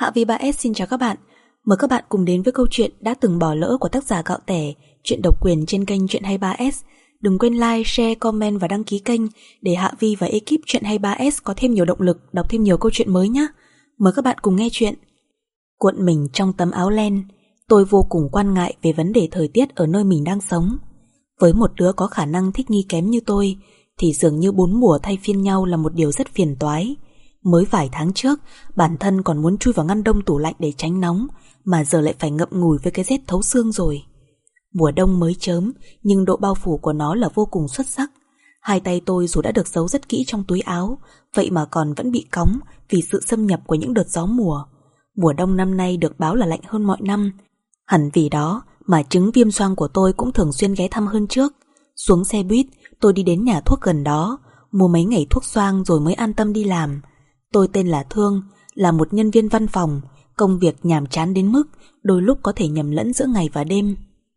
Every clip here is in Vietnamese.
Hạ Vi 3S xin chào các bạn. Mời các bạn cùng đến với câu chuyện đã từng bỏ lỡ của tác giả Gạo Tẻ, chuyện độc quyền trên kênh Chuyện 23S. Đừng quên like, share, comment và đăng ký kênh để Hạ Vi và ekip Chuyện 23S có thêm nhiều động lực đọc thêm nhiều câu chuyện mới nhé. Mời các bạn cùng nghe chuyện. Cuộn mình trong tấm áo len, tôi vô cùng quan ngại về vấn đề thời tiết ở nơi mình đang sống. Với một đứa có khả năng thích nghi kém như tôi thì dường như 4 mùa thay phiên nhau là một điều rất phiền toái. Mới vài tháng trước, bản thân còn muốn chui vào ngăn đông tủ lạnh để tránh nóng, mà giờ lại phải ngậm ngùi với cái rét thấu xương rồi. Mùa đông mới chớm, nhưng độ bao phủ của nó là vô cùng xuất sắc. Hai tay tôi dù đã được giấu rất kỹ trong túi áo, vậy mà còn vẫn bị cóng vì sự xâm nhập của những đợt gió mùa. Mùa đông năm nay được báo là lạnh hơn mọi năm. Hẳn vì đó mà chứng viêm xoang của tôi cũng thường xuyên ghé thăm hơn trước. Xuống xe buýt, tôi đi đến nhà thuốc gần đó, mua mấy ngày thuốc xoang rồi mới an tâm đi làm. Tôi tên là Thương, là một nhân viên văn phòng, công việc nhàm chán đến mức đôi lúc có thể nhầm lẫn giữa ngày và đêm.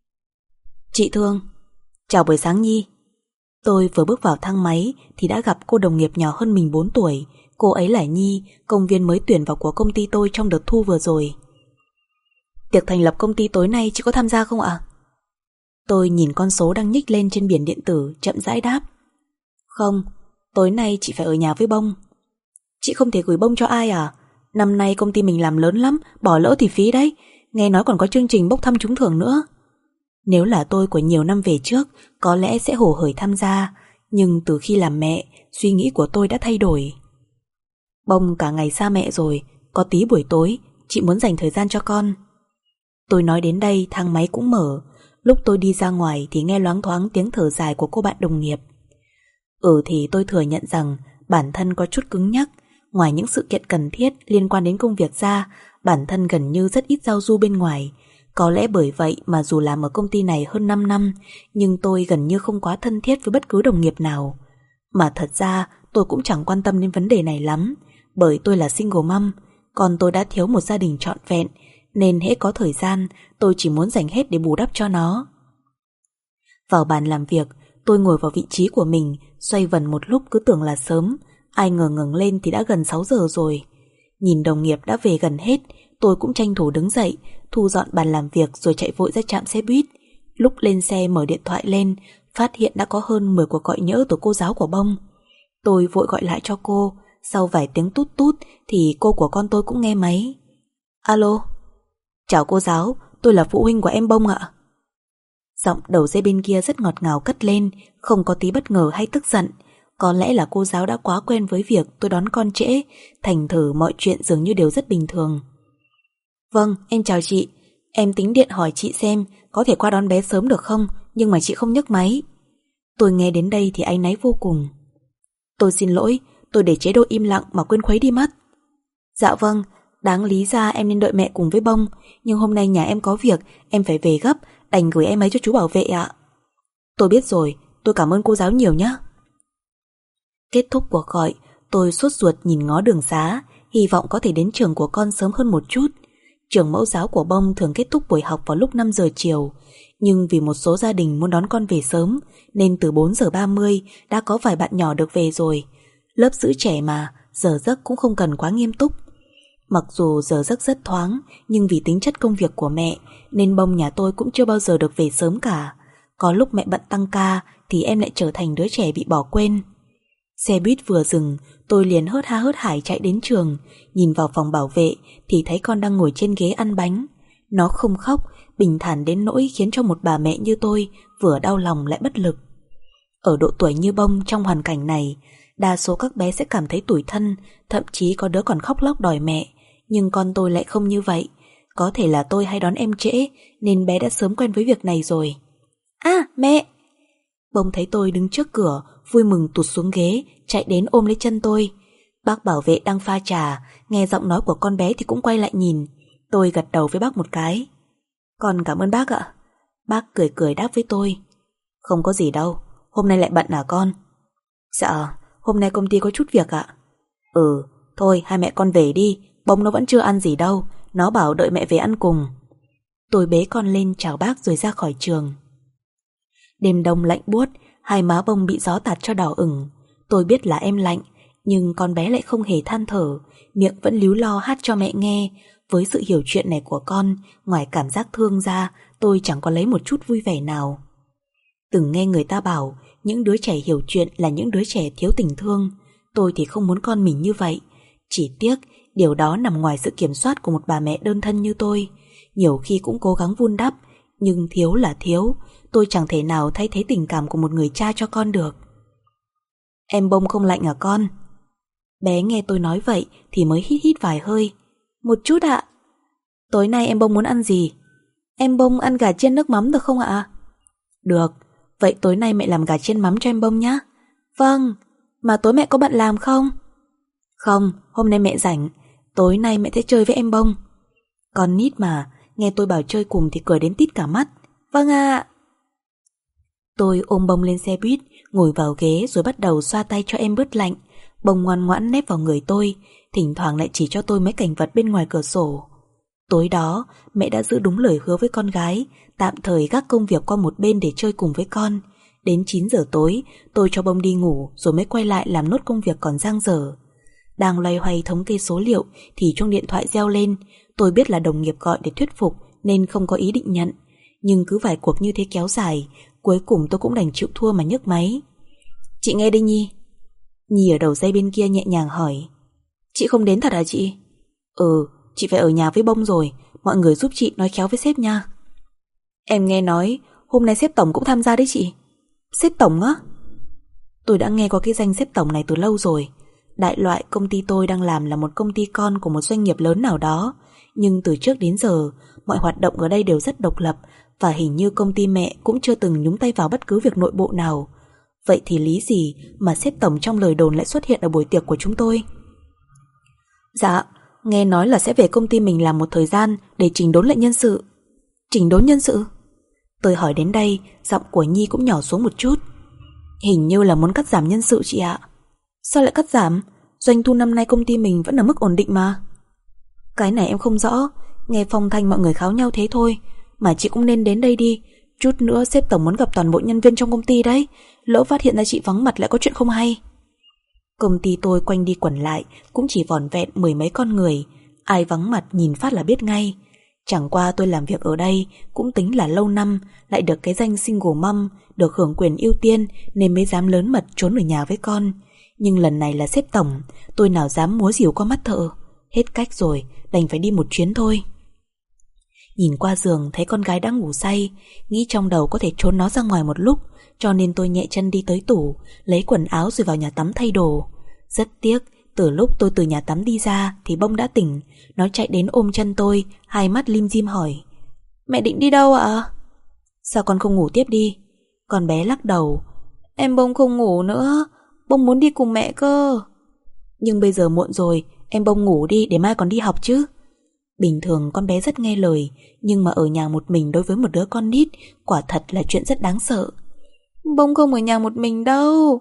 Chị Thương. Chào buổi sáng Nhi. Tôi vừa bước vào thang máy thì đã gặp cô đồng nghiệp nhỏ hơn mình 4 tuổi. Cô ấy là Nhi, công viên mới tuyển vào của công ty tôi trong đợt thu vừa rồi. Tiệc thành lập công ty tối nay chị có tham gia không ạ? Tôi nhìn con số đang nhích lên trên biển điện tử, chậm rãi đáp. Không, tối nay chị phải ở nhà với Bông. Chị không thể gửi Bông cho ai à? Năm nay công ty mình làm lớn lắm, bỏ lỡ thì phí đấy. Nghe nói còn có chương trình bốc thăm trúng thưởng nữa. Nếu là tôi của nhiều năm về trước, có lẽ sẽ hồ hởi tham gia. Nhưng từ khi làm mẹ, suy nghĩ của tôi đã thay đổi. Bông cả ngày xa mẹ rồi, có tí buổi tối, chị muốn dành thời gian cho con. Tôi nói đến đây, thang máy cũng mở. Lúc tôi đi ra ngoài thì nghe loáng thoáng tiếng thở dài của cô bạn đồng nghiệp. Thì tôi thừa nhận rằng bản thân có chút cứng nhắc. Ngoài những sự kiện cần thiết liên quan đến công việc ra, bản thân gần như rất ít giao du bên ngoài. Có lẽ bởi vậy mà dù làm ở công ty này hơn 5 năm, nhưng tôi gần như không quá thân thiết với bất cứ đồng nghiệp nào. Mà thật ra tôi cũng chẳng quan tâm đến vấn đề này lắm, bởi tôi là single mom, còn tôi đã thiếu một gia đình trọn vẹn, nên hễ có thời gian tôi chỉ muốn dành hết để bù đắp cho nó. Vào bàn làm việc, tôi ngồi vào vị trí của mình, xoay vần một lúc cứ tưởng là sớm. Ai ngờ ngẩng lên thì đã gần 6 giờ rồi. Nhìn đồng nghiệp đã về gần hết, tôi cũng tranh thủ đứng dậy, thu dọn bàn làm việc rồi chạy vội ra trạm xe buýt. Lúc lên xe mở điện thoại lên, phát hiện đã có hơn 10 cuộc gọi nhỡ từ cô giáo của Bông. Tôi vội gọi lại cho cô, sau vài tiếng tút tút thì cô của con tôi cũng nghe máy. Alo. Chào cô giáo, tôi là phụ huynh của em Bông ạ. Giọng đầu dây bên kia rất ngọt ngào cất lên, không có tí bất ngờ hay tức giận. Có lẽ là cô giáo đã quá quen với việc tôi đón con trễ, thành thử mọi chuyện dường như đều rất bình thường. Vâng, em chào chị. Em tính điện hỏi chị xem có thể qua đón bé sớm được không, nhưng mà chị không nhấc máy. Tôi nghe đến đây thì áy náy vô cùng. Tôi xin lỗi, tôi để chế độ im lặng mà quên khuấy đi mất. Dạ vâng, đáng lý ra em nên đợi mẹ cùng với Bông, nhưng hôm nay nhà em có việc, em phải về gấp, đành gửi em ấy cho chú bảo vệ ạ. Tôi biết rồi, tôi cảm ơn cô giáo nhiều nhé. Kết thúc cuộc gọi, tôi sốt ruột nhìn ngó đường xá, hy vọng có thể đến trường của con sớm hơn một chút. Trường mẫu giáo của Bông thường kết thúc buổi học vào lúc 5 giờ chiều, nhưng vì một số gia đình muốn đón con về sớm nên từ 4 giờ 30 đã có vài bạn nhỏ được về rồi. Lớp giữ trẻ mà, giờ giấc cũng không cần quá nghiêm túc. Mặc dù giờ giấc rất thoáng, nhưng vì tính chất công việc của mẹ nên Bông nhà tôi cũng chưa bao giờ được về sớm cả. Có lúc mẹ bận tăng ca thì em lại trở thành đứa trẻ bị bỏ quên. Xe buýt vừa dừng, tôi liền hớt ha hớt hải chạy đến trường. Nhìn vào phòng bảo vệ thì thấy con đang ngồi trên ghế ăn bánh. Nó không khóc, bình thản đến nỗi khiến cho một bà mẹ như tôi vừa đau lòng lại bất lực. Ở độ tuổi như Bông, trong hoàn cảnh này, đa số các bé sẽ cảm thấy tủi thân, thậm chí có đứa còn khóc lóc đòi mẹ. Nhưng con tôi lại không như vậy. Có thể là tôi hay đón em trễ nên bé đã sớm quen với việc này rồi. À, mẹ! Bông thấy tôi đứng trước cửa, vui mừng tụt xuống ghế, chạy đến ôm lấy chân tôi. Bác bảo vệ đang pha trà, nghe giọng nói của con bé thì cũng quay lại nhìn. Tôi gật đầu với bác một cái. Con cảm ơn bác ạ. Bác cười cười đáp với tôi. Không có gì đâu, hôm nay lại bận à con? Dạ, hôm nay công ty có chút việc ạ. Thôi hai mẹ con về đi, Bông nó vẫn chưa ăn gì đâu, nó bảo đợi mẹ về ăn cùng. Tôi bế con lên chào bác rồi ra khỏi trường. Đêm đông lạnh buốt, hai má Bông bị gió tạt cho đỏ ửng. Tôi biết là em lạnh, nhưng con bé lại không hề than thở, miệng vẫn líu lo hát cho mẹ nghe. với sự hiểu chuyện này của con, ngoài cảm giác thương ra, tôi chẳng có lấy một chút vui vẻ nào. Từng nghe người ta bảo những đứa trẻ hiểu chuyện là những đứa trẻ thiếu tình thương. Tôi thì không muốn con mình như vậy. Chỉ tiếc điều đó nằm ngoài sự kiểm soát của một bà mẹ đơn thân như tôi. Nhiều khi cũng cố gắng vun đắp, nhưng thiếu là thiếu. Tôi chẳng thể nào thay thế tình cảm của một người cha cho con được. Em bông không lạnh à con? Bé nghe tôi nói vậy thì mới hít hít vài hơi. Một chút ạ. Tối nay em bông muốn ăn gì? Em bông ăn gà chiên nước mắm được không ạ? Được, vậy tối nay mẹ làm gà chiên mắm cho em bông nhé. Vâng, mà tối mẹ có bận làm không? Không, hôm nay mẹ rảnh. Tối nay mẹ sẽ chơi với em bông. Con nít mà, nghe tôi bảo chơi cùng thì cười đến tít cả mắt. Vâng ạ. Tôi ôm bông lên xe buýt, ngồi vào ghế rồi bắt đầu xoa tay cho em bớt lạnh. Bông ngoan ngoãn nép vào người tôi, thỉnh thoảng lại chỉ cho tôi mấy cảnh vật bên ngoài cửa sổ. Tối đó, mẹ đã giữ đúng lời hứa với con gái, tạm thời gác công việc qua một bên để chơi cùng với con. Đến 9 giờ tối, tôi cho bông đi ngủ rồi mới quay lại làm nốt công việc còn dang dở. Đang loay hoay thống kê số liệu thì chuông điện thoại reo lên. Tôi biết là đồng nghiệp gọi để thuyết phục nên không có ý định nhận. Nhưng cứ vài cuộc như thế kéo dài, cuối cùng tôi cũng đành chịu thua mà nhấc máy. Chị nghe đây Nhi. Nhi ở đầu dây bên kia nhẹ nhàng hỏi. Chị không đến thật hả chị? Ừ, chị phải ở nhà với bông rồi. Mọi người giúp chị nói khéo với sếp nha. Em nghe nói hôm nay sếp tổng cũng tham gia đấy chị. Sếp tổng á? Tôi đã nghe qua cái danh sếp tổng này từ lâu rồi. Đại loại công ty tôi đang làm là một công ty con của một doanh nghiệp lớn nào đó. Nhưng từ trước đến giờ, mọi hoạt động ở đây đều rất độc lập. Và hình như công ty mẹ cũng chưa từng nhúng tay vào bất cứ việc nội bộ nào. Vậy thì lý gì mà sếp tổng trong lời đồn lại xuất hiện ở buổi tiệc của chúng tôi? Dạ, nghe nói là sẽ về công ty mình làm một thời gian để chỉnh đốn lại nhân sự. Chỉnh đốn nhân sự? Tôi hỏi đến đây, giọng của Nhi cũng nhỏ xuống một chút. Hình như là muốn cắt giảm nhân sự chị ạ. Sao lại cắt giảm? Doanh thu năm nay công ty mình vẫn ở mức ổn định mà. Cái này em không rõ, nghe phong thanh mọi người kháo nhau thế thôi. Mà chị cũng nên đến đây đi. Chút nữa sếp tổng muốn gặp toàn bộ nhân viên trong công ty đấy. Lỡ phát hiện ra chị vắng mặt lại có chuyện không hay. Công ty tôi quanh đi quẩn lại cũng chỉ vỏn vẹn 10 mấy con người. Ai vắng mặt nhìn phát là biết ngay. Chẳng qua tôi làm việc ở đây cũng tính là lâu năm, lại được cái danh single mom, được hưởng quyền ưu tiên nên mới dám lớn mật trốn ở nhà với con. Nhưng lần này là sếp tổng, tôi nào dám múa rìu qua mắt thợ. Hết cách rồi, đành phải đi một chuyến thôi. Nhìn qua giường thấy con gái đã ngủ say, nghĩ trong đầu có thể trốn nó ra ngoài một lúc, cho nên tôi nhẹ chân đi tới tủ, lấy quần áo rồi vào nhà tắm thay đồ. Rất tiếc, từ lúc tôi từ nhà tắm đi ra thì bông đã tỉnh. Nó chạy đến ôm chân tôi, hai mắt lim dim hỏi. Mẹ định đi đâu ạ? Sao con không ngủ tiếp đi? Con bé lắc đầu. Em bông không ngủ nữa, bông muốn đi cùng mẹ cơ. Nhưng bây giờ muộn rồi, em bông ngủ đi để mai còn đi học chứ. Bình thường con bé rất nghe lời, nhưng mà ở nhà một mình đối với một đứa con nít quả thật là chuyện rất đáng sợ. Bông không ở nhà một mình đâu.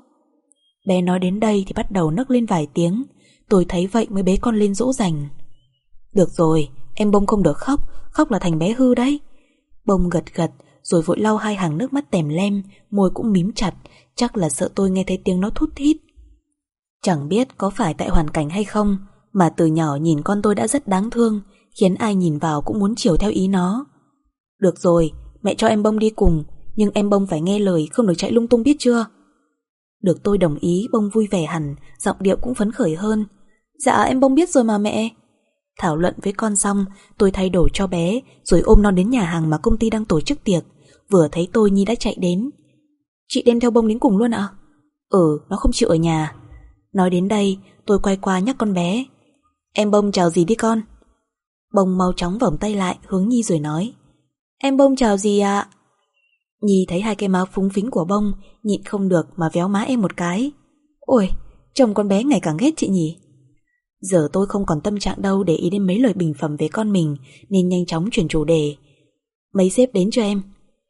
Bé nói đến đây thì bắt đầu nấc lên vài tiếng. Tôi thấy vậy mới bế con lên dỗ dành. Được rồi, em bông không được khóc, khóc là thành bé hư đấy. Bông gật gật rồi vội lau hai hàng nước mắt tèm lem, môi cũng mím chặt, chắc là sợ tôi nghe thấy tiếng nó thút thít. Chẳng biết có phải tại hoàn cảnh hay không mà từ nhỏ nhìn con tôi đã rất đáng thương, khiến ai nhìn vào cũng muốn chiều theo ý nó. Được rồi, mẹ cho em bông đi cùng, nhưng em bông phải nghe lời, không được chạy lung tung biết chưa? Được tôi đồng ý, bông vui vẻ hẳn, giọng điệu cũng phấn khởi hơn. Dạ em bông biết rồi mà mẹ. Thảo luận với con xong, tôi thay đồ cho bé rồi ôm nó đến nhà hàng mà công ty đang tổ chức tiệc. Vừa thấy tôi Nhi đã chạy đến. Chị đem theo bông đến cùng luôn ạ? Ừ, nó không chịu ở nhà. Nói đến đây, tôi quay qua nhắc con bé. Em bông chào gì đi con? Bông mau chóng vòng tay lại hướng Nhi rồi nói. Em bông chào gì ạ? Nhi thấy hai cái má phúng phính của bông, nhịn không được mà véo má em một cái. Ôi, chồng con bé ngày càng ghét chị nhỉ. Giờ tôi không còn tâm trạng đâu để ý đến mấy lời bình phẩm về con mình, nên nhanh chóng chuyển chủ đề. Mấy sếp đến cho em?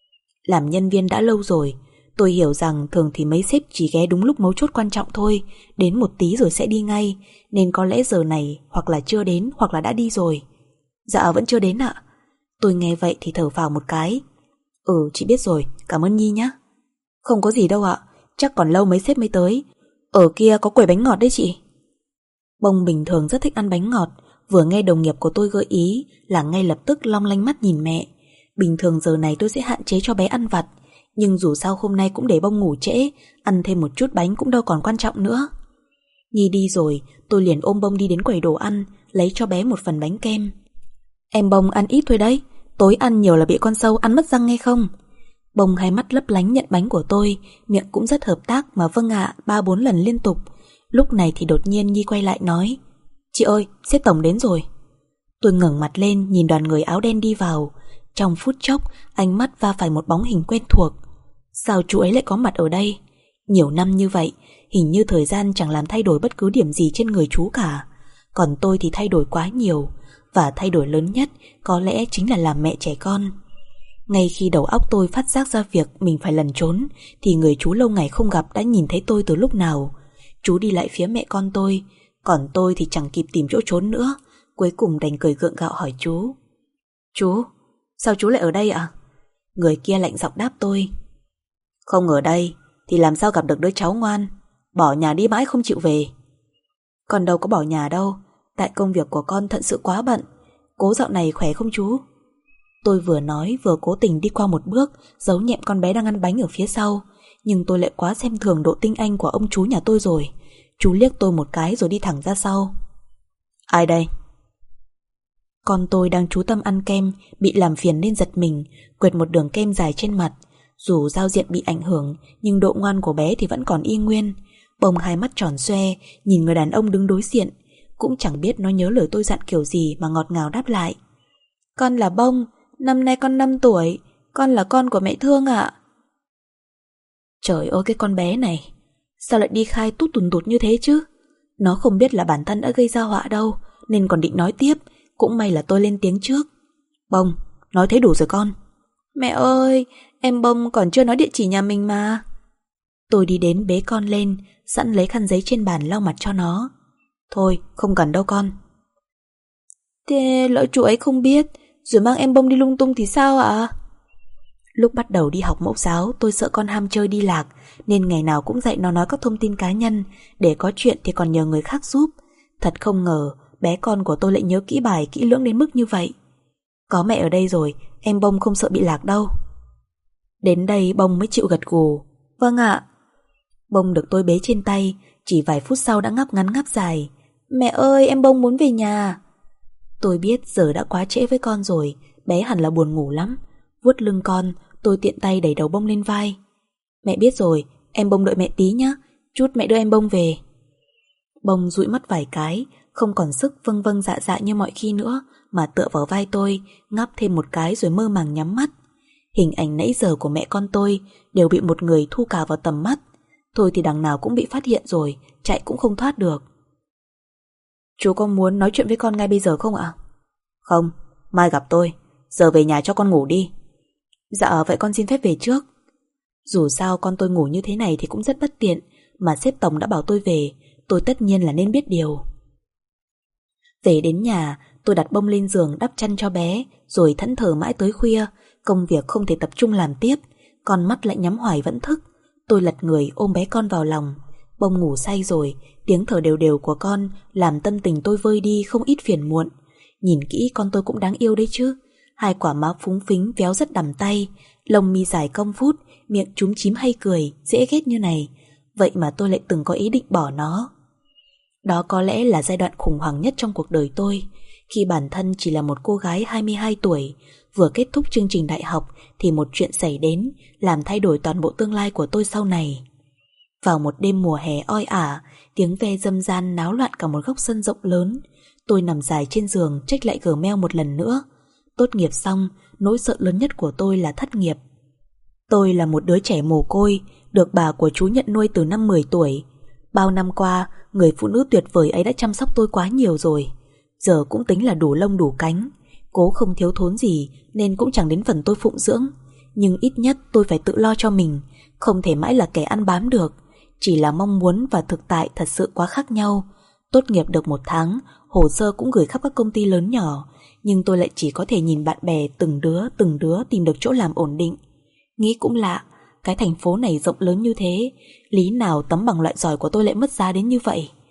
Làm nhân viên đã lâu rồi, tôi hiểu rằng thường thì mấy sếp chỉ ghé đúng lúc mấu chốt quan trọng thôi, đến một tí rồi sẽ đi ngay, nên có lẽ giờ này hoặc là chưa đến hoặc là đã đi rồi. Dạ vẫn chưa đến ạ. Tôi nghe vậy thì thở phào một cái. Ừ, chị biết rồi, cảm ơn Nhi nhé. Không có gì đâu ạ, chắc còn lâu mấy sếp mới tới. Ở kia có quầy bánh ngọt đấy chị. Bông bình thường rất thích ăn bánh ngọt, vừa nghe đồng nghiệp của tôi gợi ý là ngay lập tức long lanh mắt nhìn mẹ. Bình thường giờ này tôi sẽ hạn chế cho bé ăn vặt, nhưng dù sao hôm nay cũng để Bông ngủ trễ, ăn thêm một chút bánh cũng đâu còn quan trọng nữa. Nhi đi rồi, tôi liền ôm Bông đi đến quầy đồ ăn, lấy cho bé một phần bánh kem. Em Bông ăn ít thôi đấy, tối ăn nhiều là bị con sâu ăn mất răng nghe không? Bông hai mắt lấp lánh nhận bánh của tôi, miệng cũng rất hợp tác mà vâng ạ 3-4 lần liên tục. Lúc này thì đột nhiên Nhi quay lại nói: Chị ơi, sếp tổng đến rồi. Tôi ngẩng mặt lên nhìn đoàn người áo đen đi vào. Trong phút chốc, ánh mắt va phải một bóng hình quen thuộc. Sao chú ấy lại có mặt ở đây? Nhiều năm như vậy, hình như thời gian chẳng làm thay đổi bất cứ điểm gì trên người chú cả. Còn tôi thì thay đổi quá nhiều, và thay đổi lớn nhất có lẽ chính là làm mẹ trẻ con. Ngay khi đầu óc tôi phát giác ra việc mình phải lẩn trốn, thì người chú lâu ngày không gặp đã nhìn thấy tôi từ lúc nào. Chú đi lại phía mẹ con tôi, còn tôi thì chẳng kịp tìm chỗ trốn nữa. Cuối cùng đành cười gượng gạo hỏi chú: Chú, sao chú lại ở đây ạ? Người kia lạnh giọng đáp tôi: Không ở đây thì làm sao gặp được đứa cháu ngoan, bỏ nhà đi mãi không chịu về. Con đâu có bỏ nhà đâu, tại công việc của con thật sự quá bận. Cố dạo này khỏe không chú? Tôi vừa nói vừa cố tình đi qua một bước, giấu nhẹm con bé đang ăn bánh ở phía sau. Nhưng tôi lại quá xem thường độ tinh anh của ông chú nhà tôi rồi. Chú liếc tôi một cái rồi đi thẳng ra sau. Ai đây? Con tôi đang chú tâm ăn kem, bị làm phiền nên giật mình, quệt một đường kem dài trên mặt. Dù giao diện bị ảnh hưởng, nhưng độ ngoan của bé thì vẫn còn y nguyên. Bông hai mắt tròn xoe, nhìn người đàn ông đứng đối diện. Cũng chẳng biết nó nhớ lời tôi dặn kiểu gì mà ngọt ngào đáp lại: Con là Bông, năm nay con 5 tuổi, con là con của mẹ Thương ạ. Trời ơi cái con bé này, sao lại đi khai tút tùn tụt như thế chứ? Nó không biết là bản thân đã gây ra họa đâu, nên còn định nói tiếp. Cũng may là tôi lên tiếng trước: Bông, nói thế đủ rồi con. Mẹ ơi, em Bông còn chưa nói địa chỉ nhà mình mà. Tôi đi đến bế con lên, sẵn lấy khăn giấy trên bàn lau mặt cho nó. Thôi, không cần đâu con. Thế lỡ chú ấy không biết, rồi mang em Bông đi lung tung thì sao ạ? Lúc bắt đầu đi học mẫu giáo, tôi sợ con ham chơi đi lạc, nên ngày nào cũng dạy nó nói các thông tin cá nhân, để có chuyện thì còn nhờ người khác giúp. Thật không ngờ, bé con của tôi lại nhớ kỹ bài kỹ lưỡng đến mức như vậy. Có mẹ ở đây rồi, em Bông không sợ bị lạc đâu. Đến đây Bông mới chịu gật gù. Vâng ạ. Bông được tôi bế trên tay, chỉ vài phút sau đã ngáp ngắn ngáp dài. Mẹ ơi, em Bông muốn về nhà. Tôi biết giờ đã quá trễ với con rồi, bé hẳn là buồn ngủ lắm. Vuốt lưng con, tôi tiện tay đẩy đầu Bông lên vai. Mẹ biết rồi, em Bông đợi mẹ tí nhé, chút mẹ đưa em Bông về. Bông dụi mắt vài cái, không còn sức vâng vâng dạ dạ như mọi khi nữa, mà tựa vào vai tôi, ngáp thêm một cái rồi mơ màng nhắm mắt. Hình ảnh nãy giờ của mẹ con tôi đều bị một người thu cả vào tầm mắt. Thôi thì đằng nào cũng bị phát hiện rồi, chạy cũng không thoát được. Chú có muốn nói chuyện với con ngay bây giờ không ạ? Không, mai gặp tôi, giờ về nhà cho con ngủ đi. Dạ vậy con xin phép về trước. Dù sao con tôi ngủ như thế này thì cũng rất bất tiện, mà sếp tổng đã bảo tôi về, tôi tất nhiên là nên biết điều. Về đến nhà, tôi đặt Bông lên giường đắp chăn cho bé, rồi thẫn thờ mãi tới khuya. Công việc không thể tập trung làm tiếp, con mắt lại nhắm hoài vẫn thức. Tôi lật người ôm bé con vào lòng. Bông ngủ say rồi, tiếng thở đều đều của con làm tâm tình tôi vơi đi không ít phiền muộn. Nhìn kỹ con tôi cũng đáng yêu đấy chứ. Hai quả má phúng phính véo rất đằm tay, lông mi dài cong vút, miệng chúm chím hay cười, dễ ghét như này. Vậy mà tôi lại từng có ý định bỏ nó. Đó có lẽ là giai đoạn khủng hoảng nhất trong cuộc đời tôi, khi bản thân chỉ là một cô gái 22 tuổi, vừa kết thúc chương trình đại học thì một chuyện xảy đến, làm thay đổi toàn bộ tương lai của tôi sau này. Vào một đêm mùa hè oi ả, tiếng ve râm ran náo loạn cả một góc sân rộng lớn. Tôi nằm dài trên giường check lại Gmail một lần nữa. Tốt nghiệp xong, nỗi sợ lớn nhất của tôi là thất nghiệp. Tôi là một đứa trẻ mồ côi, được bà của chú nhận nuôi từ năm 10 tuổi. Bao năm qua, người phụ nữ tuyệt vời ấy đã chăm sóc tôi quá nhiều rồi. Giờ cũng tính là đủ lông đủ cánh. Cố không thiếu thốn gì nên cũng chẳng đến phần tôi phụng dưỡng. Nhưng ít nhất tôi phải tự lo cho mình, không thể mãi là kẻ ăn bám được. Chỉ là mong muốn và thực tại thật sự quá khác nhau. Tốt nghiệp được 1 tháng, hồ sơ cũng gửi khắp các công ty lớn nhỏ, nhưng tôi lại chỉ có thể nhìn bạn bè từng đứa tìm được chỗ làm ổn định. Nghĩ cũng lạ, cái thành phố này rộng lớn như thế, lý nào tấm bằng loại giỏi của tôi lại mất giá đến như vậy.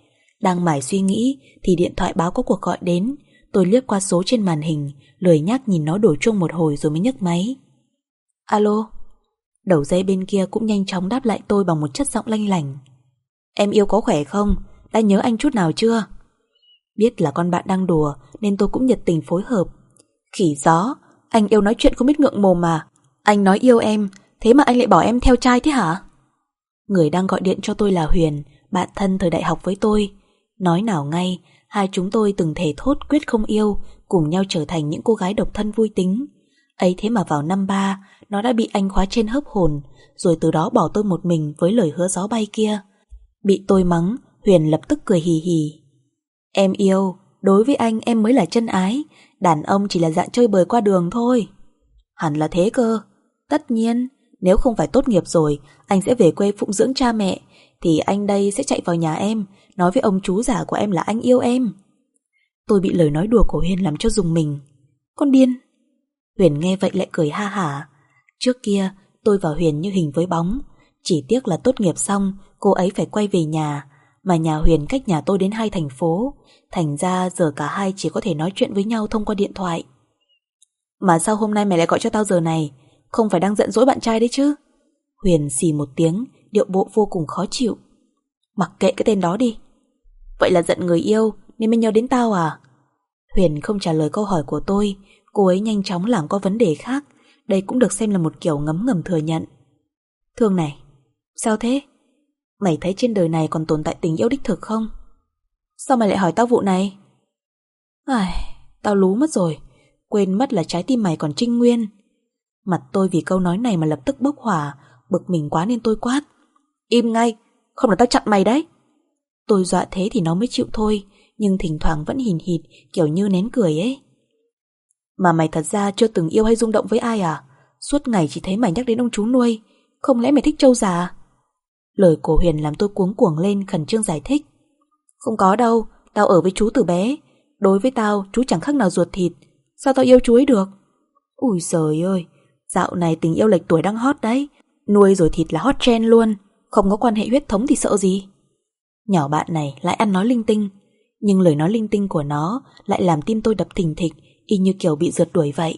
Đang mải suy nghĩ thì điện thoại báo có cuộc gọi đến. Tôi liếc qua số trên màn hình, lười nhác nhìn nó đổ chuông một hồi rồi mới nhấc máy. Alo. Đầu dây bên kia cũng nhanh chóng đáp lại tôi bằng một chất giọng lanh lảnh. Em yêu có khỏe không? Đã nhớ anh chút nào chưa? Biết là con bạn đang đùa nên tôi cũng nhiệt tình phối hợp. Khỉ gió, anh yêu nói chuyện không biết ngượng mồm mà. Anh nói yêu em, thế mà anh lại bỏ em theo trai thế hả? Người đang gọi điện cho tôi là Huyền, bạn thân thời đại học với tôi. Nói nào ngay, hai chúng tôi từng thề thốt quyết không yêu, cùng nhau trở thành những cô gái độc thân vui tính. Ấy thế mà vào năm 3, nó đã bị anh khóa trên hớp hồn, rồi từ đó bỏ tôi một mình với lời hứa gió bay kia. Bị tôi mắng, Huyền lập tức cười hì hì. Em yêu, đối với anh em mới là chân ái, đàn ông chỉ là dạng chơi bời qua đường thôi. Hẳn là thế cơ. Tất nhiên, nếu không phải tốt nghiệp rồi, anh sẽ về quê phụng dưỡng cha mẹ, thì anh đây sẽ chạy vào nhà em, nói với ông chú già của em là anh yêu em. Tôi bị lời nói đùa của Huyền làm cho rùng mình. Con điên. Huyền nghe vậy lại cười ha hả. Trước kia tôi và Huyền như hình với bóng. Chỉ tiếc là tốt nghiệp xong cô ấy phải quay về nhà, mà nhà Huyền cách nhà tôi đến 2 thành phố. Thành ra giờ cả hai chỉ có thể nói chuyện với nhau thông qua điện thoại. Mà sao hôm nay mày lại gọi cho tao giờ này? Không phải đang giận dỗi bạn trai đấy chứ? Huyền xì một tiếng, điệu bộ vô cùng khó chịu. Mặc kệ cái tên đó đi. Vậy là giận người yêu nên mới nhớ đến tao à? Huyền không trả lời câu hỏi của tôi. Cô ấy nhanh chóng làm có vấn đề khác. Đây cũng được xem là một kiểu ngấm ngầm thừa nhận. Thương này, sao thế? Mày thấy trên đời này còn tồn tại tình yêu đích thực không? Sao mày lại hỏi tao vụ này? Tao lú mất rồi. Quên mất là trái tim mày còn trinh nguyên. Mặt tôi vì câu nói này mà lập tức bốc hỏa. Bực mình quá nên tôi quát. Im ngay, không là tao chặn mày đấy. Tôi dọa thế thì nó mới chịu thôi, nhưng thỉnh thoảng vẫn hìn hịt, kiểu như nén cười ấy. Mà mày thật ra chưa từng yêu hay rung động với ai à? Suốt ngày chỉ thấy mày nhắc đến ông chú nuôi. Không lẽ mày thích trâu già? Lời của Huyền làm tôi cuống cuồng lên, khẩn trương giải thích. Không có đâu, tao ở với chú từ bé. Đối với tao, chú chẳng khác nào ruột thịt. Sao tao yêu chú ấy được? Ui giời ơi, dạo này tình yêu lệch tuổi đang hot đấy. Nuôi rồi thịt là hot trend luôn. Không có quan hệ huyết thống thì sợ gì? Nhỏ bạn này lại ăn nói linh tinh. Nhưng lời nói linh tinh của nó lại làm tim tôi đập thình thịch, y như kiểu bị rượt đuổi vậy.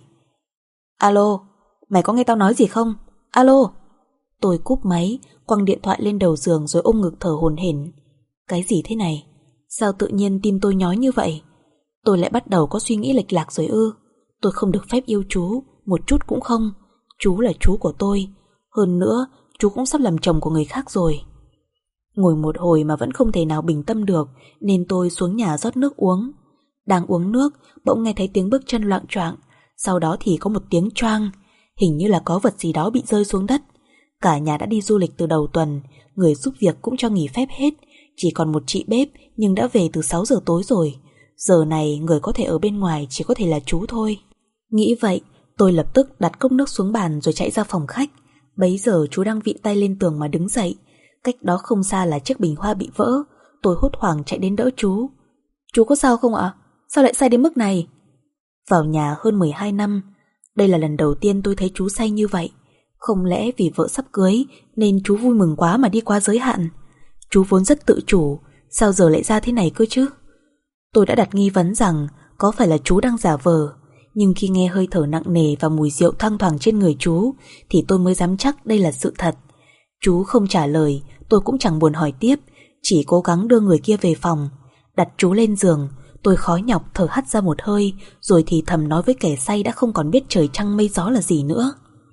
Alo, mày có nghe tao nói gì không? Alo. Tôi cúp máy, quăng điện thoại lên đầu giường rồi ôm ngực thở hổn hển. Cái gì thế này? Sao tự nhiên tim tôi nhói như vậy? Tôi lại bắt đầu có suy nghĩ lệch lạc rồi ư? Tôi không được phép yêu chú, một chút cũng không. Chú là chú của tôi. Hơn nữa, chú cũng sắp làm chồng của người khác rồi. Ngồi một hồi mà vẫn không thể nào bình tâm được, nên tôi xuống nhà rót nước uống. Đang uống nước, bỗng nghe thấy tiếng bước chân loạng choạng. Sau đó thì có một tiếng choang. Hình như là có vật gì đó bị rơi xuống đất. Cả nhà đã đi du lịch từ đầu tuần, người giúp việc cũng cho nghỉ phép hết. Chỉ còn một chị bếp nhưng đã về từ 6 giờ tối rồi. Giờ này người có thể ở bên ngoài chỉ có thể là chú thôi. Nghĩ vậy, tôi lập tức đặt cốc nước xuống bàn rồi chạy ra phòng khách. Bấy giờ chú đang vịn tay lên tường mà đứng dậy. Cách đó không xa là chiếc bình hoa bị vỡ. Tôi hốt hoảng chạy đến đỡ chú. Chú có sao không ạ? Sao lại say đến mức này? Vào nhà hơn 12 năm, đây là lần đầu tiên tôi thấy chú say như vậy. Không lẽ vì vợ sắp cưới nên chú vui mừng quá mà đi quá giới hạn? Chú vốn rất tự chủ, sao giờ lại ra thế này cơ chứ? Tôi đã đặt nghi vấn rằng có phải là chú đang giả vờ, nhưng khi nghe hơi thở nặng nề và mùi rượu thoang thoảng trên người chú thì tôi mới dám chắc đây là sự thật. Chú không trả lời, tôi cũng chẳng buồn hỏi tiếp, chỉ cố gắng đưa người kia về phòng. Đặt chú lên giường, tôi khó nhọc thở hắt ra một hơi, rồi thì thầm nói với kẻ say đã không còn biết trời trăng mây gió là gì nữa.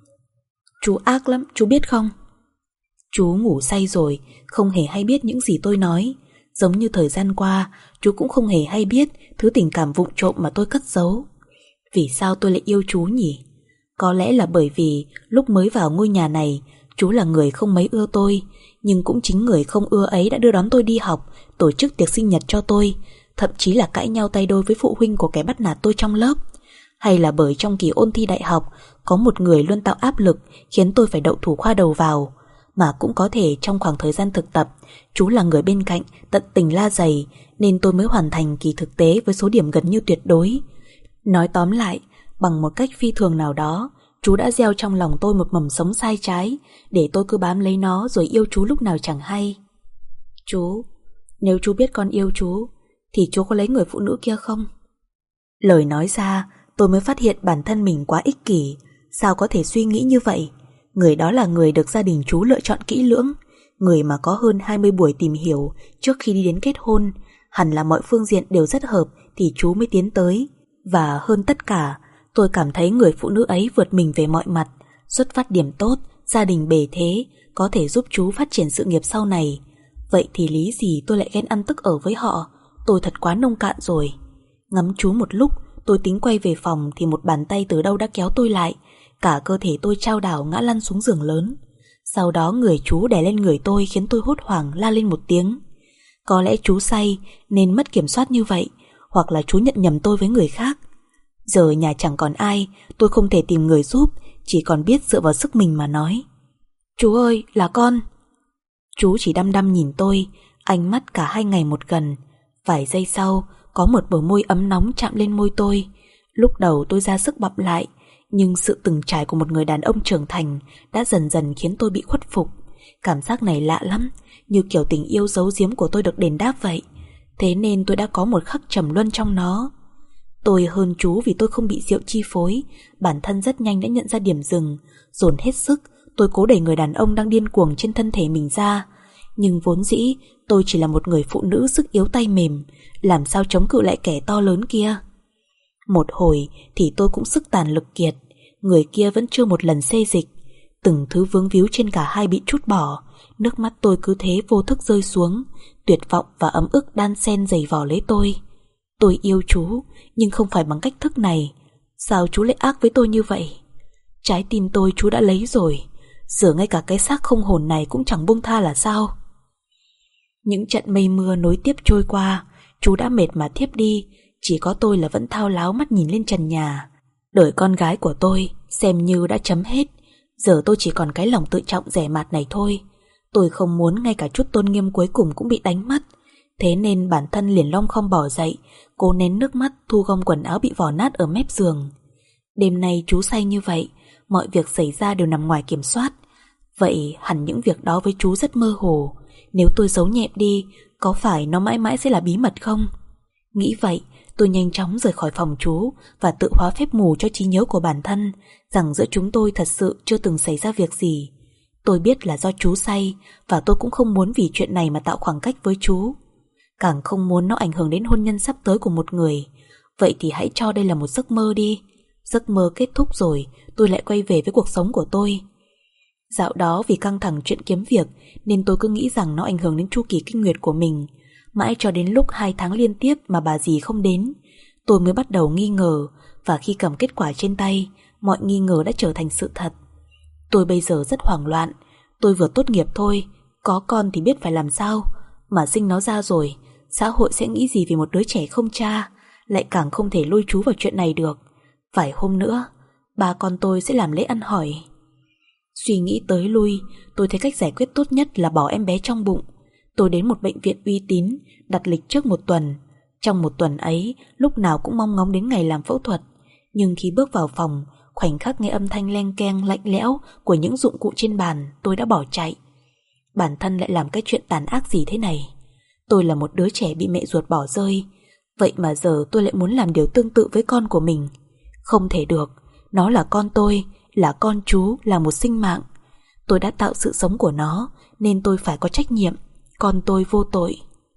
Chú ác lắm, chú biết không? Chú ngủ say rồi, không hề hay biết những gì tôi nói. Giống như thời gian qua, chú cũng không hề hay biết thứ tình cảm vụng trộm mà tôi cất giấu. Vì sao tôi lại yêu chú nhỉ? Có lẽ là bởi vì lúc mới vào ngôi nhà này, chú là người không mấy ưa tôi. Nhưng cũng chính người không ưa ấy đã đưa đón tôi đi học, tổ chức tiệc sinh nhật cho tôi, thậm chí là cãi nhau tay đôi với phụ huynh của kẻ bắt nạt tôi trong lớp. Hay là bởi trong kỳ ôn thi đại học có một người luôn tạo áp lực khiến tôi phải đậu thủ khoa đầu vào. Mà cũng có thể trong khoảng thời gian thực tập, chú là người bên cạnh tận tình la dày, nên tôi mới hoàn thành kỳ thực tế với số điểm gần như tuyệt đối. Nói tóm lại, bằng một cách phi thường nào đó, chú đã gieo trong lòng tôi một mầm sống sai trái, để tôi cứ bám lấy nó rồi yêu chú lúc nào chẳng hay. Chú, Nếu chú biết con yêu chú thì chú có lấy người phụ nữ kia không? Lời nói ra, tôi mới phát hiện bản thân mình quá ích kỷ. Sao có thể suy nghĩ như vậy? Người đó là người được gia đình chú lựa chọn kỹ lưỡng, người mà có hơn 20 buổi tìm hiểu trước khi đi đến kết hôn. Hẳn là mọi phương diện đều rất hợp thì chú mới tiến tới. Và hơn tất cả, tôi cảm thấy người phụ nữ ấy vượt mình về mọi mặt, xuất phát điểm tốt, gia đình bề thế, có thể giúp chú phát triển sự nghiệp sau này. Vậy thì lý gì tôi lại ghen ăn tức ở với họ? Tôi thật quá nông cạn rồi. Ngắm chú một lúc, tôi tính quay về phòng thì một bàn tay từ đâu đã kéo tôi lại. Cả cơ thể tôi chao đảo ngã lăn xuống giường lớn. Sau đó người chú đè lên người tôi khiến tôi hốt hoảng la lên một tiếng. Có lẽ chú say nên mất kiểm soát như vậy, hoặc là chú nhận nhầm tôi với người khác. Giờ nhà chẳng còn ai, tôi không thể tìm người giúp, chỉ còn biết dựa vào sức mình mà nói. Chú ơi, là con. Chú chỉ đăm đăm nhìn tôi, ánh mắt cả hai ngày một gần. Vài giây sau, có một bờ môi ấm nóng chạm lên môi tôi. Lúc đầu tôi ra sức bặm lại, nhưng sự từng trải của một người đàn ông trưởng thành đã dần dần khiến tôi bị khuất phục. Cảm giác này lạ lắm, như kiểu tình yêu giấu giếm của tôi được đền đáp vậy. Thế nên tôi đã có một khắc trầm luân trong nó. Tôi hơn chú vì tôi không bị rượu chi phối. Bản thân rất nhanh đã nhận ra điểm dừng. Dồn hết sức, tôi cố đẩy người đàn ông đang điên cuồng trên thân thể mình ra. Nhưng vốn dĩ tôi chỉ là một người phụ nữ sức yếu tay mềm, làm sao chống cự lại kẻ to lớn kia. Một hồi thì tôi cũng sức tàn lực kiệt. Người kia vẫn chưa một lần xê dịch. Từng thứ vướng víu trên cả hai bị trút bỏ. Nước mắt tôi cứ thế vô thức rơi xuống. Tuyệt vọng và ấm ức đan xen giày vò lấy tôi. Tôi yêu chú, nhưng không phải bằng cách thức này. Sao chú lại ác với tôi như vậy? Trái tim tôi chú đã lấy rồi, giờ ngay cả cái xác không hồn này cũng chẳng buông tha là sao? Những trận mây mưa nối tiếp trôi qua, chú đã mệt mà thiếp đi. Chỉ có tôi là vẫn thao láo mắt nhìn lên trần nhà. Đời con gái của tôi xem như đã chấm hết. Giờ tôi chỉ còn cái lòng tự trọng rẻ mạt này thôi. Tôi không muốn ngay cả chút tôn nghiêm cuối cùng cũng bị đánh mất. Thế nên bản thân liền lom khom bỏ dậy, cố nén nước mắt thu gom quần áo bị vò nát ở mép giường. Đêm nay chú say như vậy, mọi việc xảy ra đều nằm ngoài kiểm soát. Vậy hẳn những việc đó với chú rất mơ hồ. Nếu tôi giấu nhẹm đi, có phải nó mãi mãi sẽ là bí mật không? Nghĩ vậy, tôi nhanh chóng rời khỏi phòng chú và tự hóa phép mù cho trí nhớ của bản thân rằng giữa chúng tôi thật sự chưa từng xảy ra việc gì. Tôi biết là do chú say, và tôi cũng không muốn vì chuyện này mà tạo khoảng cách với chú. Càng không muốn nó ảnh hưởng đến hôn nhân sắp tới của một người. Vậy thì hãy cho đây là một giấc mơ đi. Giấc mơ kết thúc rồi, tôi lại quay về với cuộc sống của tôi. Dạo đó vì căng thẳng chuyện kiếm việc nên tôi cứ nghĩ rằng nó ảnh hưởng đến chu kỳ kinh nguyệt của mình. Mãi cho đến lúc 2 tháng liên tiếp mà bà dì không đến, tôi mới bắt đầu nghi ngờ. Và khi cầm kết quả trên tay, mọi nghi ngờ đã trở thành sự thật. Tôi bây giờ rất hoảng loạn. Tôi vừa tốt nghiệp thôi, có con thì biết phải làm sao. Mà sinh nó ra rồi, xã hội sẽ nghĩ gì về một đứa trẻ không cha. Lại càng không thể lôi chú vào chuyện này được. Vài hôm nữa, ba con tôi sẽ làm lễ ăn hỏi. Suy nghĩ tới lui, tôi thấy cách giải quyết tốt nhất là bỏ em bé trong bụng. Tôi đến một bệnh viện uy tín, đặt lịch trước 1 tuần. Trong 1 tuần ấy, lúc nào cũng mong ngóng đến ngày làm phẫu thuật. Nhưng khi bước vào phòng, khoảnh khắc nghe âm thanh leng keng lạnh lẽo của những dụng cụ trên bàn, tôi đã bỏ chạy. Bản thân lại làm cái chuyện tàn ác gì thế này? Tôi là một đứa trẻ bị mẹ ruột bỏ rơi. Vậy mà giờ tôi lại muốn làm điều tương tự với con của mình. Không thể được, nó là con tôi, là con chú, là một sinh mạng. Tôi đã tạo sự sống của nó, nên tôi phải có trách nhiệm. Con tôi vô tội.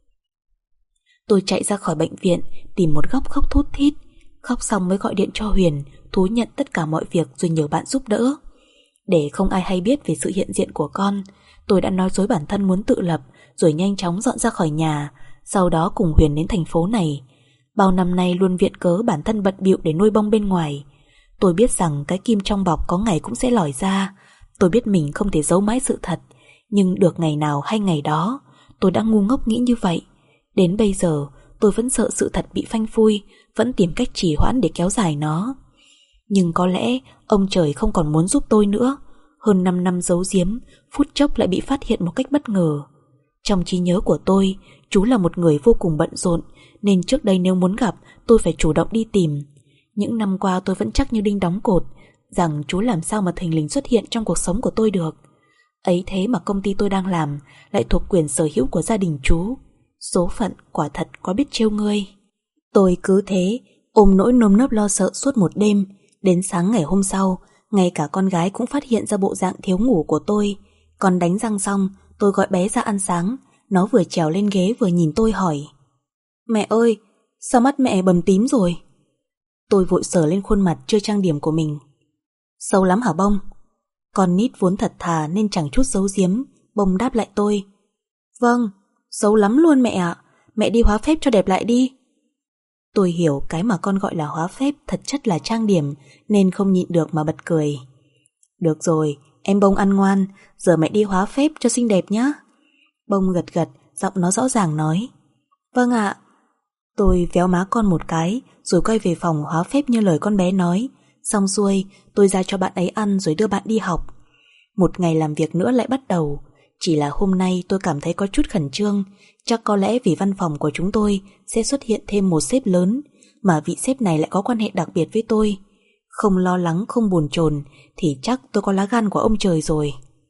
Tôi chạy ra khỏi bệnh viện, tìm một góc khóc thút thít. Khóc xong mới gọi điện cho Huyền, thú nhận tất cả mọi việc rồi nhờ bạn giúp đỡ. Để không ai hay biết về sự hiện diện của con, tôi đã nói dối bản thân muốn tự lập, rồi nhanh chóng dọn ra khỏi nhà. Sau đó cùng Huyền đến thành phố này. Bao năm nay luôn viện cớ bản thân bận bịu để nuôi bông bên ngoài. Tôi biết rằng cái kim trong bọc có ngày cũng sẽ lòi ra. Tôi biết mình không thể giấu mãi sự thật. Nhưng được ngày nào hay ngày đó, tôi đã ngu ngốc nghĩ như vậy. Đến bây giờ tôi vẫn sợ sự thật bị phanh phui, vẫn tìm cách trì hoãn để kéo dài nó. Nhưng có lẽ ông trời không còn muốn giúp tôi nữa. Hơn 5 năm giấu giếm, phút chốc lại bị phát hiện một cách bất ngờ. Trong trí nhớ của tôi, chú là một người vô cùng bận rộn, nên trước đây nếu muốn gặp, tôi phải chủ động đi tìm. Những năm qua tôi vẫn chắc như đinh đóng cột rằng chú làm sao mà thình lình xuất hiện trong cuộc sống của tôi được. Ấy thế mà công ty tôi đang làm lại thuộc quyền sở hữu của gia đình chú. Số phận quả thật có biết trêu ngươi. Tôi cứ thế ôm nỗi nơm nớp lo sợ suốt một đêm. Đến sáng ngày hôm sau, ngay cả con gái cũng phát hiện ra bộ dạng thiếu ngủ của tôi. Còn đánh răng xong, tôi gọi bé ra ăn sáng. Nó vừa trèo lên ghế vừa nhìn tôi hỏi: Mẹ ơi, sao mắt mẹ bầm tím rồi? Tôi vội sờ lên khuôn mặt chưa trang điểm của mình. Xấu lắm hả Bông? Con nít vốn thật thà nên chẳng chút giấu giếm. Bông đáp lại tôi: Vâng, xấu lắm luôn mẹ ạ. Mẹ đi hóa phép cho đẹp lại đi. Tôi hiểu cái mà con gọi là hóa phép thật chất là trang điểm, nên không nhịn được mà bật cười. Được rồi, em Bông ăn ngoan, giờ mẹ đi hóa phép cho xinh đẹp nhá. Bông gật gật, giọng nó rõ ràng nói: Vâng ạ. Tôi véo má con một cái rồi quay về phòng hóa phép như lời con bé nói. Xong xuôi, tôi ra cho bạn ấy ăn rồi đưa bạn đi học. Một ngày làm việc nữa lại bắt đầu. Chỉ là hôm nay tôi cảm thấy có chút khẩn trương. Chắc có lẽ vì văn phòng của chúng tôi sẽ xuất hiện thêm một sếp lớn, mà vị sếp này lại có quan hệ đặc biệt với tôi. Không lo lắng, không bồn chồn thì chắc tôi có lá gan của ông trời rồi.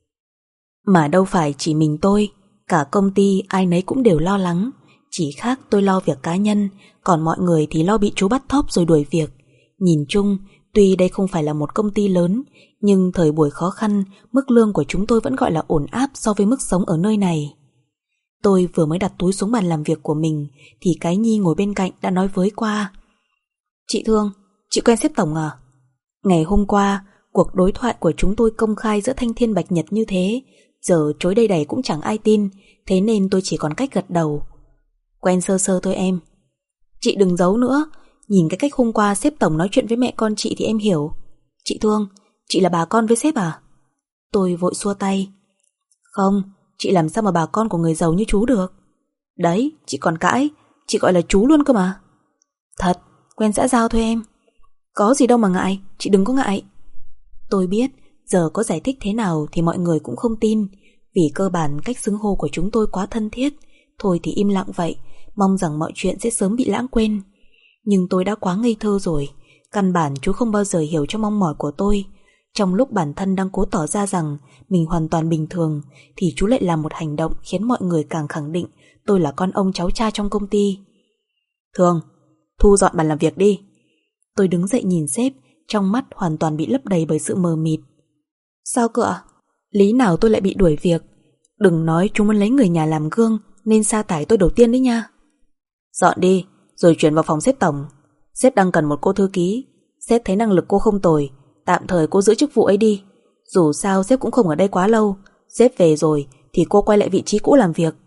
Mà đâu phải chỉ mình tôi, cả công ty ai nấy cũng đều lo lắng. Chỉ khác tôi lo việc cá nhân, còn mọi người thì lo bị chú bắt thóp rồi đuổi việc. Nhìn chung, tuy đây không phải là một công ty lớn, nhưng thời buổi khó khăn, mức lương của chúng tôi vẫn gọi là ổn áp so với mức sống ở nơi này. Tôi vừa mới đặt túi xuống bàn làm việc của mình thì cái Nhi ngồi bên cạnh đã nói với qua: Chị Thương, chị quen sếp tổng à? Ngày hôm qua, cuộc đối thoại của chúng tôi công khai giữa thanh thiên bạch nhật như thế, giờ chối đầy đầy cũng chẳng ai tin, thế nên tôi chỉ còn cách gật đầu. Quen sơ sơ thôi em. Chị đừng giấu nữa, nhìn cái cách hôm qua sếp tổng nói chuyện với mẹ con chị thì em hiểu. Chị Thương, chị là bà con với sếp à? Tôi vội xua tay. Không, chị làm sao mà bà con của người giàu như chú được. Đấy, chị còn cãi, chị gọi là chú luôn cơ mà. Thật, quen xã giao thôi em. Có gì đâu mà ngại, chị đừng có ngại. Tôi biết, giờ có giải thích thế nào thì mọi người cũng không tin, vì cơ bản cách xưng hô của chúng tôi quá thân thiết. Thôi thì im lặng vậy, mong rằng mọi chuyện sẽ sớm bị lãng quên. Nhưng tôi đã quá ngây thơ rồi, căn bản chú không bao giờ hiểu cho mong mỏi của tôi. Trong lúc bản thân đang cố tỏ ra rằng mình hoàn toàn bình thường, thì chú lại làm một hành động khiến mọi người càng khẳng định tôi là con ông cháu cha trong công ty. Thường, thu dọn bàn làm việc đi. Tôi đứng dậy nhìn sếp, trong mắt hoàn toàn bị lấp đầy bởi sự mờ mịt. Sao cơ ạ? Lý nào tôi lại bị đuổi việc? Đừng nói chú muốn lấy người nhà làm gương nên sa thải tôi đầu tiên đấy nha. Dọn đi, rồi chuyển vào phòng sếp tổng. Sếp đang cần một cô thư ký. Sếp thấy năng lực cô không tồi, tạm thời cô giữ chức vụ ấy đi. Dù sao sếp cũng không ở đây quá lâu, sếp về rồi thì cô quay lại vị trí cũ làm việc.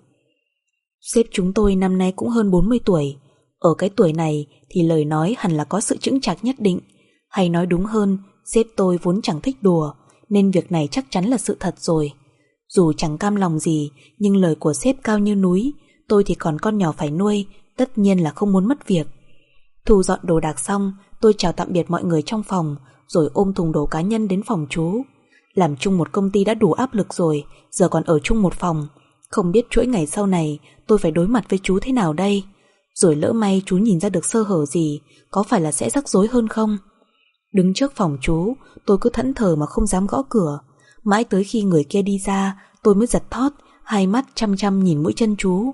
Sếp chúng tôi năm nay cũng hơn 40 tuổi. Ở cái tuổi này thì lời nói hẳn là có sự chững chạc nhất định. Hay nói đúng hơn, sếp tôi vốn chẳng thích đùa, nên việc này chắc chắn là sự thật rồi. Dù chẳng cam lòng gì, nhưng lời của sếp cao như núi. Tôi thì còn con nhỏ phải nuôi, tất nhiên là không muốn mất việc. Thu dọn đồ đạc xong, tôi chào tạm biệt mọi người trong phòng, rồi ôm thùng đồ cá nhân đến phòng chú. Làm chung một công ty đã đủ áp lực rồi, giờ còn ở chung một phòng. Không biết chuỗi ngày sau này tôi phải đối mặt với chú thế nào đây. Rồi lỡ may chú nhìn ra được sơ hở gì, có phải là sẽ rắc rối hơn không? Đứng trước phòng chú, tôi cứ thẫn thờ mà không dám gõ cửa. Mãi tới khi người kia đi ra, tôi mới giật thót, hai mắt chăm chăm nhìn mũi chân chú.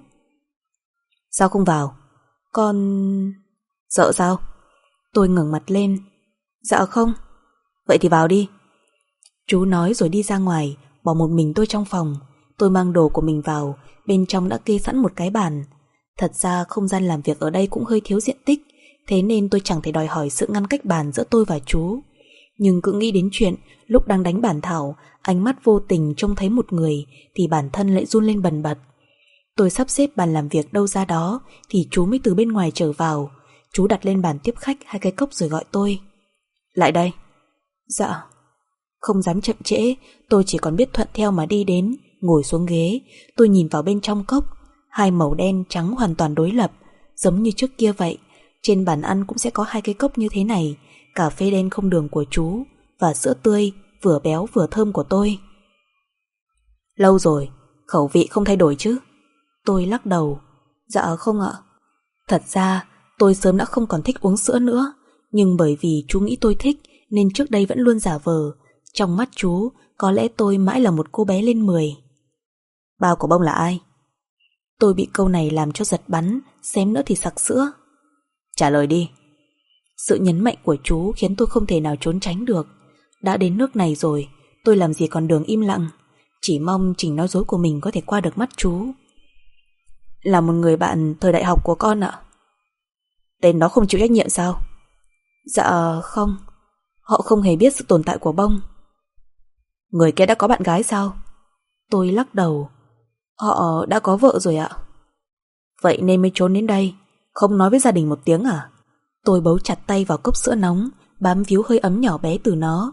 Sao không vào? Con... Sợ sao? Tôi ngẩng mặt lên. Dạ không. Vậy thì vào đi. Chú nói rồi đi ra ngoài, bỏ một mình tôi trong phòng. Tôi mang đồ của mình vào, bên trong đã kê sẵn một cái bàn. Thật ra không gian làm việc ở đây cũng hơi thiếu diện tích, thế nên tôi chẳng thể đòi hỏi sự ngăn cách bàn giữa tôi và chú. Nhưng cứ nghĩ đến chuyện lúc đang đánh bản thảo, ánh mắt vô tình trông thấy một người thì bản thân lại run lên bần bật. Tôi sắp xếp bàn làm việc đâu ra đó thì chú mới từ bên ngoài trở vào. Chú đặt lên bàn tiếp khách 2 cái cốc rồi gọi tôi. Lại đây. Dạ. Không dám chậm trễ, tôi chỉ còn biết thuận theo mà đi đến, ngồi xuống ghế. Tôi nhìn vào bên trong cốc, 2 màu đen trắng hoàn toàn đối lập, giống như trước kia vậy. Trên bàn ăn cũng sẽ có 2 cái cốc như thế này, cà phê đen không đường của chú và sữa tươi vừa béo vừa thơm của tôi. Lâu rồi, khẩu vị không thay đổi chứ? Tôi lắc đầu. Dạ không ạ. Thật ra tôi sớm đã không còn thích uống sữa nữa, nhưng bởi vì chú nghĩ tôi thích nên trước đây vẫn luôn giả vờ. Trong mắt chú, có lẽ tôi mãi là một cô bé lên 10. Bao của Bông là ai? Tôi bị câu này làm cho giật bắn, xém nữa thì sặc sữa. Trả lời đi. Sự nhấn mạnh của chú khiến tôi không thể nào trốn tránh được. Đã đến nước này rồi, tôi làm gì còn đường im lặng. Chỉ mong trình nói dối của mình có thể qua được mắt chú. Là một người bạn thời đại học của con ạ. Tên đó không chịu trách nhiệm sao? Dạ không, họ không hề biết sự tồn tại của bông. Người kia đã có bạn gái sao? Tôi lắc đầu. Họ đã có vợ rồi ạ. Vậy nên mới trốn đến đây, không nói với gia đình một tiếng à? Tôi bấu chặt tay vào cốc sữa nóng, bám víu hơi ấm nhỏ bé từ nó.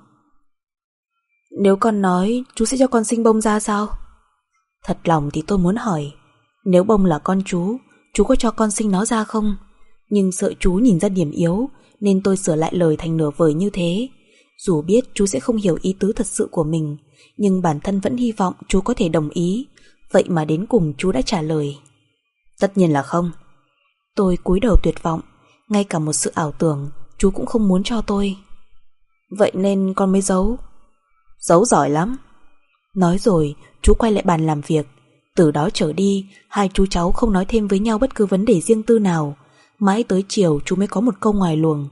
Nếu con nói, chú sẽ cho con sinh bông ra sao? Thật lòng thì tôi muốn hỏi, nếu bông là con chú có cho con sinh nó ra không? Nhưng sợ chú nhìn ra điểm yếu, nên tôi sửa lại lời thành nửa vời như thế. Dù biết chú sẽ không hiểu ý tứ thật sự của mình, nhưng bản thân vẫn hy vọng chú có thể đồng ý. Vậy mà đến cùng chú đã trả lời. Tất nhiên là không. Tôi cúi đầu tuyệt vọng. Ngay cả một sự ảo tưởng chú cũng không muốn cho tôi. Vậy nên con mới giấu. Giấu giỏi lắm. Nói rồi chú quay lại bàn làm việc. Từ đó trở đi, hai chú cháu không nói thêm với nhau bất cứ vấn đề riêng tư nào. Mãi tới chiều chú mới có một câu ngoài luồng.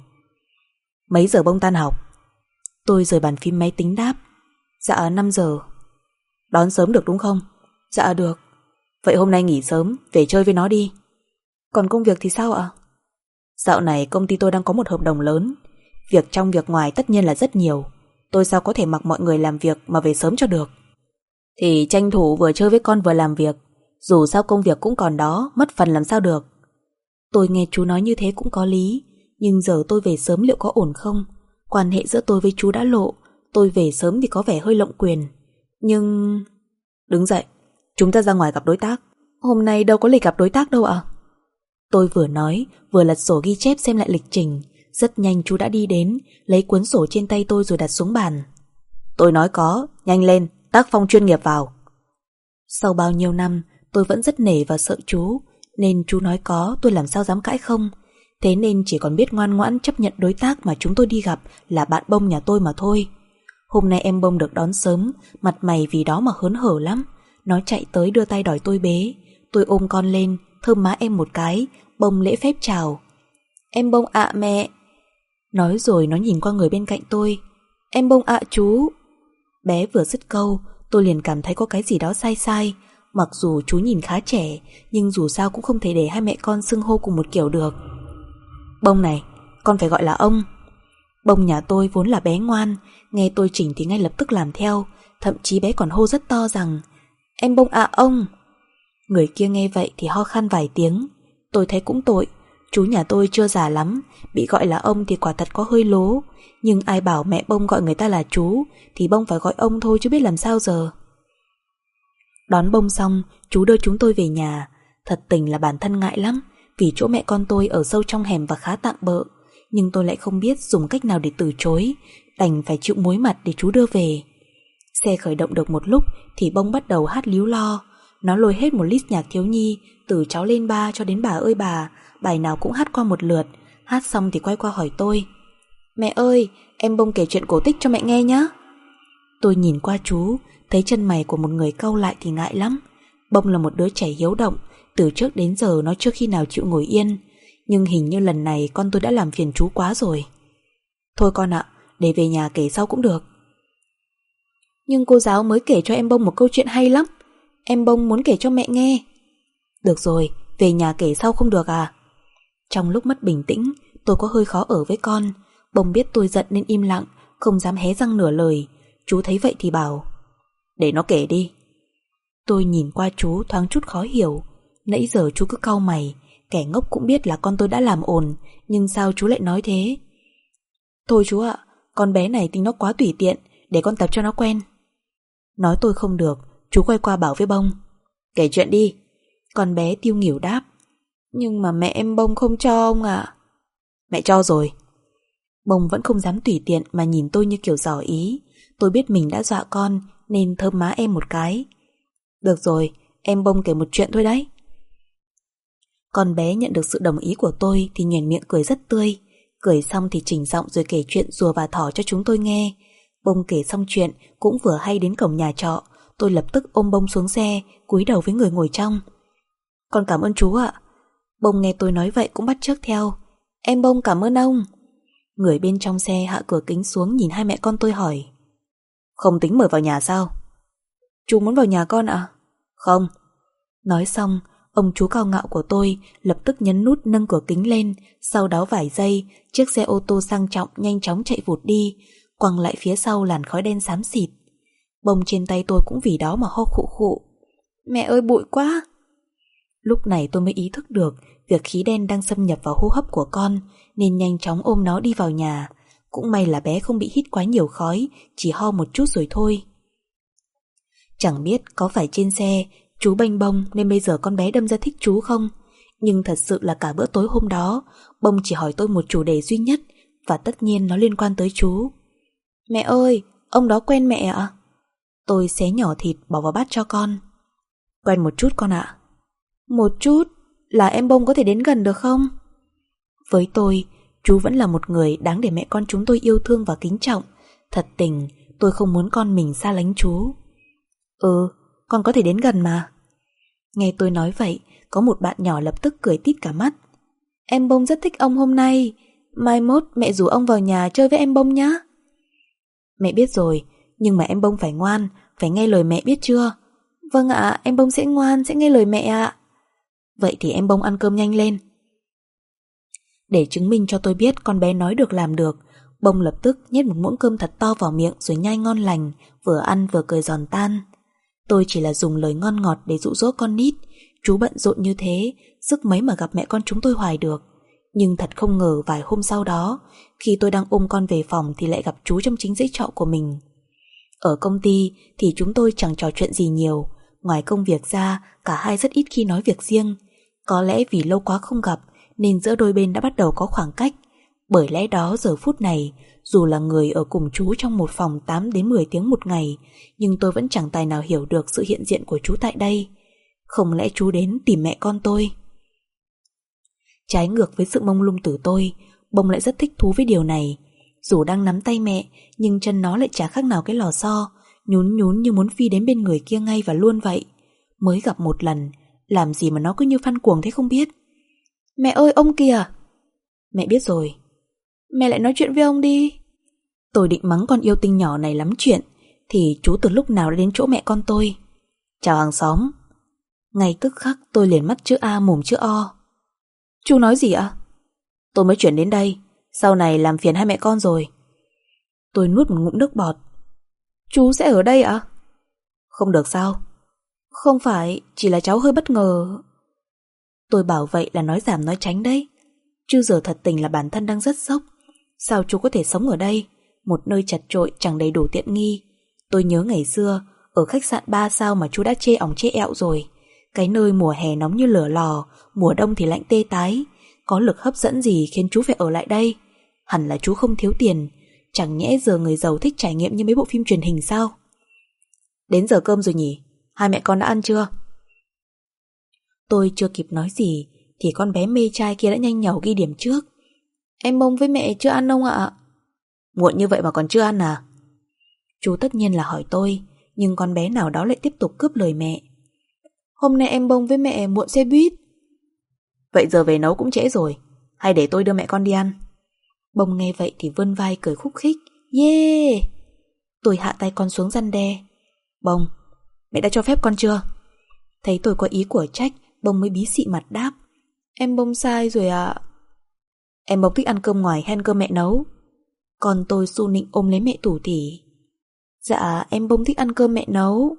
Mấy giờ bông tan học? Tôi rời bàn phím máy tính đáp. Dạ 5 giờ. Đón sớm được đúng không? Dạ được. Vậy hôm nay nghỉ sớm, về chơi với nó đi. Còn công việc thì sao ạ? Dạo này công ty tôi đang có một hợp đồng lớn. Việc trong việc ngoài tất nhiên là rất nhiều. Tôi sao có thể mặc mọi người làm việc mà về sớm cho được. Thì tranh thủ vừa chơi với con vừa làm việc. Dù sao công việc cũng còn đó, mất phần làm sao được. Tôi nghe chú nói như thế cũng có lý. Nhưng giờ tôi về sớm liệu có ổn không? Quan hệ giữa tôi với chú đã lộ. Tôi về sớm thì có vẻ hơi lộng quyền. Nhưng... Đứng dậy, chúng ta ra ngoài gặp đối tác. Hôm nay đâu có lịch gặp đối tác đâu ạ. Tôi vừa nói vừa lật sổ ghi chép xem lại lịch trình. Rất nhanh chú đã đi đến, lấy cuốn sổ trên tay tôi rồi đặt xuống bàn. Tôi nói có, nhanh lên, tác phong chuyên nghiệp vào. Sau bao nhiêu năm tôi vẫn rất nể và sợ chú, nên chú nói có tôi làm sao dám cãi không. Thế nên chỉ còn biết ngoan ngoãn chấp nhận đối tác mà chúng tôi đi gặp là bạn Bông nhà tôi mà thôi. Hôm nay em Bông được đón sớm, mặt mày vì đó mà hớn hở lắm. Nó chạy tới đưa tay đòi tôi bế. Tôi ôm con lên, thơm má em một cái. Bông lễ phép chào. Em Bông ạ mẹ. Nói rồi nó nhìn qua người bên cạnh tôi. Em Bông ạ chú. Bé vừa dứt câu, tôi liền cảm thấy có cái gì đó sai sai. Mặc dù chú nhìn khá trẻ, nhưng dù sao cũng không thể để hai mẹ con xưng hô cùng một kiểu được. Bông này, con phải gọi là ông. Bông nhà tôi vốn là bé ngoan, nghe tôi chỉnh thì ngay lập tức làm theo. Thậm chí bé còn hô rất to rằng em Bông ạ ông. Người kia nghe vậy thì ho khan vài tiếng. Tôi thấy cũng tội. Chú nhà tôi chưa già lắm, bị gọi là ông thì quả thật có hơi lố. Nhưng ai bảo mẹ Bông gọi người ta là chú, thì Bông phải gọi ông thôi chứ biết làm sao giờ. Đón Bông xong, chú đưa chúng tôi về nhà. Thật tình là bản thân ngại lắm, vì chỗ mẹ con tôi ở sâu trong hẻm và khá tạm bợ. Nhưng tôi lại không biết dùng cách nào để từ chối, đành phải chịu muối mặt để chú đưa về. Xe khởi động được một lúc thì Bông bắt đầu hát líu lo. Nó lôi hết một list nhạc thiếu nhi, từ Cháu lên ba cho đến Bà ơi bà, bài nào cũng hát qua một lượt. Hát xong thì quay qua hỏi tôi. Mẹ ơi, em Bông kể chuyện cổ tích cho mẹ nghe nhé. Tôi nhìn qua chú, thấy chân mày của một người cau lại thì ngại lắm. Bông là một đứa trẻ hiếu động, từ trước đến giờ nó chưa khi nào chịu ngồi yên. Nhưng hình như lần này con tôi đã làm phiền chú quá rồi. Thôi con ạ, để về nhà kể sau cũng được. Nhưng cô giáo mới kể cho em Bông một câu chuyện hay lắm. Em Bông muốn kể cho mẹ nghe. Được rồi, về nhà kể sau không được à? Trong lúc mất bình tĩnh, tôi có hơi khó ở với con. Bông biết tôi giận nên im lặng, không dám hé răng nửa lời. Chú thấy vậy thì bảo, để nó kể đi. Tôi nhìn qua chú thoáng chút khó hiểu. Nãy giờ chú cứ cau mày. Kẻ ngốc cũng biết là con tôi đã làm ồn, nhưng sao chú lại nói thế? Thôi chú ạ, con bé này tính nó quá tùy tiện, để con tập cho nó quen. Nói tôi không được, chú quay qua bảo với Bông, kể chuyện đi. Con bé tiêu nghỉu đáp, nhưng mà mẹ em Bông không cho ông ạ. Mẹ cho rồi. Bông vẫn không dám tùy tiện mà nhìn tôi như kiểu dò ý. Tôi biết mình đã dọa con nên thơm má em một cái. Được rồi, em Bông kể một chuyện thôi đấy. Con bé nhận được sự đồng ý của tôi thì nhoẻn miệng cười rất tươi. Cười xong thì chỉnh giọng rồi kể chuyện rùa và thỏ cho chúng tôi nghe. Bông kể xong chuyện cũng vừa hay đến cổng nhà trọ. Tôi lập tức ôm Bông xuống xe, cúi đầu với người ngồi trong. Con cảm ơn chú ạ. Bông nghe tôi nói vậy cũng bắt chước theo. Em Bông cảm ơn ông. Người bên trong xe hạ cửa kính xuống nhìn hai mẹ con tôi hỏi. Không tính mời vào nhà sao? Chú muốn vào nhà con ạ? Không. Nói xong, ông chú cao ngạo của tôi lập tức nhấn nút nâng cửa kính lên. Sau đó vài giây, chiếc xe ô tô sang trọng nhanh chóng chạy vụt đi, quăng lại phía sau làn khói đen xám xịt. Bông trên tay tôi cũng vì đó mà ho khụ khụ. Mẹ ơi, bụi quá. Lúc này tôi mới ý thức được việc khí đen đang xâm nhập vào hô hấp của con, nên nhanh chóng ôm nó đi vào nhà. Cũng may là bé không bị hít quá nhiều khói, chỉ ho một chút rồi thôi. Chẳng biết có phải trên xe chú bênh bông nên bây giờ con bé đâm ra thích chú không, nhưng thật sự là cả bữa tối hôm đó Bông chỉ hỏi tôi một chủ đề duy nhất, và tất nhiên nó liên quan tới chú. Mẹ ơi, ông đó quen mẹ ạ? Tôi xé nhỏ thịt bỏ vào bát cho con. Quen một chút con ạ. Một chút? Là em Bông có thể đến gần được không? Với tôi, chú vẫn là một người đáng để mẹ con chúng tôi yêu thương và kính trọng. Thật tình, tôi không muốn con mình xa lánh chú. Con có thể đến gần mà. Nghe tôi nói vậy, có một bạn nhỏ lập tức cười tít cả mắt. Em Bông rất thích ông hôm nay. Mai mốt mẹ rủ ông vào nhà chơi với em Bông nhá. Mẹ biết rồi, nhưng mà em Bông phải ngoan, phải nghe lời mẹ biết chưa? Vâng ạ, em Bông sẽ ngoan, sẽ nghe lời mẹ ạ. Vậy thì em Bông ăn cơm nhanh lên. Để chứng minh cho tôi biết con bé nói được làm được, Bông lập tức nhét một muỗng cơm thật to vào miệng rồi nhai ngon lành, vừa ăn vừa cười giòn tan. Tôi chỉ là dùng lời ngon ngọt để dụ dỗ con nít. Chú bận rộn như thế, sức mấy mà gặp mẹ con chúng tôi hoài được. Nhưng thật không ngờ vài hôm sau đó, khi tôi đang ôm con về phòng thì lại gặp chú trong chính dãy trọ của mình. Ở công ty thì chúng tôi chẳng trò chuyện gì nhiều. Ngoài công việc ra, cả hai rất ít khi nói việc riêng. Có lẽ vì lâu quá không gặp nên giữa đôi bên đã bắt đầu có khoảng cách. Bởi lẽ đó giờ phút này, dù là người ở cùng chú trong một phòng 8 đến 10 tiếng một ngày, nhưng tôi vẫn chẳng tài nào hiểu được sự hiện diện của chú tại đây. Không lẽ chú đến tìm mẹ con tôi? Trái ngược với sự mông lung từ tôi, Bông lại rất thích thú với điều này. Dù đang nắm tay mẹ, nhưng chân nó lại chả khác nào cái lò xo, nhún nhún như muốn phi đến bên người kia ngay và luôn vậy. Mới gặp một lần, làm gì mà nó cứ như phát cuồng thế không biết. Mẹ ơi, ông kìa! Mẹ biết rồi. Mẹ lại nói chuyện với ông đi. Tôi định mắng con yêu tinh nhỏ này lắm chuyện, thì chú từ lúc nào đã đến chỗ mẹ con tôi. Chào hàng xóm. Ngay tức khắc tôi liền mắt chữ A mồm chữ O. Chú nói gì ạ? Tôi mới chuyển đến đây, sau này làm phiền hai mẹ con rồi. Tôi nuốt một ngụm nước bọt. Chú sẽ ở đây ạ? Không được sao? Không phải, chỉ là cháu hơi bất ngờ. Tôi bảo vậy là nói giảm nói tránh đấy. Chứ giờ thật tình là bản thân đang rất sốc. Sao chú có thể sống ở đây, một nơi chật chội chẳng đầy đủ tiện nghi. Tôi nhớ ngày xưa ở khách sạn 3 sao mà chú đã chê ỏng chê ẹo rồi. Cái nơi mùa hè nóng như lửa lò, mùa đông thì lạnh tê tái. Có lực hấp dẫn gì khiến chú phải ở lại đây? Hẳn là chú không thiếu tiền. Chẳng nhẽ giờ người giàu thích trải nghiệm như mấy bộ phim truyền hình sao? Đến giờ cơm rồi nhỉ? Hai mẹ con đã ăn chưa? Tôi chưa kịp nói gì thì con bé mê trai kia đã nhanh nhảu ghi điểm trước. Em Bông với mẹ chưa ăn ông ạ? Muộn như vậy mà còn chưa ăn à? Chú tất nhiên là hỏi tôi, nhưng con bé nào đó lại tiếp tục cướp lời mẹ. Hôm nay em Bông với mẹ muộn xe buýt. Vậy giờ về nấu cũng trễ rồi, hay để tôi đưa mẹ con đi ăn? Bông nghe vậy thì vươn vai cười khúc khích. Yeah! Tôi hạ tay con xuống răn đe. Bông, mẹ đã cho phép con chưa? Thấy tôi có ý của trách, Bông mới bí xị mặt đáp. Em Bông sai rồi ạ. Em Bông thích ăn cơm ngoài hay ăn cơm mẹ nấu? Còn tôi su nịnh ôm lấy mẹ tủi tỉa. Dạ, em Bông thích ăn cơm mẹ nấu.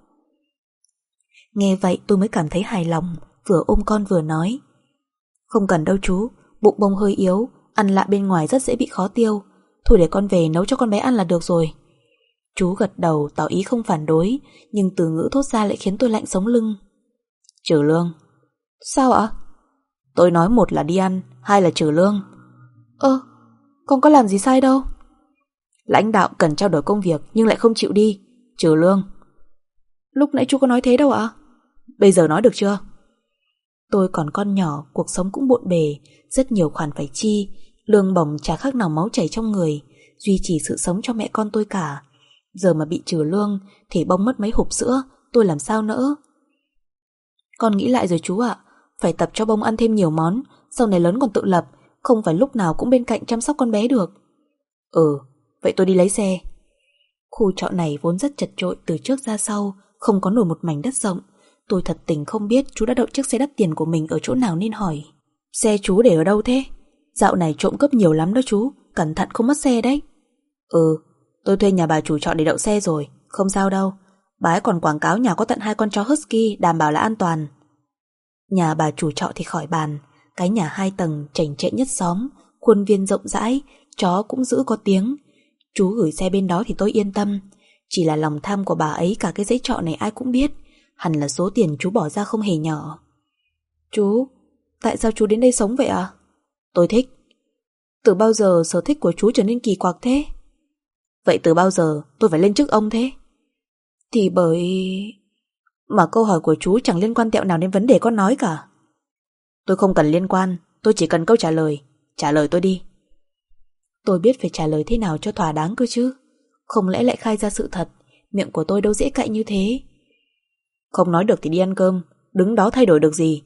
Nghe vậy tôi mới cảm thấy hài lòng, vừa ôm con vừa nói. Không cần đâu chú, bụng Bông hơi yếu, ăn lạ bên ngoài rất dễ bị khó tiêu. Thôi để con về nấu cho con bé ăn là được rồi. Chú gật đầu tỏ ý không phản đối, nhưng từ ngữ thốt ra lại khiến tôi lạnh sống lưng. Trừ lương. Sao ạ? Tôi nói một là đi ăn, hai là trừ lương. Con có làm gì sai đâu. Lãnh đạo cần trao đổi công việc nhưng lại không chịu đi, trừ lương. Lúc nãy chú có nói thế đâu ạ? Bây giờ nói được chưa? Tôi còn con nhỏ, cuộc sống cũng bộn bề, rất nhiều khoản phải chi, lương bổng chả khác nào máu chảy trong người, duy trì sự sống cho mẹ con tôi cả. Giờ mà bị trừ lương thì Bông mất mấy hộp sữa, tôi làm sao nỡ? Con nghĩ lại rồi chú ạ, Phải tập cho Bông ăn thêm nhiều món, sau này lớn còn tự lập, không phải lúc nào cũng bên cạnh chăm sóc con bé được. Vậy tôi đi lấy xe. Khu trọ này vốn rất chật chội từ trước ra sau, không có nổi một mảnh đất rộng. Tôi thật tình không biết chú đã đậu chiếc xe đắt tiền của mình ở chỗ nào nên hỏi. Xe chú để ở đâu thế? Dạo này trộm cướp nhiều lắm đó chú, cẩn thận không mất xe đấy. Tôi thuê nhà bà chủ trọ để đậu xe rồi, không sao đâu. Bà ấy còn quảng cáo nhà có tận 2 con chó husky, đảm bảo là an toàn. Nhà bà chủ trọ thì khỏi bàn, cái nhà 2 tầng chảnh chệ nhất xóm, khuôn viên rộng rãi, chó cũng giữ có tiếng. Chú gửi xe bên đó thì tôi yên tâm. Chỉ là lòng tham của bà ấy cả cái dãy trọ này ai cũng biết, hẳn là số tiền chú bỏ ra không hề nhỏ. Chú, tại sao chú đến đây sống vậy à? Tôi thích. Từ bao giờ sở thích của chú trở nên kỳ quặc thế? Vậy từ bao giờ tôi phải lên chức ông thế? Thì bởi... Mà câu hỏi của chú chẳng liên quan tẹo nào đến vấn đề con nói cả. Tôi không cần liên quan, tôi chỉ cần câu trả lời. Trả lời tôi đi. Tôi biết phải trả lời thế nào cho thỏa đáng cơ chứ. Không lẽ lại khai ra sự thật? Miệng của tôi đâu dễ cậy như thế. Không nói được thì đi ăn cơm, đứng đó thay đổi được gì.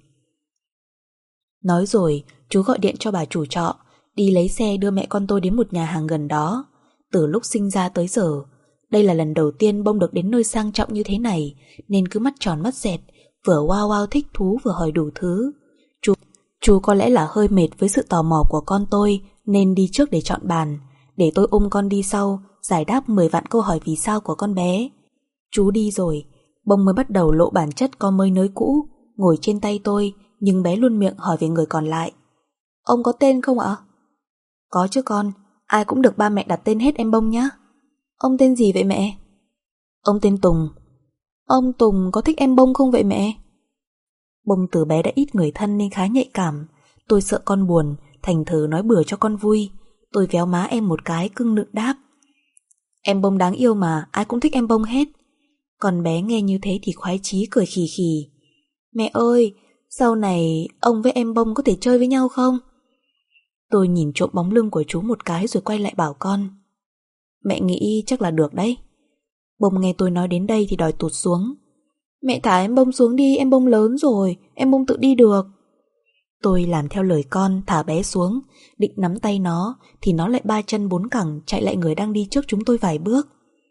Nói rồi, chú gọi điện cho bà chủ trọ, đi lấy xe đưa mẹ con tôi đến một nhà hàng gần đó. Từ lúc sinh ra tới giờ, đây là lần đầu tiên Bông được đến nơi sang trọng như thế này, nên cứ mắt tròn mắt dẹt, vừa wow wow thích thú vừa hỏi đủ thứ. Chú có lẽ là hơi mệt với sự tò mò của con tôi, nên đi trước để chọn bàn, để tôi ôm con đi sau, giải đáp 10 vạn câu hỏi vì sao của con bé. Chú đi rồi, Bông mới bắt đầu lộ bản chất con mới nới cũ, ngồi trên tay tôi, nhưng bé luôn miệng hỏi về người còn lại. Ông có tên không ạ? Có chứ con, ai cũng được ba mẹ đặt tên hết em Bông nhá. Ông tên gì vậy mẹ? Ông tên Tùng. Ông Tùng có thích em Bông không vậy mẹ? Bông từ bé đã ít người thân nên khá nhạy cảm. Tôi sợ con buồn, thành thử nói bừa cho con vui. Tôi véo má em một cái cưng nựng đáp. Em Bông đáng yêu mà, ai cũng thích em Bông hết. Con bé nghe như thế thì khoái chí cười khì khì. Mẹ ơi, sau này ông với em Bông có thể chơi với nhau không? Tôi nhìn trộm bóng lưng của chú một cái rồi quay lại bảo con. Mẹ nghĩ chắc là được đấy. Bông nghe tôi nói đến đây thì đòi tụt xuống. Mẹ thả em Bông xuống đi, em Bông lớn rồi, em Bông tự đi được. Tôi làm theo lời con, thả bé xuống, định nắm tay nó thì nó lại 3 chân 4 cẳng chạy lại người đang đi trước chúng tôi vài bước.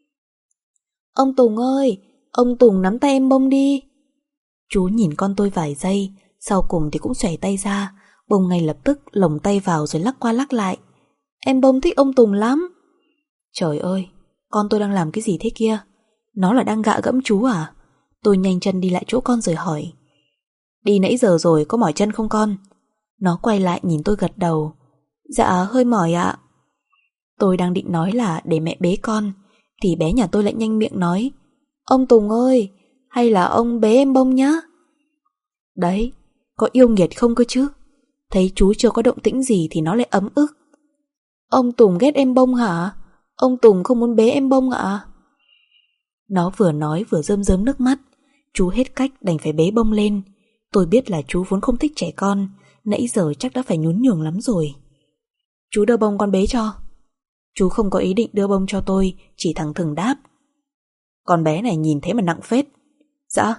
Ông Tùng ơi, ông Tùng nắm tay em Bông đi. Chú nhìn con tôi vài giây, sau cùng thì cũng xoẻ tay ra. Bông ngay lập tức lồng tay vào rồi lắc qua lắc lại. Em Bông thích ông Tùng lắm. Trời ơi, con tôi đang làm cái gì thế kia? Nó là đang gạ gẫm chú à? Tôi nhanh chân đi lại chỗ con rồi hỏi. Đi nãy giờ rồi, có mỏi chân không con? Nó quay lại nhìn tôi gật đầu. Dạ, hơi mỏi ạ. Tôi đang định nói là để mẹ bế con, thì bé nhà tôi lại nhanh miệng nói. Ông Tùng ơi, hay là ông bế em Bông nhá? Đấy, có yêu nghiệt không cơ chứ? Thấy chú chưa có động tĩnh gì thì nó lại ấm ức. Ông Tùng ghét em Bông hả? Ông Tùng không muốn bế em Bông ạ? Nó vừa nói vừa rơm rớm nước mắt. Chú hết cách đành phải bế Bông lên. Tôi biết là chú vốn không thích trẻ con, nãy giờ chắc đã phải nhún nhường lắm rồi. Chú đưa Bông con bế cho. Chú không có ý định đưa Bông cho tôi, chỉ thẳng thừng đáp. Con bé này nhìn thế mà nặng phết. Dạ.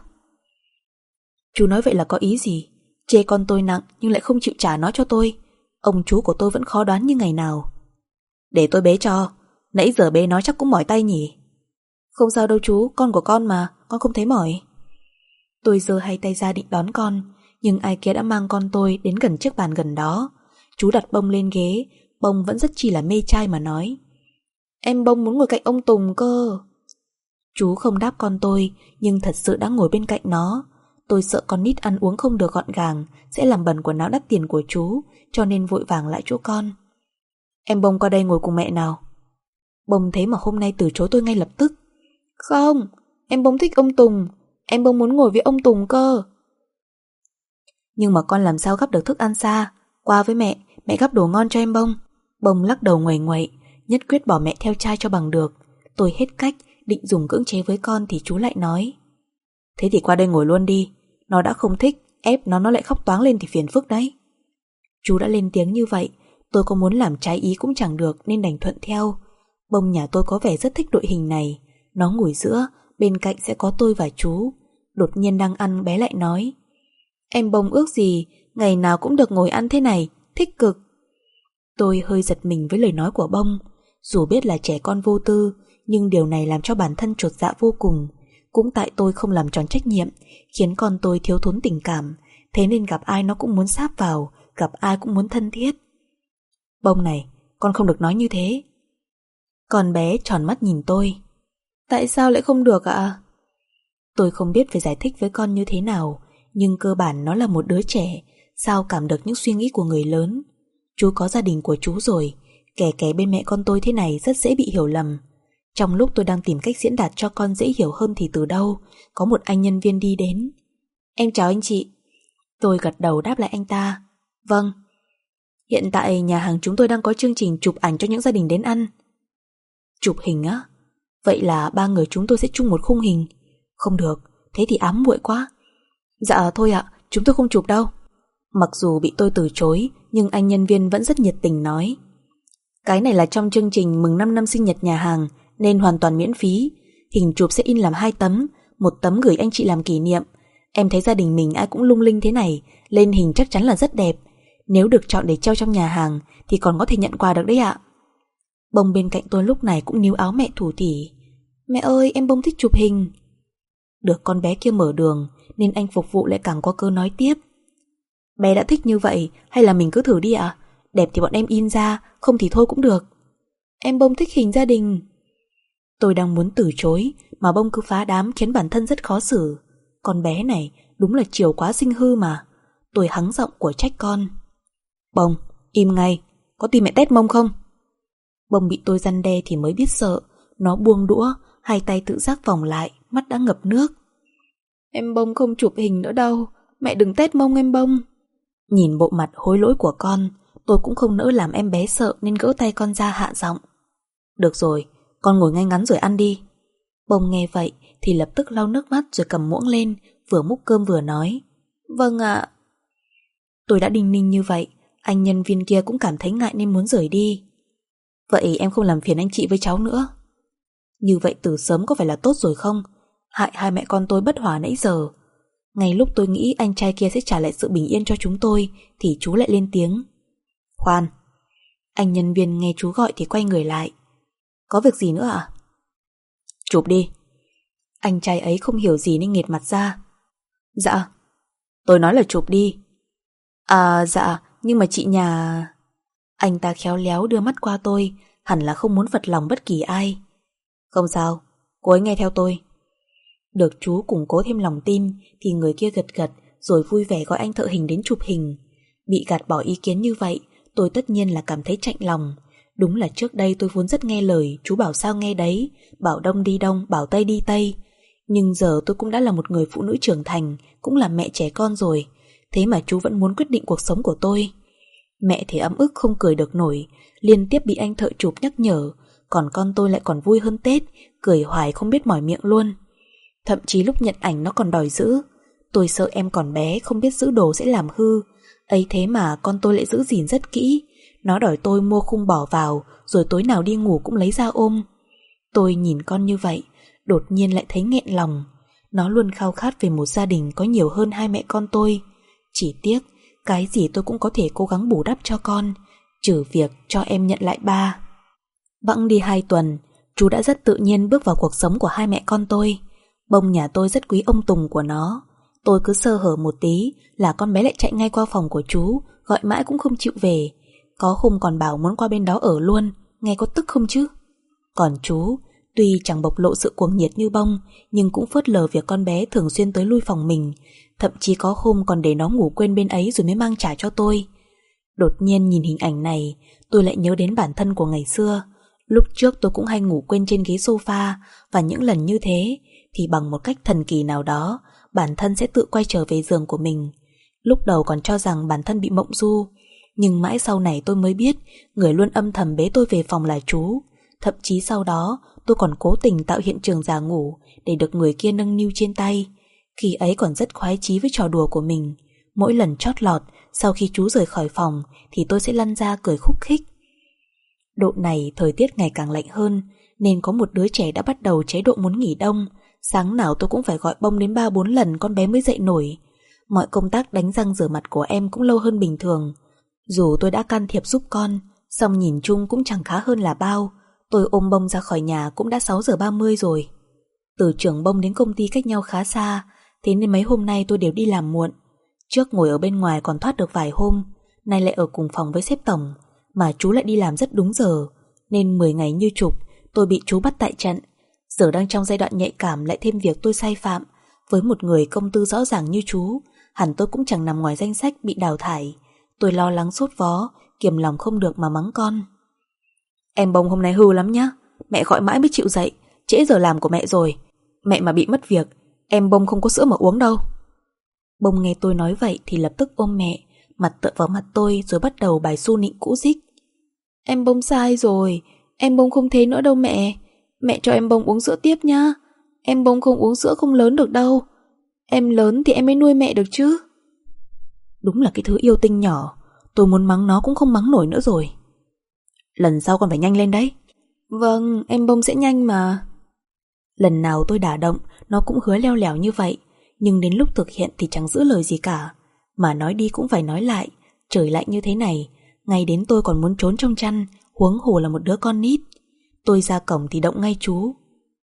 Chú nói vậy là có ý gì? Chê con tôi nặng nhưng lại không chịu trả nó cho tôi. Ông chú của tôi vẫn khó đoán như ngày nào. Để tôi bế cho. Nãy giờ bế nó chắc cũng mỏi tay nhỉ? Không sao đâu chú, con của con mà, con không thấy mỏi. Tôi giơ hai tay ra định đón con, nhưng ai kia đã mang con tôi đến gần chiếc bàn gần đó. Chú đặt Bông lên ghế, Bông vẫn rất chi là mê trai mà nói. Em Bông muốn ngồi cạnh ông Tùng cơ. Chú không đáp con tôi, nhưng thật sự đã ngồi bên cạnh nó. Tôi sợ con nít ăn uống không được gọn gàng sẽ làm bẩn quần áo đắt tiền của chú, cho nên vội vàng lại chỗ con. Em Bông qua đây ngồi cùng mẹ nào. Bông thế mà hôm nay từ chối tôi ngay lập tức. Không, em Bông thích ông Tùng, em Bông muốn ngồi với ông Tùng cơ. Nhưng mà con làm sao gắp được thức ăn xa? Qua với mẹ gắp đồ ngon cho em Bông. Bông lắc đầu nguầy nguậy, nhất quyết bỏ mẹ theo trai cho bằng được. Tôi hết cách, định dùng cưỡng chế với con thì chú lại nói. Thế thì qua đây ngồi luôn đi. Nó đã không thích, ép nó lại khóc toáng lên thì phiền phức đấy. Chú đã lên tiếng như vậy, tôi có muốn làm trái ý cũng chẳng được nên đành thuận theo. Bông nhà tôi có vẻ rất thích đội hình này. Nó ngồi giữa, bên cạnh sẽ có tôi và chú. Đột nhiên đang ăn bé lại nói. Em Bông ước gì ngày nào cũng được ngồi ăn thế này, thích cực. Tôi hơi giật mình với lời nói của Bông. Dù biết là trẻ con vô tư, nhưng điều này làm cho bản thân chột dạ vô cùng. Cũng tại tôi không làm tròn trách nhiệm, khiến con tôi thiếu thốn tình cảm, thế nên gặp ai nó cũng muốn sáp vào, gặp ai cũng muốn thân thiết. Bông này, con không được nói như thế. Con bé tròn mắt nhìn tôi. Tại sao lại không được ạ? Tôi không biết phải giải thích với con như thế nào, nhưng cơ bản nó là một đứa trẻ, sao cảm được những suy nghĩ của người lớn. Chú có gia đình của chú rồi, kẻ bên mẹ con tôi thế này rất dễ bị hiểu lầm. Trong lúc tôi đang tìm cách diễn đạt cho con dễ hiểu hơn thì từ đâu có một anh nhân viên đi đến. Em chào anh chị. Tôi gật đầu đáp lại anh ta. Vâng. Hiện tại nhà hàng chúng tôi đang có chương trình chụp ảnh cho những gia đình đến ăn. Chụp hình á? Vậy là 3 người chúng tôi sẽ chung một khung hình. Không được, thế thì ám muội quá. Dạ thôi ạ, chúng tôi không chụp đâu. Mặc dù bị tôi từ chối, nhưng anh nhân viên vẫn rất nhiệt tình nói: cái này là trong chương trình mừng 5 năm sinh nhật nhà hàng, nên hoàn toàn miễn phí. Hình chụp sẽ in làm 2 tấm, một tấm gửi anh chị làm kỷ niệm. Em thấy gia đình mình ai cũng lung linh thế này, lên hình chắc chắn là rất đẹp. Nếu được chọn để treo trong nhà hàng thì còn có thể nhận quà được đấy ạ. Bông bên cạnh tôi lúc này cũng níu áo mẹ thủ thỉ: mẹ ơi, em Bông thích chụp hình. Được con bé kia mở đường, nên anh phục vụ lại càng có cơ nói tiếp: bé đã thích như vậy, hay là mình cứ thử đi ạ? Đẹp thì bọn em in ra, không thì thôi cũng được. Em Bông thích hình gia đình. Tôi đang muốn từ chối mà Bông cứ phá đám, khiến bản thân rất khó xử. Con bé này đúng là chiều quá sinh hư mà. Tôi hắng giọng của trách con: Bông, im ngay, có tin mẹ tét mông không? Bông bị tôi răn đe thì mới biết sợ. Nó buông đũa, hai tay tự giác vòng lại, mắt đã ngập nước. Em Bông không chụp hình nữa đâu, mẹ đừng tét mông em Bông. Nhìn bộ mặt hối lỗi của con, tôi cũng không nỡ làm em bé sợ nên gỡ tay con ra hạ giọng: được rồi, con ngồi ngay ngắn rồi ăn đi. Bông nghe vậy thì lập tức lau nước mắt rồi cầm muỗng lên, vừa múc cơm vừa nói: vâng ạ. Tôi đã đinh ninh như vậy, anh nhân viên kia cũng cảm thấy ngại nên muốn rời đi. Vậy em không làm phiền anh chị với cháu nữa. Như vậy từ sớm có phải là tốt rồi không? Hại hai mẹ con tôi bất hòa nãy giờ. Ngay lúc tôi nghĩ anh trai kia sẽ trả lại sự bình yên cho chúng tôi thì chú lại lên tiếng: khoan. Anh nhân viên nghe chú gọi thì quay người lại: có việc gì nữa ạ? Chụp đi. Anh trai ấy không hiểu gì nên nghệt mặt ra: dạ. Tôi nói là chụp đi. À dạ, nhưng mà chị nhà... Anh ta khéo léo đưa mắt qua tôi, hẳn là không muốn phật lòng bất kỳ ai. Không sao, cô ấy nghe theo tôi. Được chú củng cố thêm lòng tin thì người kia gật gật rồi vui vẻ gọi anh thợ hình đến chụp hình. Bị gạt bỏ ý kiến như vậy, tôi tất nhiên là cảm thấy chạnh lòng. Đúng là trước đây tôi vốn rất nghe lời, chú bảo sao nghe đấy, bảo đông đi đông, bảo tây đi tây. Nhưng giờ tôi cũng đã là một người phụ nữ trưởng thành, cũng là mẹ trẻ con rồi. Thế mà chú vẫn muốn quyết định cuộc sống của tôi. Mẹ thì ấm ức không cười được nổi, liên tiếp bị anh thợ chụp nhắc nhở. Còn con tôi lại còn vui hơn Tết, cười hoài không biết mỏi miệng luôn. Thậm chí lúc nhận ảnh nó còn đòi giữ. Tôi sợ em còn bé không biết giữ đồ sẽ làm hư. Ấy thế mà con tôi lại giữ gìn rất kỹ. Nó đòi tôi mua khung bỏ vào, rồi tối nào đi ngủ cũng lấy ra ôm. Tôi nhìn con như vậy, đột nhiên lại thấy nghẹn lòng. Nó luôn khao khát về một gia đình có nhiều hơn hai mẹ con tôi. Chỉ tiếc, cái gì tôi cũng có thể cố gắng bù đắp cho con, trừ việc cho em nhận lại ba. Bẵng đi 2 tuần, chú đã rất tự nhiên bước vào cuộc sống của hai mẹ con tôi. Bông nhà tôi rất quý ông Tùng của nó. Tôi cứ sơ hở một tí là con bé lại chạy ngay qua phòng của chú, gọi mãi cũng không chịu về. Có hôm còn bảo muốn qua bên đó ở luôn, nghe có tức không chứ? Còn chú, tuy chẳng bộc lộ sự cuồng nhiệt như Bông, nhưng cũng phớt lờ việc con bé thường xuyên tới lui phòng mình. Thậm chí có hôm còn để nó ngủ quên bên ấy rồi mới mang trả cho tôi. Đột nhiên nhìn hình ảnh này, tôi lại nhớ đến bản thân của ngày xưa. Lúc trước tôi cũng hay ngủ quên trên ghế sofa, và những lần như thế thì bằng một cách thần kỳ nào đó, bản thân sẽ tự quay trở về giường của mình. Lúc đầu còn cho rằng bản thân bị mộng du, nhưng mãi sau này tôi mới biết người luôn âm thầm bế tôi về phòng là chú. Thậm chí sau đó tôi còn cố tình tạo hiện trường giả ngủ để được người kia nâng niu trên tay. Khi ấy còn rất khoái chí với trò đùa của mình. Mỗi lần chót lọt, sau khi chú rời khỏi phòng thì tôi sẽ lăn ra cười khúc khích. Độ này thời tiết ngày càng lạnh hơn, nên có một đứa trẻ đã bắt đầu chế độ muốn nghỉ đông. Sáng nào tôi cũng phải gọi Bông đến 3-4 lần con bé mới dậy nổi. Mọi công tác đánh răng rửa mặt của em cũng lâu hơn bình thường. Dù tôi đã can thiệp giúp con, song nhìn chung cũng chẳng khá hơn là bao. Tôi ôm Bông ra khỏi nhà cũng đã 6 giờ 30 rồi. Từ trường Bông đến công ty cách nhau khá xa, thế nên mấy hôm nay tôi đều đi làm muộn. Trước ngồi ở bên ngoài còn thoát được vài hôm, nay lại ở cùng phòng với sếp tổng, mà chú lại đi làm rất đúng giờ, nên 10 ngày như chục tôi bị chú bắt tại trận. Giờ đang trong giai đoạn nhạy cảm, lại thêm việc tôi sai phạm. Với một người công tư rõ ràng như chú, hẳn tôi cũng chẳng nằm ngoài danh sách bị đào thải. Tôi lo lắng sốt vó, kiềm lòng không được mà mắng con. Em Bông hôm nay hư lắm nhá, mẹ gọi mãi mới chịu dậy, trễ giờ làm của mẹ rồi. Mẹ mà bị mất việc, em Bông không có sữa mà uống đâu. Bông nghe tôi nói vậy thì lập tức ôm mẹ, mặt tựa vào mặt tôi rồi bắt đầu bài su nịnh cũ dích. Em Bông sai rồi, em Bông không thế nữa đâu mẹ. Mẹ cho em Bông uống sữa tiếp nhá. Em Bông không uống sữa không lớn được đâu. Em lớn thì em mới nuôi mẹ được chứ. Đúng là cái thứ yêu tinh nhỏ, tôi muốn mắng nó cũng không mắng nổi nữa rồi. Lần sau con phải nhanh lên đấy. Vâng, em Bông sẽ nhanh mà. Lần nào tôi đả động, nó cũng hứa leo lẻo như vậy, nhưng đến lúc thực hiện thì chẳng giữ lời gì cả. Mà nói đi cũng phải nói lại, trời lạnh như thế này, ngay đến tôi còn muốn trốn trong chăn, huống hồ là một đứa con nít. Tôi ra cổng thì động ngay chú.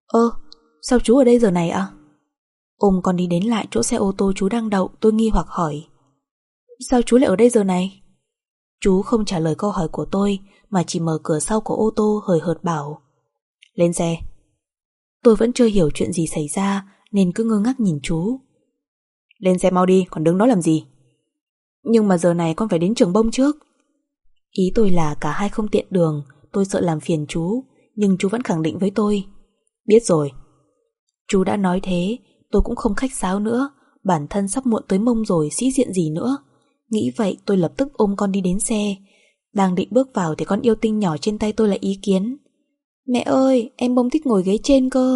Sao chú ở đây giờ này ạ? Ôm con đi đến lại chỗ xe ô tô chú đang đậu, tôi nghi hoặc hỏi. Sao chú lại ở đây giờ này? Chú không trả lời câu hỏi của tôi, mà chỉ mở cửa sau của ô tô hời hợt bảo. Lên xe. Tôi vẫn chưa hiểu chuyện gì xảy ra nên cứ ngơ ngác nhìn chú. Lên xe mau đi, còn đứng đó làm gì? Nhưng mà giờ này con phải đến trường Bông trước. Ý tôi là cả hai không tiện đường, tôi sợ làm phiền chú, nhưng chú vẫn khẳng định với tôi. Biết rồi. Chú đã nói thế, tôi cũng không khách sáo nữa, bản thân sắp muộn tới mông rồi, sĩ diện gì nữa. Nghĩ vậy tôi lập tức ôm con đi đến xe. Đang định bước vào thì con yêu tinh nhỏ trên tay tôi lại ý kiến. Mẹ ơi, em Bông thích ngồi ghế trên cơ.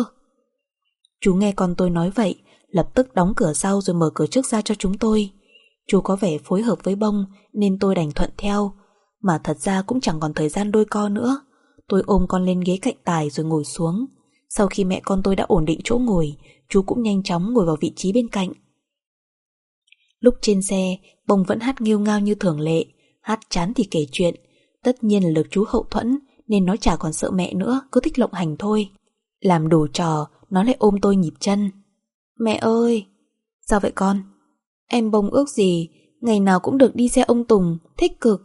Chú nghe con tôi nói vậy, lập tức đóng cửa sau rồi mở cửa trước ra cho chúng tôi. Chú có vẻ phối hợp với Bông nên tôi đành thuận theo. Mà thật ra cũng chẳng còn thời gian đôi co nữa. Tôi ôm con lên ghế cạnh tài rồi ngồi xuống. Sau khi mẹ con tôi đã ổn định chỗ ngồi, chú cũng nhanh chóng ngồi vào vị trí bên cạnh. Lúc trên xe, Bông vẫn hát nghêu ngao như thường lệ. Hát chán thì kể chuyện. Tất nhiên là được chú hậu thuẫn nên nó chả còn sợ mẹ nữa, cứ thích lộng hành thôi. Làm đủ trò, nó lại ôm tôi nhịp chân. Mẹ ơi! Sao vậy con? Em Bông ước gì ngày nào cũng được đi xe ông Tùng, thích cực.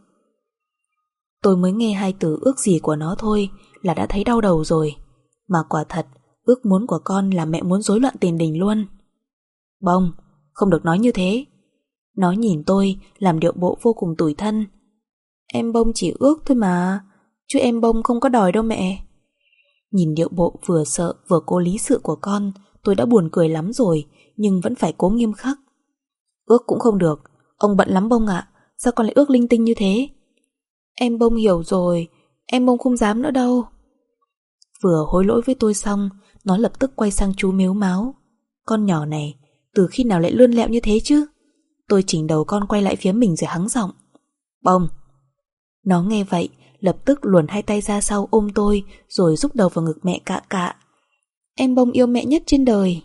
Tôi mới nghe hai từ ước gì của nó thôi là đã thấy đau đầu rồi. Mà quả thật, ước muốn của con là mẹ muốn rối loạn tiền đình luôn. Bông, không được nói như thế. Nó nhìn tôi làm điệu bộ vô cùng tủi thân. Em Bông chỉ ước thôi mà, chứ em Bông không có đòi đâu mẹ. Nhìn điệu bộ vừa sợ vừa cố lý sự của con, tôi đã buồn cười lắm rồi, nhưng vẫn phải cố nghiêm khắc. Ước cũng không được, ông bận lắm Bông ạ. Sao con lại ước linh tinh như thế? Em Bông hiểu rồi, em Bông không dám nữa đâu. Vừa hối lỗi với tôi xong, nó lập tức quay sang chú mếu máo. Con nhỏ này, từ khi nào lại lươn lẹo như thế chứ? Tôi chỉnh đầu con quay lại phía mình rồi hắng giọng. Bông! Nó nghe vậy, lập tức luồn hai tay ra sau ôm tôi rồi rúc đầu vào ngực mẹ cạ cạ. Em Bông yêu mẹ nhất trên đời.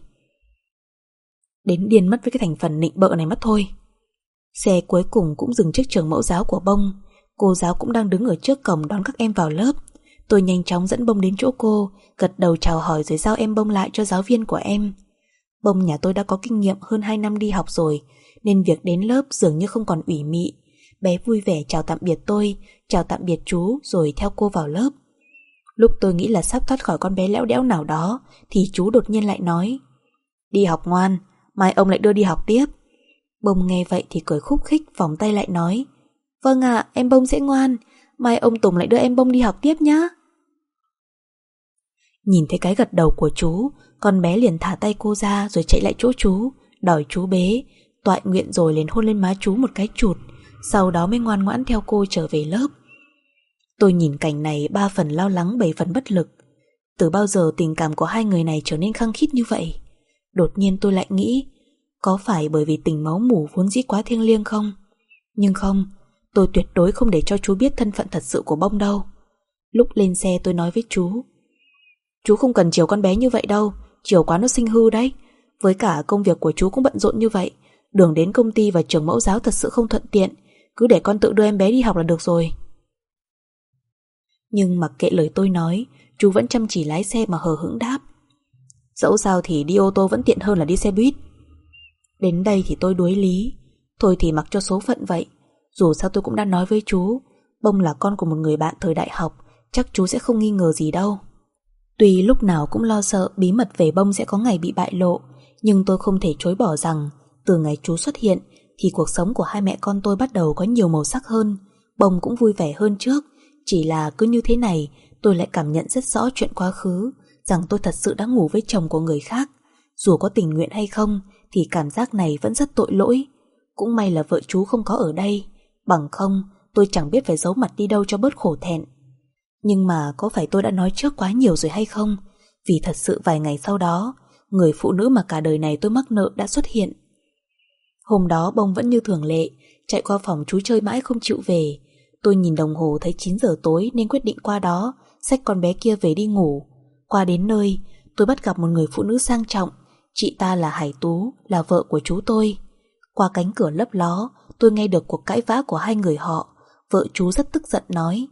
Đến điên mất với cái thành phần nịnh bợ này mất thôi. Xe cuối cùng cũng dừng trước trường mẫu giáo của Bông. Cô giáo cũng đang đứng ở trước cổng đón các em vào lớp. Tôi nhanh chóng dẫn Bông đến chỗ cô, gật đầu chào hỏi rồi giao em Bông lại cho giáo viên của em. Bông nhà tôi đã có kinh nghiệm hơn 2 năm đi học rồi, nên việc đến lớp dường như không còn ủy mị. Bé vui vẻ chào tạm biệt tôi, chào tạm biệt chú rồi theo cô vào lớp. Lúc tôi nghĩ là sắp thoát khỏi con bé lẽo đẽo nào đó thì chú đột nhiên lại nói. Đi học ngoan, mai ông lại đưa đi học tiếp. Bông nghe vậy thì cười khúc khích vòng tay lại nói. Vâng ạ, em Bông sẽ ngoan. Mai ông Tùng lại đưa em Bông đi học tiếp nhá. Nhìn thấy cái gật đầu của chú, con bé liền thả tay cô ra rồi chạy lại chỗ chú, đòi chú bế. Toại nguyện rồi liền hôn lên má chú một cái chụt, sau đó mới ngoan ngoãn theo cô trở về lớp. Tôi nhìn cảnh này 3 phần lo lắng 7 phần bất lực. Từ bao giờ tình cảm của hai người này trở nên khăng khít như vậy? Đột nhiên tôi lại nghĩ, có phải bởi vì tình máu mủ vốn dĩ quá thiêng liêng không? Nhưng không, tôi tuyệt đối không để cho chú biết thân phận thật sự của Bông đâu. Lúc lên xe tôi nói với chú không cần chiều con bé như vậy đâu, chiều quá nó sinh hư đấy. Với cả công việc của chú cũng bận rộn như vậy, Đường đến công ty và trường mẫu giáo thật sự không thuận tiện, cứ để con tự đưa em bé đi học là được rồi. Nhưng mặc kệ lời tôi nói, chú vẫn chăm chỉ lái xe mà hờ hững đáp: Dẫu sao thì đi ô tô vẫn tiện hơn là đi xe buýt. Đến đây thì tôi đuối lý. Thôi thì mặc cho số phận vậy. Dù sao tôi cũng đã nói với chú, Bông là con của một người bạn thời đại học, chắc chú sẽ không nghi ngờ gì đâu. Tuy lúc nào cũng lo sợ bí mật về Bông sẽ có ngày bị bại lộ, nhưng tôi không thể chối bỏ rằng từ ngày chú xuất hiện thì cuộc sống của hai mẹ con tôi bắt đầu có nhiều màu sắc hơn. Bông cũng vui vẻ hơn trước. Chỉ là cứ như thế này, tôi lại cảm nhận rất rõ chuyện quá khứ, rằng tôi thật sự đã ngủ với chồng của người khác. Dù có tình nguyện hay không thì cảm giác này vẫn rất tội lỗi. Cũng may là vợ chú không có ở đây, bằng không tôi chẳng biết phải giấu mặt đi đâu cho bớt khổ thẹn. Nhưng mà có phải tôi đã nói trước quá nhiều rồi hay không? Vì thật sự vài ngày sau đó, người phụ nữ mà cả đời này tôi mắc nợ đã xuất hiện. Hôm đó Bông vẫn như thường lệ, chạy qua phòng chú chơi mãi không chịu về. Tôi nhìn đồng hồ thấy 9 giờ tối nên quyết định qua đó, xách con bé kia về đi ngủ. Qua đến nơi, tôi bắt gặp một người phụ nữ sang trọng. Chị ta là Hải Tú, là vợ của chú tôi. Qua cánh cửa lấp ló, tôi nghe được cuộc cãi vã của hai người họ. Vợ chú rất tức giận nói: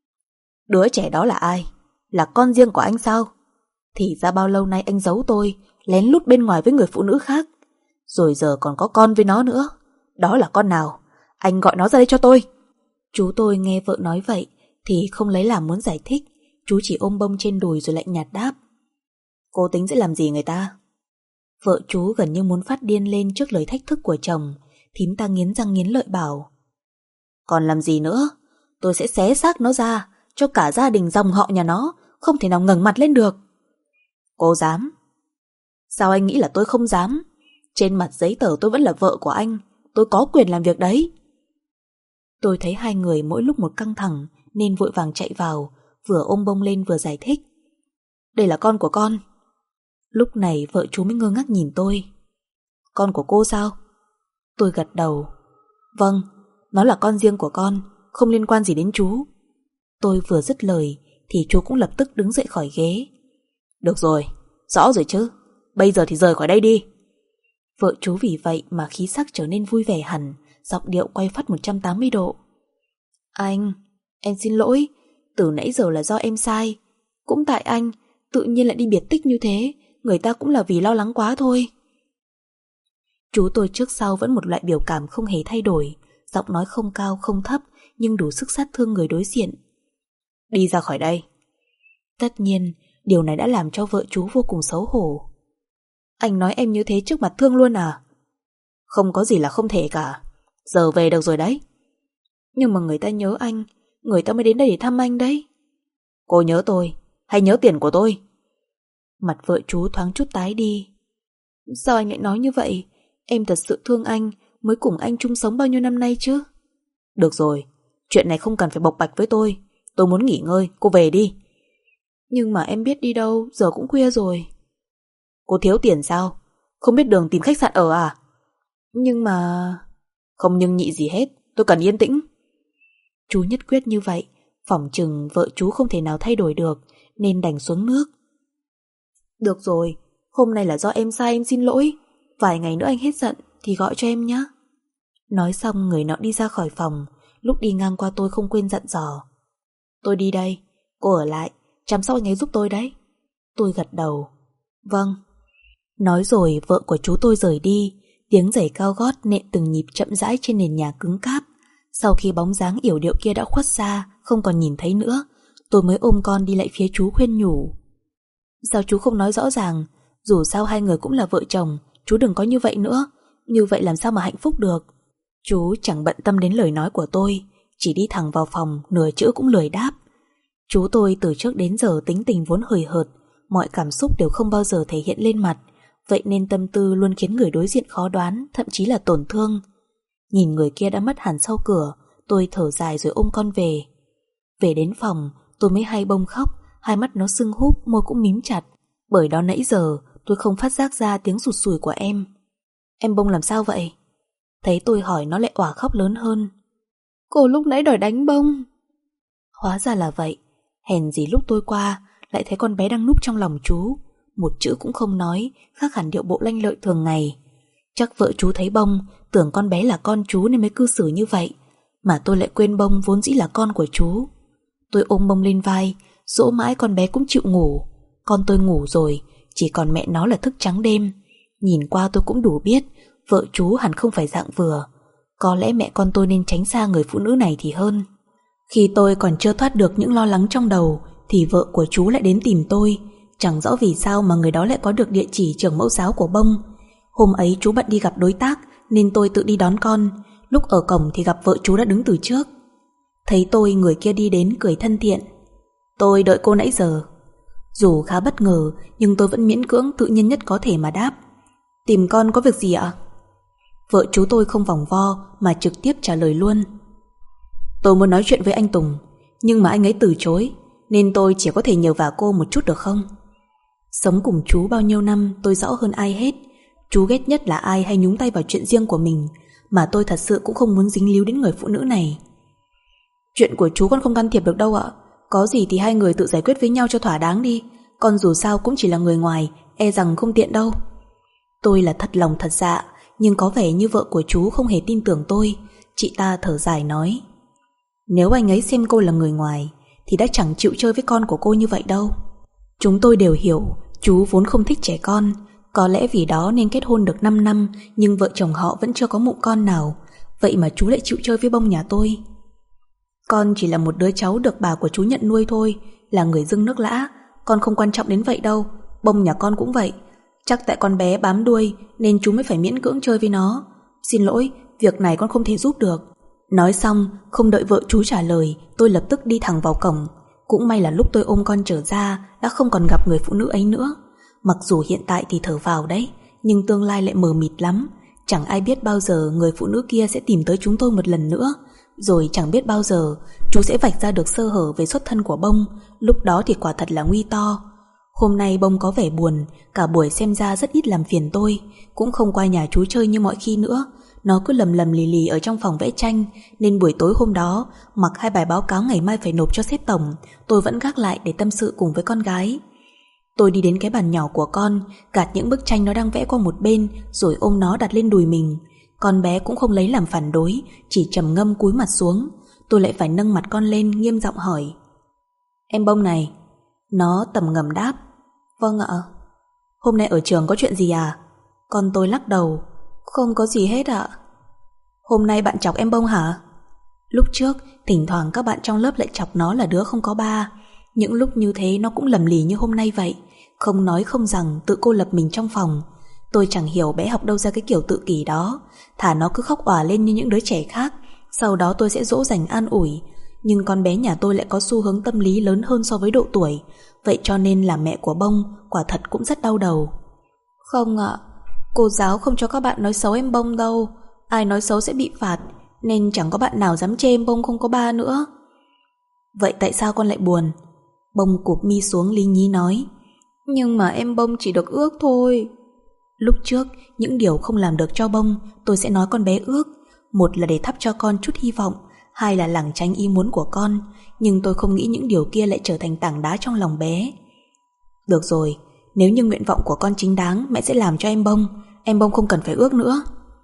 Đứa trẻ đó là ai? Là con riêng của anh sao? Thì ra bao lâu nay anh giấu tôi, lén lút bên ngoài với người phụ nữ khác, rồi giờ còn có con với nó nữa. Đó là con nào? Anh gọi nó ra đây cho tôi. Chú tôi nghe vợ nói vậy thì không lấy làm muốn giải thích. Chú chỉ ôm Bông trên đùi rồi lạnh nhạt đáp: Cô tính sẽ làm gì người ta? Vợ chú gần như muốn phát điên lên trước lời thách thức của chồng. Thím ta nghiến răng nghiến lợi bảo: Còn làm gì nữa? Tôi sẽ xé xác nó ra, cho cả gia đình dòng họ nhà nó không thể nào ngẩng mặt lên được. Cô dám? Sao anh nghĩ là tôi không dám? Trên mặt giấy tờ tôi vẫn là vợ của anh, tôi có quyền làm việc đấy. Tôi thấy hai người mỗi lúc một căng thẳng nên vội vàng chạy vào, vừa ôm Bông lên vừa giải thích: Đây là con của con. Lúc này vợ chú mới ngơ ngác nhìn tôi: Con của cô sao? Tôi gật đầu: Vâng, nó là con riêng của con, không liên quan gì đến chú. Tôi vừa dứt lời thì chú cũng lập tức đứng dậy khỏi ghế. Được rồi, rõ rồi chứ, bây giờ thì rời khỏi đây đi. Vợ chú vì vậy mà khí sắc trở nên vui vẻ hẳn, giọng điệu quay phắt 180 độ. Anh, em xin lỗi, từ nãy giờ là do em sai. Cũng tại anh, tự nhiên lại đi biệt tích như thế, người ta cũng là vì lo lắng quá thôi. Chú tôi trước sau vẫn một loại biểu cảm không hề thay đổi, giọng nói không cao không thấp nhưng đủ sức sát thương người đối diện. Đi ra khỏi đây. Tất nhiên, điều này đã làm cho vợ chú vô cùng xấu hổ. Anh nói em như thế trước mặt Thương luôn à? Không có gì là không thể cả. Giờ về được rồi đấy. Nhưng mà người ta nhớ anh, người ta mới đến đây để thăm anh đấy. Cô nhớ tôi hay nhớ tiền của tôi? Mặt vợ chú thoáng chút tái đi. Sao anh lại nói như vậy? Em thật sự thương anh, mới cùng anh chung sống bao nhiêu năm nay chứ. Được rồi, chuyện này không cần phải bộc bạch với tôi muốn nghỉ ngơi, cô về đi. Nhưng mà em biết đi đâu, giờ cũng khuya rồi. Cô thiếu tiền sao? Không biết đường tìm khách sạn ở à? Nhưng mà... Không nhưng nhị gì hết, tôi cần yên tĩnh. Chú nhất quyết như vậy, phỏng chừng vợ chú không thể nào thay đổi được, nên đành xuống nước. Được rồi, hôm nay là do em sai, em xin lỗi. Vài ngày nữa anh hết giận thì gọi cho em nhé. Nói xong người nọ đi ra khỏi phòng. Lúc đi ngang qua tôi không quên dặn dò: Tôi đi đây, cô ở lại chăm sóc anh ấy giúp tôi đấy. Tôi gật đầu: Vâng. Nói rồi vợ của chú tôi rời đi. Tiếng giày cao gót nện từng nhịp chậm rãi trên nền nhà cứng cáp. Sau khi bóng dáng yểu điệu kia đã khuất xa, không còn nhìn thấy nữa, tôi mới ôm con đi lại phía chú khuyên nhủ: Sao chú không nói rõ ràng? Dù sao hai người cũng là vợ chồng, chú đừng có như vậy nữa. Như vậy làm sao mà hạnh phúc được? Chú chẳng bận tâm đến lời nói của tôi, chỉ đi thẳng vào phòng, nửa chữ cũng lười đáp. Chú tôi từ trước đến giờ tính tình vốn hời hợt, mọi cảm xúc đều không bao giờ thể hiện lên mặt, vậy nên tâm tư luôn khiến người đối diện khó đoán, thậm chí là tổn thương. Nhìn người kia đã mất hẳn sau cửa, tôi thở dài rồi ôm con về. Về đến phòng, tôi mới hay Bông khóc, hai mắt nó sưng húp, môi cũng mím chặt. Bởi đó nãy giờ tôi không phát giác ra tiếng sụt sùi của em. Em Bông làm sao vậy? Thấy tôi hỏi nó lại òa khóc lớn hơn. Cô lúc nãy đòi đánh Bông. Hóa ra là vậy. Hèn gì lúc tôi qua lại thấy con bé đang núp trong lòng chú, một chữ cũng không nói, khác hẳn điệu bộ lanh lợi thường ngày. Chắc vợ chú thấy Bông tưởng con bé là con chú nên mới cư xử như vậy, mà tôi lại quên Bông vốn dĩ là con của chú. Tôi ôm Bông lên vai, dỗ mãi con bé cũng chịu ngủ. Con tôi ngủ rồi, chỉ còn mẹ nó là thức trắng đêm. Nhìn qua tôi cũng đủ biết vợ chú hẳn không phải dạng vừa. Có lẽ mẹ con tôi nên tránh xa người phụ nữ này thì hơn. Khi tôi còn chưa thoát được những lo lắng trong đầu thì vợ của chú lại đến tìm tôi. Chẳng rõ vì sao mà người đó lại có được địa chỉ trường mẫu giáo của Bông. Hôm ấy chú bận đi gặp đối tác nên tôi tự đi đón con. Lúc ở cổng thì gặp vợ chú đã đứng từ trước. Thấy tôi, người kia đi đến cười thân thiện. Tôi đợi cô nãy giờ. Dù khá bất ngờ nhưng tôi vẫn miễn cưỡng tự nhiên nhất có thể mà đáp. Tìm con có việc gì ạ? Vợ chú tôi không vòng vo mà trực tiếp trả lời luôn. Tôi muốn nói chuyện với anh Tùng, nhưng mà anh ấy từ chối, nên tôi chỉ có thể nhờ vả cô một chút được không? Sống cùng chú bao nhiêu năm tôi rõ hơn ai hết. Chú ghét nhất là ai hay nhúng tay vào chuyện riêng của mình, mà tôi thật sự cũng không muốn dính líu đến người phụ nữ này. Chuyện của chú con không can thiệp được đâu ạ. Có gì thì hai người tự giải quyết với nhau cho thỏa đáng đi. Con dù sao cũng chỉ là người ngoài, e rằng không tiện đâu. Tôi là thật lòng thật dạ, nhưng có vẻ như vợ của chú không hề tin tưởng tôi. Chị ta thở dài nói, nếu anh ấy xem cô là người ngoài thì đã chẳng chịu chơi với con của cô như vậy đâu. Chúng tôi đều hiểu chú vốn không thích trẻ con. Có lẽ vì đó nên kết hôn được 5 năm nhưng vợ chồng họ vẫn chưa có mụn con nào. Vậy mà chú lại chịu chơi với Bông nhà tôi. Con chỉ là một đứa cháu được bà của chú nhận nuôi thôi, là người dưng nước lã. Con không quan trọng đến vậy đâu. Bông nhà con cũng vậy. Chắc tại con bé bám đuôi nên chú mới phải miễn cưỡng chơi với nó. Xin lỗi, việc này con không thể giúp được. Nói xong, không đợi vợ chú trả lời, tôi lập tức đi thẳng vào cổng. Cũng may là lúc tôi ôm con trở ra đã không còn gặp người phụ nữ ấy nữa. Mặc dù hiện tại thì thở vào đấy, nhưng tương lai lại mờ mịt lắm. Chẳng ai biết bao giờ người phụ nữ kia sẽ tìm tới chúng tôi một lần nữa. Rồi chẳng biết bao giờ chú sẽ vạch ra được sơ hở về xuất thân của Bông. Lúc đó thì quả thật là nguy to. Hôm nay Bông có vẻ buồn, cả buổi xem ra rất ít làm phiền tôi. Cũng không qua nhà chú chơi như mọi khi nữa. Nó cứ lầm lầm lì lì ở trong phòng vẽ tranh. Nên buổi tối hôm đó, mặc 2 bài báo cáo ngày mai phải nộp cho sếp tổng, tôi vẫn gác lại để tâm sự cùng với con gái. Tôi đi đến cái bàn nhỏ của con, gạt những bức tranh nó đang vẽ qua một bên, rồi ôm nó đặt lên đùi mình. Con bé cũng không lấy làm phản đối, chỉ trầm ngâm cúi mặt xuống. Tôi lại phải nâng mặt con lên, nghiêm giọng hỏi, em Bông này. Nó tầm ngầm đáp, vâng ạ. Hôm nay ở trường có chuyện gì à? Con tôi lắc đầu, không có gì hết ạ. Hôm nay bạn chọc em Bông hả? Lúc trước, thỉnh thoảng các bạn trong lớp lại chọc nó là đứa không có ba. Những lúc như thế nó cũng lầm lì như hôm nay vậy, không nói không rằng, tự cô lập mình trong phòng. Tôi chẳng hiểu bé học đâu ra cái kiểu tự kỷ đó. Thả nó cứ khóc òa lên như những đứa trẻ khác, sau đó tôi sẽ dỗ dành an ủi. Nhưng con bé nhà tôi lại có xu hướng tâm lý lớn hơn so với độ tuổi. Vậy cho nên là mẹ của Bông quả thật cũng rất đau đầu. Không ạ, cô giáo không cho các bạn nói xấu em Bông đâu. Ai nói xấu sẽ bị phạt, nên chẳng có bạn nào dám chê em Bông không có ba nữa. Vậy tại sao con lại buồn? Bông cụp mi xuống lý nhí nói, nhưng mà em Bông chỉ được ước thôi. Lúc trước, những điều không làm được cho Bông, tôi sẽ nói con bé ước. Một là để thắp cho con chút hy vọng, hai là lảng tránh ý muốn của con. Nhưng tôi không nghĩ những điều kia lại trở thành tảng đá trong lòng bé. Được rồi, nếu như nguyện vọng của con chính đáng, mẹ sẽ làm cho em Bông không cần phải ước nữa.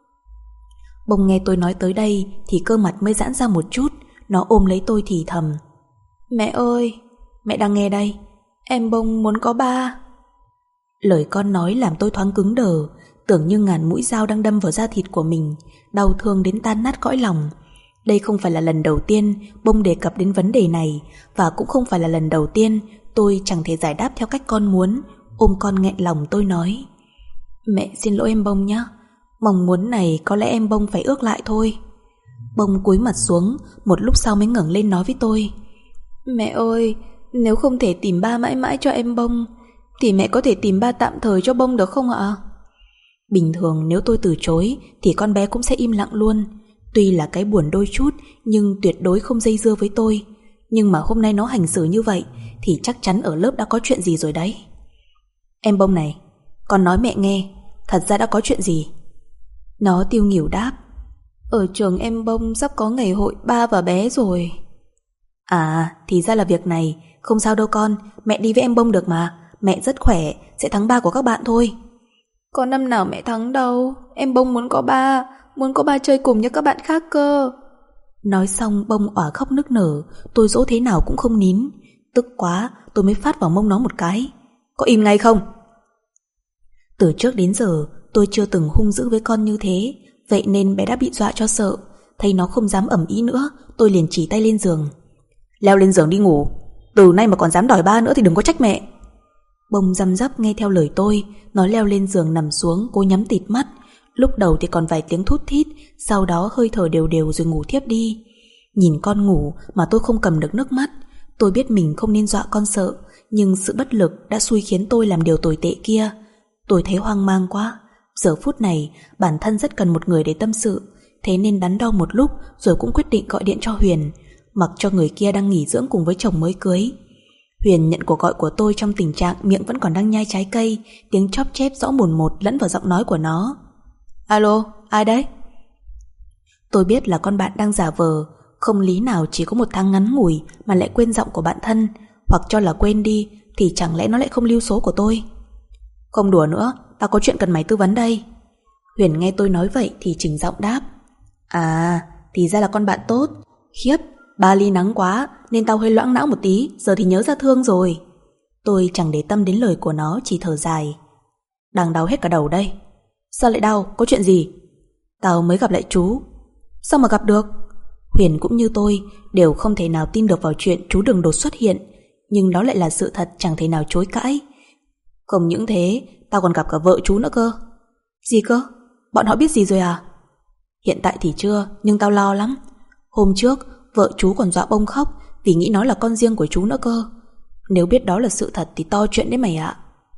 Bông nghe tôi nói tới đây thì cơ mặt mới giãn ra một chút. Nó ôm lấy tôi thì thầm, mẹ ơi, mẹ đang nghe đây, em Bông muốn có ba. Lời con nói làm tôi thoáng cứng đờ, tưởng như ngàn mũi dao đang đâm vào da thịt của mình, đau thương đến tan nát cõi lòng. Đây không phải là lần đầu tiên Bông đề cập đến vấn đề này, và cũng không phải là lần đầu tiên tôi chẳng thể giải đáp theo cách con muốn. Ôm con nghẹn lòng tôi nói, mẹ xin lỗi em Bông nhé, mong muốn này có lẽ em Bông phải ước lại thôi. Bông cúi mặt xuống, một lúc sau mới ngẩng lên nói với tôi, mẹ ơi, nếu không thể tìm ba mãi mãi cho em Bông thì mẹ có thể tìm ba tạm thời cho Bông được không ạ? Bình thường nếu tôi từ chối thì con bé cũng sẽ im lặng luôn. Tuy là cái buồn đôi chút, nhưng tuyệt đối không dây dưa với tôi. Nhưng mà hôm nay nó hành xử như vậy thì chắc chắn ở lớp đã có chuyện gì rồi đấy. Em Bông này, con nói mẹ nghe, thật ra đã có chuyện gì? Nó tiêu nghỉu đáp, ở trường em Bông sắp có ngày hội ba và bé rồi. À, thì ra là việc này. Không sao đâu con, mẹ đi với em Bông được mà. Mẹ rất khỏe, sẽ thắng ba của các bạn thôi. Có năm nào mẹ thắng đâu, em Bông muốn có ba chơi cùng như các bạn khác cơ. Nói xong Bông òa khóc nức nở, tôi dỗ thế nào cũng không nín. Tức quá, tôi mới phát vào mông nó một cái. Có im ngay không? Từ trước đến giờ, tôi chưa từng hung dữ với con như thế, vậy nên bé đã bị dọa cho sợ. Thấy nó không dám ầm ĩ nữa, tôi liền chỉ tay lên giường. Leo lên giường đi ngủ, từ nay mà còn dám đòi ba nữa thì đừng có trách mẹ. Bông răm rắp nghe theo lời tôi, nó leo lên giường nằm xuống, cô nhắm tịt mắt. Lúc đầu thì còn vài tiếng thút thít, sau đó hơi thở đều đều rồi ngủ thiếp đi. Nhìn con ngủ mà tôi không cầm được nước mắt. Tôi biết mình không nên dọa con sợ, nhưng sự bất lực đã xui khiến tôi làm điều tồi tệ kia. Tôi thấy hoang mang quá. Giờ phút này bản thân rất cần một người để tâm sự, thế nên đắn đo một lúc rồi cũng quyết định gọi điện cho Huyền, mặc cho người kia đang nghỉ dưỡng cùng với chồng mới cưới. Huyền nhận cuộc gọi của tôi trong tình trạng miệng vẫn còn đang nhai trái cây, tiếng chóp chép rõ mồn một lẫn vào giọng nói của nó. Alo, ai đấy? Tôi biết là con bạn đang giả vờ, không lý nào chỉ có một tháng ngắn ngủi mà lại quên giọng của bạn thân, hoặc cho là quên đi thì chẳng lẽ nó lại không lưu số của tôi. Không đùa nữa, tao có chuyện cần mày tư vấn đây. Huyền nghe tôi nói vậy thì chỉnh giọng đáp. À, thì ra là con bạn tốt. Khiếp, Bali nắng quá nên tao hơi loãng não một tí, giờ thì nhớ ra thương rồi. Tôi chẳng để tâm đến lời của nó, chỉ thở dài. Đang đau hết cả đầu đây. Sao lại đau, có chuyện gì? Tao mới gặp lại chú. Sao mà gặp được? Huyền cũng như tôi đều không thể nào tin được vào chuyện chú Đường đột xuất hiện, nhưng đó lại là sự thật chẳng thể nào chối cãi. Không những thế, tao còn gặp cả vợ chú nữa cơ. Gì cơ? Bọn họ biết gì rồi à? Hiện tại thì chưa, nhưng tao lo lắm. Hôm trước vợ chú còn dọa Bông khóc vì nghĩ nó là con riêng của chú nữa cơ. Nếu biết đó là sự thật thì to chuyện đấy mày ạ.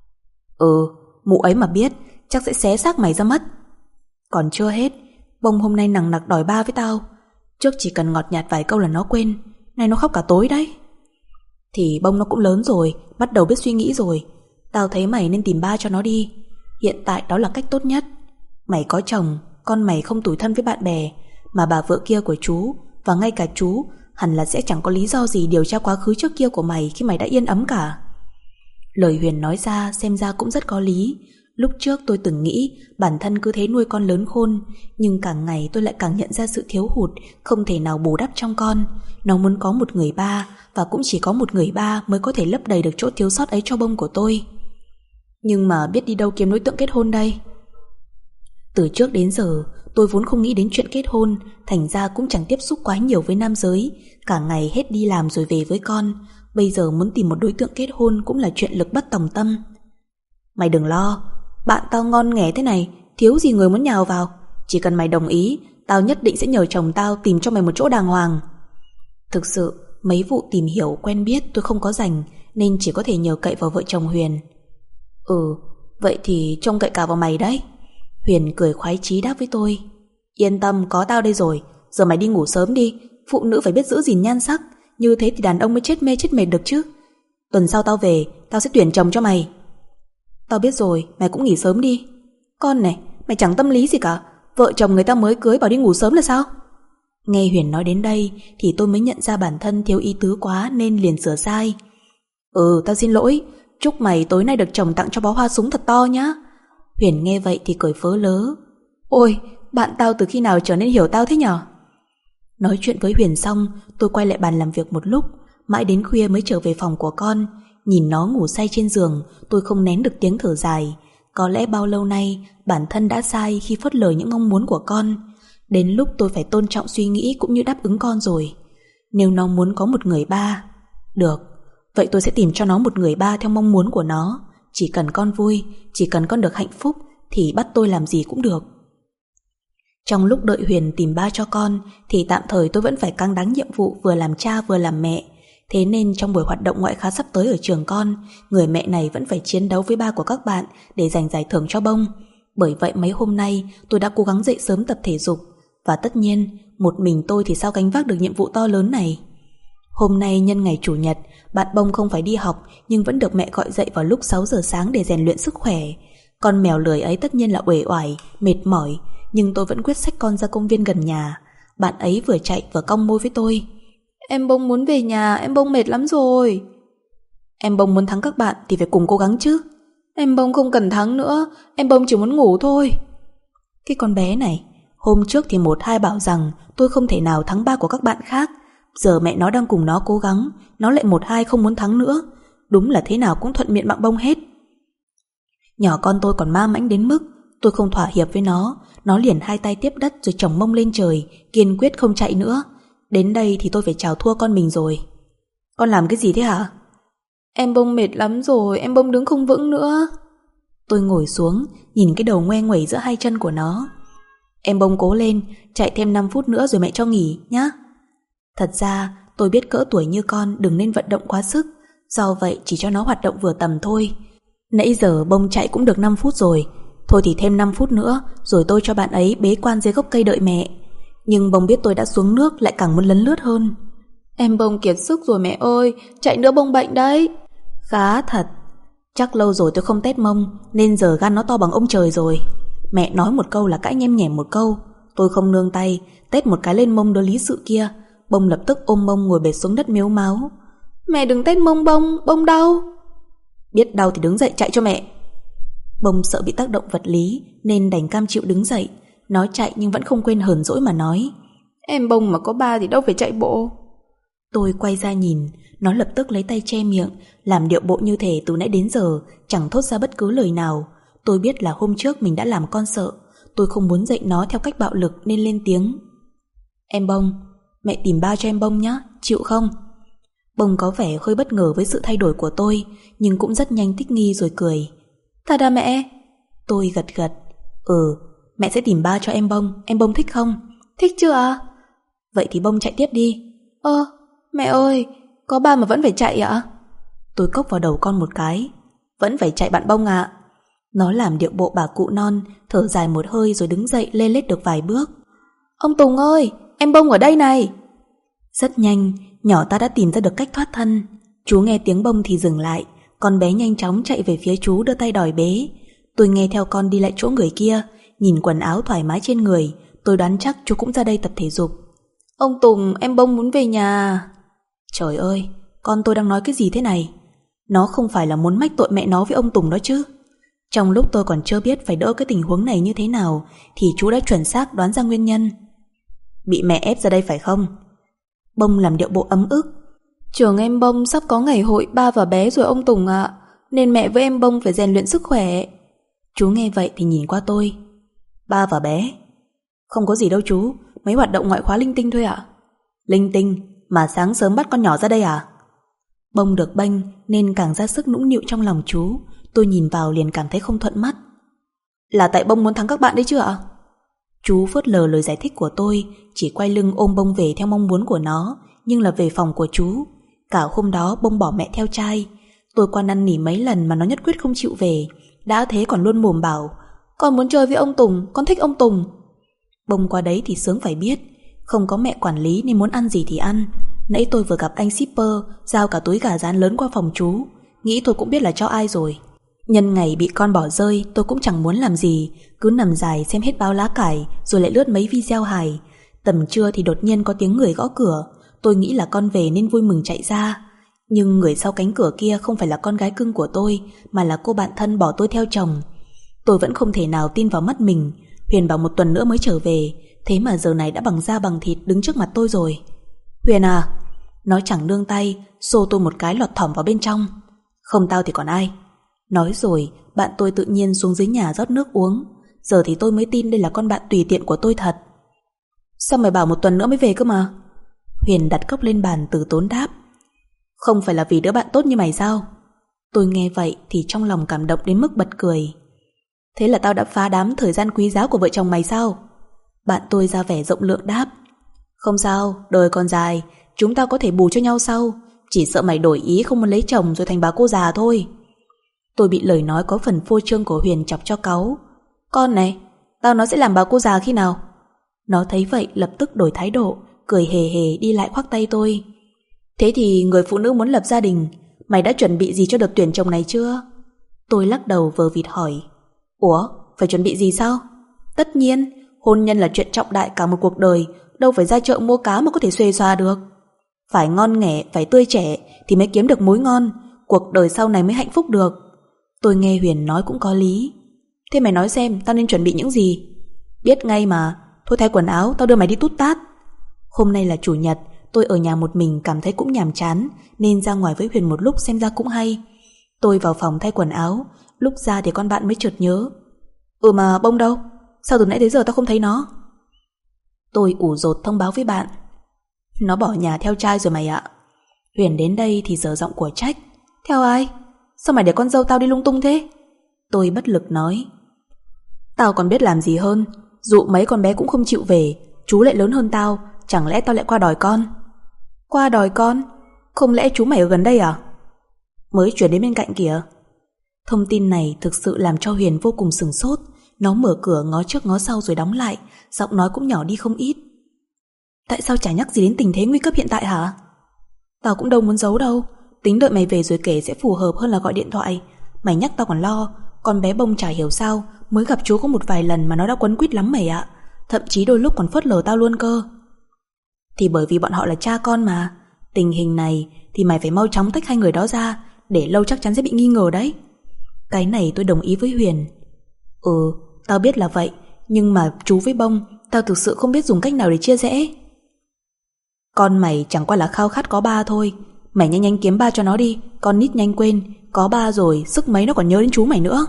Mụ ấy mà biết chắc sẽ xé xác mày ra mất. Còn chưa hết, Bông hôm nay nằng nặc đòi ba với tao. Trước chỉ cần ngọt nhạt vài câu là nó quên, nay nó khóc cả tối đấy. Thì Bông nó cũng lớn rồi, bắt đầu biết suy nghĩ rồi. Tao thấy mày nên tìm ba cho nó đi. Hiện tại đó là cách tốt nhất. Mày có chồng, con mày không tủi thân với bạn bè, mà bà vợ kia của chú và ngay cả chú hẳn là sẽ chẳng có lý do gì điều tra quá khứ trước kia của mày khi mày đã yên ấm cả. Lời Huyền nói ra xem ra cũng rất có lý. Lúc trước tôi từng nghĩ bản thân cứ thế nuôi con lớn khôn, nhưng càng ngày tôi lại càng nhận ra sự thiếu hụt không thể nào bù đắp trong con. Nó muốn có một người ba, và cũng chỉ có một người ba mới có thể lấp đầy được chỗ thiếu sót ấy cho Bông của tôi. Nhưng mà biết đi đâu kiếm đối tượng kết hôn đây? Từ trước đến giờ tôi vốn không nghĩ đến chuyện kết hôn, thành ra cũng chẳng tiếp xúc quá nhiều với nam giới. Cả ngày hết đi làm rồi về với con, bây giờ muốn tìm một đối tượng kết hôn cũng là chuyện lực bất tòng tâm. Mày đừng lo, bạn tao ngon nghẻ thế này, thiếu gì người muốn nhào vào. Chỉ cần mày đồng ý, tao nhất định sẽ nhờ chồng tao tìm cho mày một chỗ đàng hoàng. Thực sự mấy vụ tìm hiểu quen biết tôi không có rảnh, nên chỉ có thể nhờ cậy vào vợ chồng Huyền. Vậy thì trông cậy cả vào mày đấy. Huyền cười khoái chí đáp với tôi. Yên tâm, có tao đây rồi. Giờ mày đi ngủ sớm đi, phụ nữ phải biết giữ gìn nhan sắc, như thế thì đàn ông mới chết mê chết mệt được chứ. Tuần sau tao về, tao sẽ tuyển chồng cho mày. Tao biết rồi, mày cũng nghỉ sớm đi. Con này, mày chẳng tâm lý gì cả. Vợ chồng người ta mới cưới bảo đi ngủ sớm là sao? Nghe Huyền nói đến đây thì tôi mới nhận ra bản thân thiếu ý tứ quá nên liền sửa sai. Tao xin lỗi. Chúc mày tối nay được chồng tặng cho bó hoa súng thật to nhá. Huyền nghe vậy thì cười phớ lớ. Ôi, bạn tao từ khi nào trở nên hiểu tao thế nhở? Nói chuyện với Huyền xong, tôi quay lại bàn làm việc một lúc, mãi đến khuya mới trở về phòng của con. Nhìn nó ngủ say trên giường, tôi không nén được tiếng thở dài. Có lẽ bao lâu nay bản thân đã sai khi phớt lờ những mong muốn của con. Đến lúc tôi phải tôn trọng suy nghĩ cũng như đáp ứng con rồi. Nếu nó muốn có một người ba, được, vậy tôi sẽ tìm cho nó một người ba theo mong muốn của nó. Chỉ cần con vui, chỉ cần con được hạnh phúc thì bắt tôi làm gì cũng được. Trong lúc đợi Huyền tìm ba cho con thì tạm thời tôi vẫn phải căng đáng nhiệm vụ vừa làm cha vừa làm mẹ. Thế nên trong buổi hoạt động ngoại khóa sắp tới ở trường con, người mẹ này vẫn phải chiến đấu với ba của các bạn để giành giải thưởng cho Bông. Bởi vậy mấy hôm nay tôi đã cố gắng dậy sớm tập thể dục. Và tất nhiên, một mình tôi thì sao gánh vác được nhiệm vụ to lớn này. Hôm nay nhân ngày Chủ nhật, bạn Bông không phải đi học nhưng vẫn được mẹ gọi dậy vào lúc 6 giờ sáng để rèn luyện sức khỏe. Con mèo lười ấy tất nhiên là uể oải, mệt mỏi, nhưng tôi vẫn quyết xách con ra công viên gần nhà. Bạn ấy vừa chạy vừa cong môi với tôi. Em Bông muốn về nhà, em Bông mệt lắm rồi. Em Bông muốn thắng các bạn thì phải cùng cố gắng chứ. Em Bông không cần thắng nữa, em Bông chỉ muốn ngủ thôi. Cái con bé này, hôm trước thì 1-2 bảo rằng tôi không thể nào thắng 3 của các bạn khác. Giờ mẹ nó đang cùng nó cố gắng, nó lại 1-2 không muốn thắng nữa. Đúng là thế nào cũng thuận miệng bạn Bông hết. Nhỏ con tôi còn ma mãnh đến mức tôi không thỏa hiệp với nó liền 2 tay tiếp đất rồi chổng mông lên trời, kiên quyết không chạy nữa. Đến đây thì tôi phải chào thua con mình rồi. Con làm cái gì thế hả? Em Bông mệt lắm rồi, em Bông đứng không vững nữa. Tôi ngồi xuống, nhìn cái đầu ngoe nguẩy giữa 2 chân của nó. Em Bông cố lên, chạy thêm 5 phút nữa rồi mẹ cho nghỉ nhá. Thật ra tôi biết cỡ tuổi như con đừng nên vận động quá sức, do vậy chỉ cho nó hoạt động vừa tầm thôi. Nãy giờ Bông chạy cũng được 5 phút rồi, thôi thì thêm 5 phút nữa rồi tôi cho bạn ấy bế quan dưới gốc cây đợi mẹ. Nhưng Bông biết tôi đã xuống nước lại càng muốn lấn lướt hơn. Em Bông kiệt sức rồi mẹ ơi, chạy nữa Bông bệnh đấy. Khá thật, chắc lâu rồi tôi không tét mông nên giờ gan nó to bằng ông trời rồi. Mẹ nói một câu là cãi nhem nhẻm một câu. Tôi không nương tay, tét một cái lên mông đứa lý sự kia. Bông lập tức ôm mông ngồi bệt xuống đất mếu máo. Mẹ đừng tét mông Bông, Bông đau. Biết đau thì đứng dậy chạy cho mẹ. Bông sợ bị tác động vật lý nên đành cam chịu đứng dậy. Nó chạy nhưng vẫn không quên hờn dỗi mà nói, em Bông mà có 3 thì đâu phải chạy bộ. Tôi quay ra nhìn, nó lập tức lấy tay che miệng, làm điệu bộ như thể từ nãy đến giờ chẳng thốt ra bất cứ lời nào. Tôi biết là hôm trước mình đã làm con sợ. Tôi không muốn dạy nó theo cách bạo lực nên lên tiếng. Em Bông, mẹ tìm ba cho em Bông nhé, chịu không? Bông có vẻ hơi bất ngờ với sự thay đổi của tôi, nhưng cũng rất nhanh thích nghi rồi cười. Thật à mẹ? Tôi gật gật. Mẹ sẽ tìm ba cho em Bông thích không? Thích chưa ạ? Vậy thì Bông chạy tiếp đi. Mẹ ơi, có ba mà vẫn phải chạy ạ? Tôi cốc vào đầu con một cái. Vẫn phải chạy bạn Bông ạ. Nó làm điệu bộ bà cụ non, thở dài một hơi rồi đứng dậy lê lết được vài bước. Ông Tùng ơi, em Bông ở đây này. Rất nhanh, nhỏ ta đã tìm ra được cách thoát thân. Chú nghe tiếng Bông thì dừng lại. Con bé nhanh chóng chạy về phía chú đưa tay đòi bế. Tôi nghe theo con đi lại chỗ người kia. Nhìn quần áo thoải mái trên người, tôi đoán chắc chú cũng ra đây tập thể dục. Ông Tùng, em Bông muốn về nhà. Trời ơi, con tôi đang nói cái gì thế này? Nó không phải là muốn mách tội mẹ nó với ông Tùng đó chứ? Trong lúc tôi còn chưa biết phải đỡ cái tình huống này như thế nào thì chú đã chuẩn xác đoán ra nguyên nhân. Bị mẹ ép ra đây phải không? Bông làm điệu bộ ấm ức. Trường em Bông sắp có ngày hội ba và bé rồi ông Tùng ạ, nên mẹ với em Bông phải rèn luyện sức khỏe. Chú nghe vậy thì nhìn qua tôi. Ba và bé? Không có gì đâu chú, mấy hoạt động ngoại khóa linh tinh thôi ạ. Linh tinh? Mà sáng sớm bắt con nhỏ ra đây à? Bông được bênh nên càng ra sức nũng nịu trong lòng chú. Tôi nhìn vào liền cảm thấy không thuận mắt. Là tại Bông muốn thắng các bạn đấy chứ ạ? Chú phớt lờ lời giải thích của tôi, chỉ quay lưng ôm Bông về theo mong muốn của nó, nhưng là về phòng của chú. Cả hôm đó Bông bỏ mẹ theo trai. Tôi qua năn nỉ mấy lần mà nó nhất quyết không chịu về. Đã thế còn luôn mồm bảo, con muốn chơi với ông Tùng, con thích ông Tùng. Bông qua đấy thì sướng phải biết, không có mẹ quản lý nên muốn ăn gì thì ăn. Nãy tôi vừa gặp anh shipper giao cả túi gà rán lớn qua phòng chú, nghĩ tôi cũng biết là cho ai rồi. Nhân ngày bị con bỏ rơi, tôi cũng chẳng muốn làm gì, cứ nằm dài xem hết báo lá cải rồi lại lướt mấy video hài. Tầm trưa thì đột nhiên có tiếng người gõ cửa. Tôi nghĩ là con về nên vui mừng chạy ra. Nhưng người sau cánh cửa kia không phải là con gái cưng của tôi, mà là cô bạn thân bỏ tôi theo chồng. Tôi vẫn không thể nào tin vào mắt mình. Huyền bảo 1 tuần nữa mới trở về, thế mà giờ này đã bằng da bằng thịt đứng trước mặt tôi rồi. Huyền à? Nó chẳng nương tay, xô tôi một cái lọt thỏm vào bên trong. Không tao thì còn ai? Nói rồi, bạn tôi tự nhiên xuống dưới nhà rót nước uống. Giờ thì tôi mới tin đây là con bạn tùy tiện của tôi thật. Sao mày bảo 1 tuần nữa mới về cơ mà? Huyền đặt cốc lên bàn từ tốn đáp. Không phải là vì đứa bạn tốt như mày sao? Tôi nghe vậy thì trong lòng cảm động đến mức bật cười. Thế là tao đã phá đám thời gian quý giá của vợ chồng mày sao? Bạn tôi ra vẻ rộng lượng đáp. Không sao, đời còn dài, chúng ta có thể bù cho nhau sau. Chỉ sợ mày đổi ý không muốn lấy chồng rồi thành bà cô già thôi. Tôi bị lời nói có phần phô trương của Huyền chọc cho cáu. Con này, tao nói sẽ làm bà cô già khi nào? Nó thấy vậy lập tức đổi thái độ, cười hề hề đi lại khoác tay tôi. Thế thì người phụ nữ muốn lập gia đình, mày đã chuẩn bị gì cho đợt tuyển chồng này chưa? Tôi lắc đầu vờ vịt hỏi. Ủa, phải chuẩn bị gì sao? Tất nhiên, hôn nhân là chuyện trọng đại cả một cuộc đời, đâu phải ra chợ mua cá mà có thể xuề xoa được. Phải ngon nghẻ, phải tươi trẻ thì mới kiếm được mối ngon, cuộc đời sau này mới hạnh phúc được. Tôi nghe Huyền nói cũng có lý. Thế mày nói xem tao nên chuẩn bị những gì? Biết ngay mà, thôi thay quần áo, tao đưa mày đi tút tát. Hôm nay là chủ nhật, tôi ở nhà một mình cảm thấy cũng nhàm chán, nên ra ngoài với Huyền một lúc xem ra cũng hay. Tôi vào phòng thay quần áo, lúc ra thì con bạn mới chợt nhớ. Mà bông đâu? Sao từ nãy tới giờ tao không thấy nó? Tôi ủ dột thông báo với bạn. Nó bỏ nhà theo trai rồi mày ạ. Huyền đến đây thì dở giọng của trách. Theo ai? Sao mày để con dâu tao đi lung tung thế? Tôi bất lực nói. Tao còn biết làm gì hơn. Dụ mấy con bé cũng không chịu về, chú lại lớn hơn tao, chẳng lẽ tao lại qua đòi con? Qua đòi con? Không lẽ chú mày ở gần đây à? Mới chuyển đến bên cạnh kìa. Thông tin này thực sự làm cho Huyền vô cùng sửng sốt. Nó mở cửa ngó trước ngó sau rồi đóng lại, giọng nói cũng nhỏ đi không ít. Tại sao chả nhắc gì đến tình thế nguy cấp hiện tại hả? Tao cũng đâu muốn giấu đâu, tính đợi mày về rồi kể sẽ phù hợp hơn là gọi điện thoại. Mày nhắc tao còn lo. Con bé bông chả hiểu sao, mới gặp chú có một vài lần mà nó đã quấn quýt lắm mày ạ. Thậm chí đôi lúc còn phớt lờ tao luôn cơ. Thì bởi vì bọn họ là cha con mà. Tình hình này thì mày phải mau chóng tách hai người đó ra, để lâu chắc chắn sẽ bị nghi ngờ đấy. Cái này tôi đồng ý với Huyền. Tao biết là vậy, nhưng mà chú với bông, tao thực sự không biết dùng cách nào để chia rẽ. Con mày chẳng qua là khao khát có ba thôi. Mày nhanh nhanh kiếm ba cho nó đi, con nít nhanh quên. Có ba rồi, sức mấy nó còn nhớ đến chú mày nữa.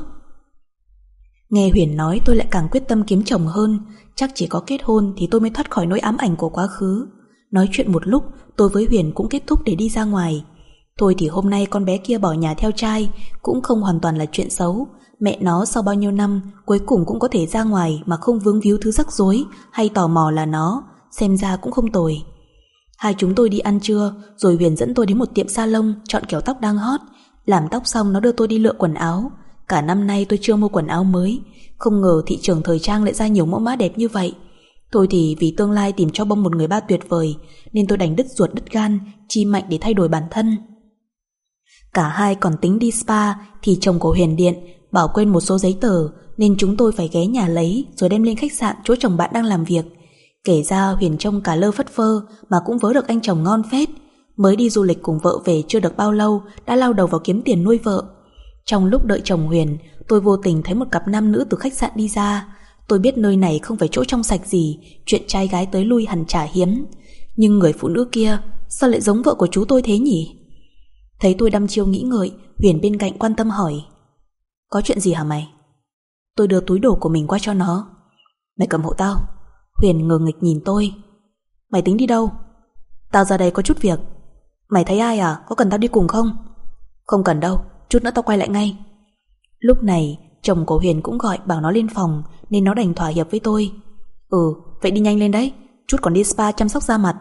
Nghe Huyền nói tôi lại càng quyết tâm kiếm chồng hơn. Chắc chỉ có kết hôn thì tôi mới thoát khỏi nỗi ám ảnh của quá khứ. Nói chuyện một lúc, tôi với Huyền cũng kết thúc để đi ra ngoài. Thôi thì hôm nay con bé kia bỏ nhà theo trai cũng không hoàn toàn là chuyện xấu. Mẹ nó sau bao nhiêu năm cuối cùng cũng có thể ra ngoài mà không vướng víu thứ rắc rối hay tò mò là nó, xem ra cũng không tồi. Hai chúng tôi đi ăn trưa, rồi Huyền dẫn tôi đến một tiệm salon chọn kiểu tóc đang hot. Làm tóc xong nó đưa tôi đi lựa quần áo. Cả năm nay tôi chưa mua quần áo mới, không ngờ thị trường thời trang lại ra nhiều mẫu mã đẹp như vậy. Thôi thì vì tương lai tìm cho bông một người ba tuyệt vời, nên tôi đành đứt ruột đứt gan, chi mạnh để thay đổi bản thân. Cả hai còn tính đi spa thì chồng của Huyền điện bảo quên một số giấy tờ, nên chúng tôi phải ghé nhà lấy rồi đem lên khách sạn chỗ chồng bạn đang làm việc. Kể ra Huyền trông cả lơ phất phơ mà cũng vớ được anh chồng ngon phết. Mới đi du lịch cùng vợ về chưa được bao lâu đã lao đầu vào kiếm tiền nuôi vợ. Trong lúc đợi chồng Huyền, tôi vô tình thấy một cặp nam nữ từ khách sạn đi ra. Tôi biết nơi này không phải chỗ trong sạch gì, chuyện trai gái tới lui hẳn chả hiếm. Nhưng người phụ nữ kia sao lại giống vợ của chú tôi thế nhỉ? Thấy tôi đăm chiêu nghĩ ngợi, Huyền bên cạnh quan tâm hỏi. Có chuyện gì hả mày? Tôi đưa túi đồ của mình qua cho nó. Mày cầm hộ tao. Huyền ngờ nghịch nhìn tôi. Mày tính đi đâu? Tao ra đây có chút việc. Mày thấy ai à? Có cần tao đi cùng không? Không cần đâu, chút nữa tao quay lại ngay. Lúc này chồng của Huyền cũng gọi bảo nó lên phòng, nên nó đành thỏa hiệp với tôi. Vậy đi nhanh lên đấy, chút còn đi spa chăm sóc da mặt.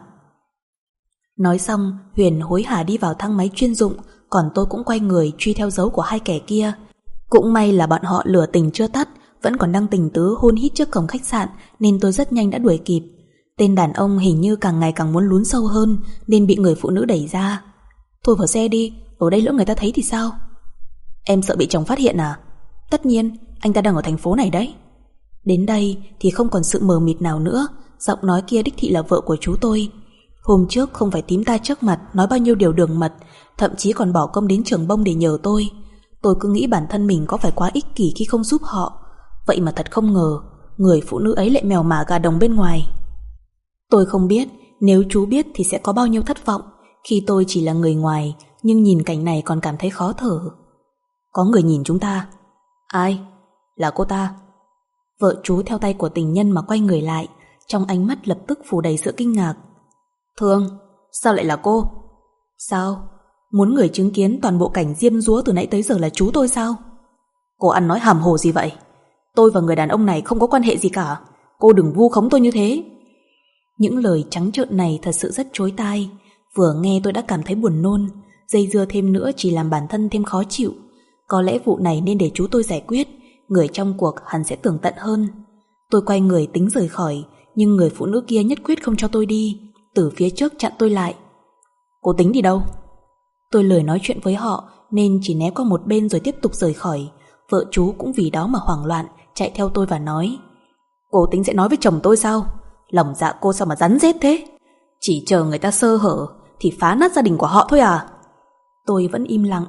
Nói xong Huyền hối hả đi vào thang máy chuyên dụng, còn tôi cũng quay người truy theo dấu của hai kẻ kia. Cũng may là bọn họ lửa tình chưa tắt, vẫn còn đang tình tứ hôn hít trước cổng khách sạn, nên tôi rất nhanh đã đuổi kịp. Tên đàn ông hình như càng ngày càng muốn lún sâu hơn, nên bị người phụ nữ đẩy ra. Thôi vào xe đi, ở đây lỡ người ta thấy thì sao? Em sợ bị chồng phát hiện à? Tất nhiên, anh ta đang ở thành phố này đấy. Đến đây thì không còn sự mờ mịt nào nữa, giọng nói kia đích thị là vợ của chú tôi. Hôm trước không phải tím tai trước mặt nói bao nhiêu điều đường mật, thậm chí còn bỏ công đến trường bông để nhờ tôi. Tôi cứ nghĩ bản thân mình có phải quá ích kỷ khi không giúp họ. Vậy mà thật không ngờ, người phụ nữ ấy lại mèo mả gà đồng bên ngoài. Tôi không biết nếu chú biết thì sẽ có bao nhiêu thất vọng, khi tôi chỉ là người ngoài, nhưng nhìn cảnh này còn cảm thấy khó thở. Có người nhìn chúng ta. Ai? Là cô ta. Vợ chú theo tay của tình nhân mà quay người lại, trong ánh mắt lập tức phủ đầy sự kinh ngạc. Thương, sao lại là cô? Sao? Muốn người chứng kiến toàn bộ cảnh diêm dúa từ nãy tới giờ là chú tôi sao? Cô ăn nói hàm hồ gì vậy? Tôi và người đàn ông này không có quan hệ gì cả. Cô đừng vu khống tôi như thế. Những lời trắng trợn này thật sự rất chói tai. Vừa nghe tôi đã cảm thấy buồn nôn. Dây dưa thêm nữa chỉ làm bản thân thêm khó chịu. Có lẽ vụ này nên để chú tôi giải quyết, người trong cuộc hẳn sẽ tường tận hơn. Tôi quay người tính rời khỏi, nhưng người phụ nữ kia nhất quyết không cho tôi đi, từ phía trước chặn tôi lại. Cô tính đi đâu? Tôi lười nói chuyện với họ nên chỉ né qua một bên rồi tiếp tục rời khỏi. Vợ chú cũng vì đó mà hoảng loạn, chạy theo tôi và nói. Cô tính sẽ nói với chồng tôi sao? Lòng dạ cô sao mà rắn rết thế? Chỉ chờ người ta sơ hở thì phá nát gia đình của họ thôi à? Tôi vẫn im lặng.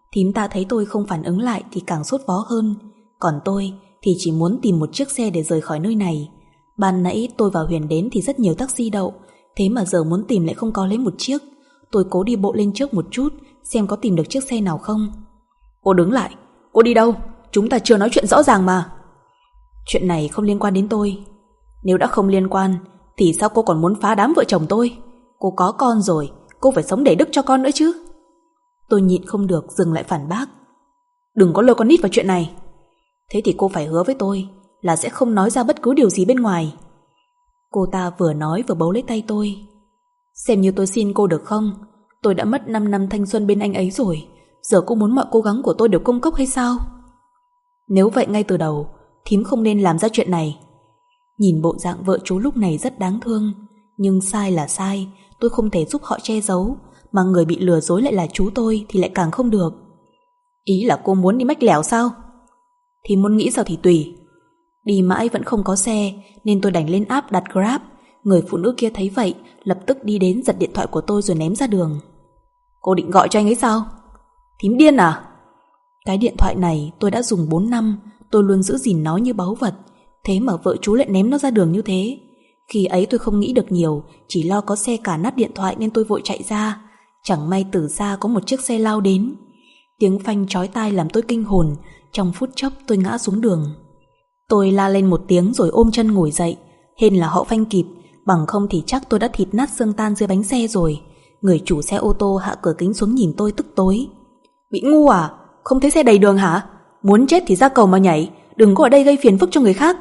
Thím ta thấy tôi không phản ứng lại thì càng sốt vó hơn. Còn tôi thì chỉ muốn tìm một chiếc xe để rời khỏi nơi này. Ban nãy tôi và Huyền đến thì rất nhiều taxi đậu, thế mà giờ muốn tìm lại không có lấy một chiếc. Tôi cố đi bộ lên trước một chút, xem có tìm được chiếc xe nào không. Cô đứng lại, cô đi đâu? Chúng ta chưa nói chuyện rõ ràng mà. Chuyện này không liên quan đến tôi. Nếu đã không liên quan thì sao cô còn muốn phá đám vợ chồng tôi? Cô có con rồi, cô phải sống để đức cho con nữa chứ. Tôi nhịn không được dừng lại phản bác. Đừng có lôi con nít vào chuyện này. Thế thì cô phải hứa với tôi là sẽ không nói ra bất cứ điều gì bên ngoài. Cô ta vừa nói vừa bấu lấy tay tôi. Xem như tôi xin cô được không? Tôi đã mất 5 năm thanh xuân bên anh ấy rồi. Giờ cô muốn mọi cố gắng của tôi đều công cốc hay sao? Nếu vậy ngay từ đầu thím không nên làm ra chuyện này. Nhìn bộ dạng vợ chú lúc này rất đáng thương. Nhưng sai là sai, tôi không thể giúp họ che giấu. Mà người bị lừa dối lại là chú tôi thì lại càng không được. Ý là cô muốn đi mách lẻo sao? Thì muốn nghĩ sao thì tùy. Đi mãi vẫn không có xe nên tôi đành lên app đặt Grab. Người phụ nữ kia thấy vậy lập tức đi đến giật điện thoại của tôi rồi ném ra đường. Cô định gọi cho anh ấy sao? Thím điên à? Cái điện thoại này tôi đã dùng 4 năm. Tôi luôn giữ gìn nó như báu vật. Thế mà vợ chú lại ném nó ra đường như thế. Khi ấy tôi không nghĩ được nhiều, chỉ lo có xe cản nát điện thoại nên tôi vội chạy ra. Chẳng may từ xa có một chiếc xe lao đến. Tiếng phanh chói tai làm tôi kinh hồn. Trong phút chốc tôi ngã xuống đường. Tôi la lên một tiếng rồi ôm chân ngồi dậy. Hên là họ phanh kịp, bằng không thì chắc tôi đã thịt nát xương tan dưới bánh xe rồi. Người chủ xe ô tô hạ cửa kính xuống nhìn tôi tức tối. Bị ngu à? Không thấy xe đầy đường hả? Muốn chết thì ra cầu mà nhảy, đừng có ở đây gây phiền phức cho người khác.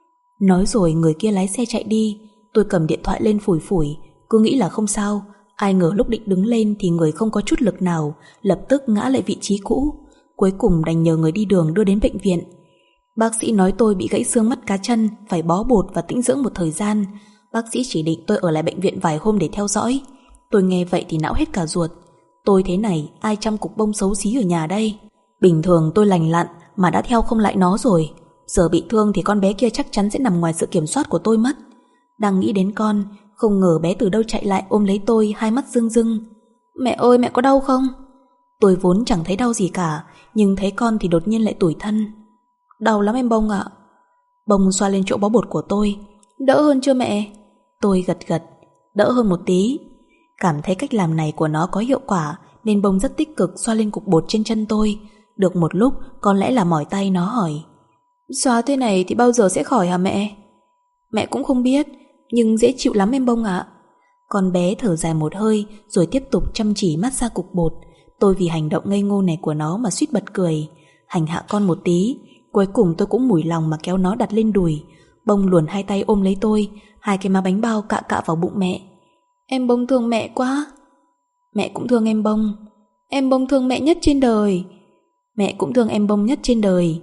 Nói rồi người kia lái xe chạy đi. Tôi cầm điện thoại lên phủi phủi, cứ nghĩ là không sao. Ai ngờ lúc định đứng lên thì người không có chút lực nào, lập tức ngã lại vị trí cũ. Cuối cùng đành nhờ người đi đường đưa đến bệnh viện. Bác sĩ nói tôi bị gãy xương mắt cá chân, phải bó bột và tĩnh dưỡng một thời gian. Bác sĩ chỉ định tôi ở lại bệnh viện vài hôm để theo dõi. Tôi nghe vậy thì não hết cả ruột. Tôi thế này, ai chăm cục bông xấu xí ở nhà đây? Bình thường tôi lành lặn mà đã theo không lại nó rồi. Giờ bị thương thì con bé kia chắc chắn sẽ nằm ngoài sự kiểm soát của tôi mất. Đang nghĩ đến con, không ngờ bé từ đâu chạy lại ôm lấy tôi, hai mắt rưng rưng. Mẹ ơi, mẹ có đau không? Tôi vốn chẳng thấy đau gì cả, nhưng thấy con thì đột nhiên lại tủi thân. Đau lắm em Bông ạ. Bông xoa lên chỗ bó bột của tôi. Đỡ hơn chưa mẹ? Tôi gật gật. Đỡ hơn một tí. Cảm thấy cách làm này của nó có hiệu quả nên Bông rất tích cực xoa lên cục bột trên chân tôi. Được một lúc có lẽ là mỏi tay nó hỏi. Xoa thế này thì bao giờ sẽ khỏi hả mẹ? Mẹ cũng không biết, nhưng dễ chịu lắm em Bông ạ. Con bé thở dài một hơi rồi tiếp tục chăm chỉ massage cục bột. Tôi vì hành động ngây ngô này của nó mà suýt bật cười. Hành hạ con một tí, cuối cùng tôi cũng mủi lòng mà kéo nó đặt lên đùi. Bông luồn hai tay ôm lấy tôi, hai cái má bánh bao cạ cạ vào bụng mẹ. Em Bông thương mẹ quá. Mẹ cũng thương em Bông. Em Bông thương mẹ nhất trên đời. Mẹ cũng thương em Bông nhất trên đời.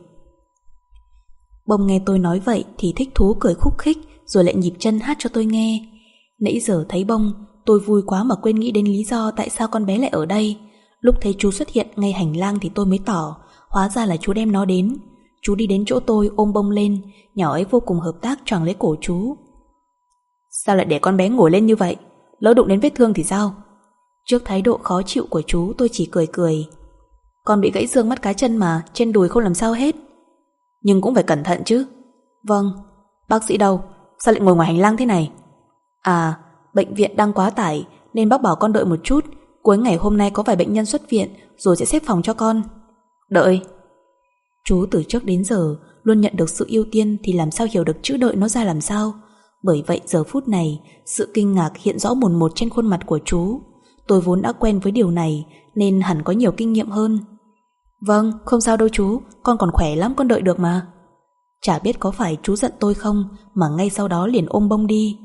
Bông nghe tôi nói vậy thì thích thú cười khúc khích rồi lại nhịp chân hát cho tôi nghe. Nãy giờ thấy Bông, tôi vui quá mà quên nghĩ đến lý do tại sao con bé lại ở đây. Lúc thấy chú xuất hiện ngay hành lang thì tôi mới tỏ, hóa ra là chú đem nó đến. Chú đi đến chỗ tôi ôm Bông lên, nhỏ ấy vô cùng hợp tác choàng lấy cổ chú. Sao lại để con bé ngồi lên như vậy? Lỡ đụng đến vết thương thì sao? Trước thái độ khó chịu của chú tôi chỉ cười cười. Con bị gãy xương mắt cá chân mà, trên đùi không làm sao hết. Nhưng cũng phải cẩn thận chứ. Vâng. Bác sĩ đâu? Sao lại ngồi ngoài hành lang thế này? À, bệnh viện đang quá tải nên bác bảo con đợi một chút. Cuối ngày hôm nay có vài bệnh nhân xuất viện rồi sẽ xếp phòng cho con. Đợi. Chú từ trước đến giờ luôn nhận được sự ưu tiên thì làm sao hiểu được chữ đợi nó ra làm sao. Bởi vậy giờ phút này sự kinh ngạc hiện rõ mồn một trên khuôn mặt của chú. Tôi vốn đã quen với điều này nên hẳn có nhiều kinh nghiệm hơn. Vâng, không sao đâu chú, con còn khỏe lắm, con đợi được mà. Chả biết có phải chú giận tôi không mà ngay sau đó liền ôm Bông đi.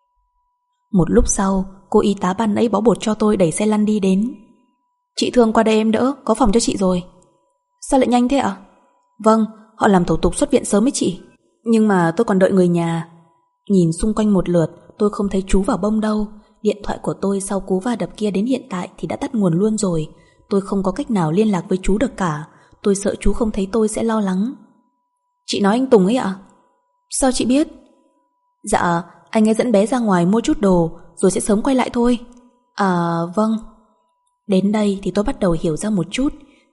Một lúc sau, cô y tá ban nãy bó bột cho tôi đẩy xe lăn đi đến. Chị Thương qua đây em đỡ, có phòng cho chị rồi. Sao lại nhanh thế ạ? Vâng, họ làm thủ tục xuất viện sớm với chị. Nhưng mà tôi còn đợi người nhà. Nhìn xung quanh một lượt, tôi không thấy chú và Bông đâu. Điện thoại của tôi sau cú va đập kia đến hiện tại thì đã tắt nguồn luôn rồi. Tôi không có cách nào liên lạc với chú được cả. Tôi sợ chú không thấy tôi sẽ lo lắng. Chị nói anh Tùng ấy ạ? Sao chị biết? Dạ, anh ấy dẫn bé ra ngoài mua chút đồ rồi sẽ sớm quay lại thôi. À vâng. Đến đây thì tôi bắt đầu hiểu ra một chút.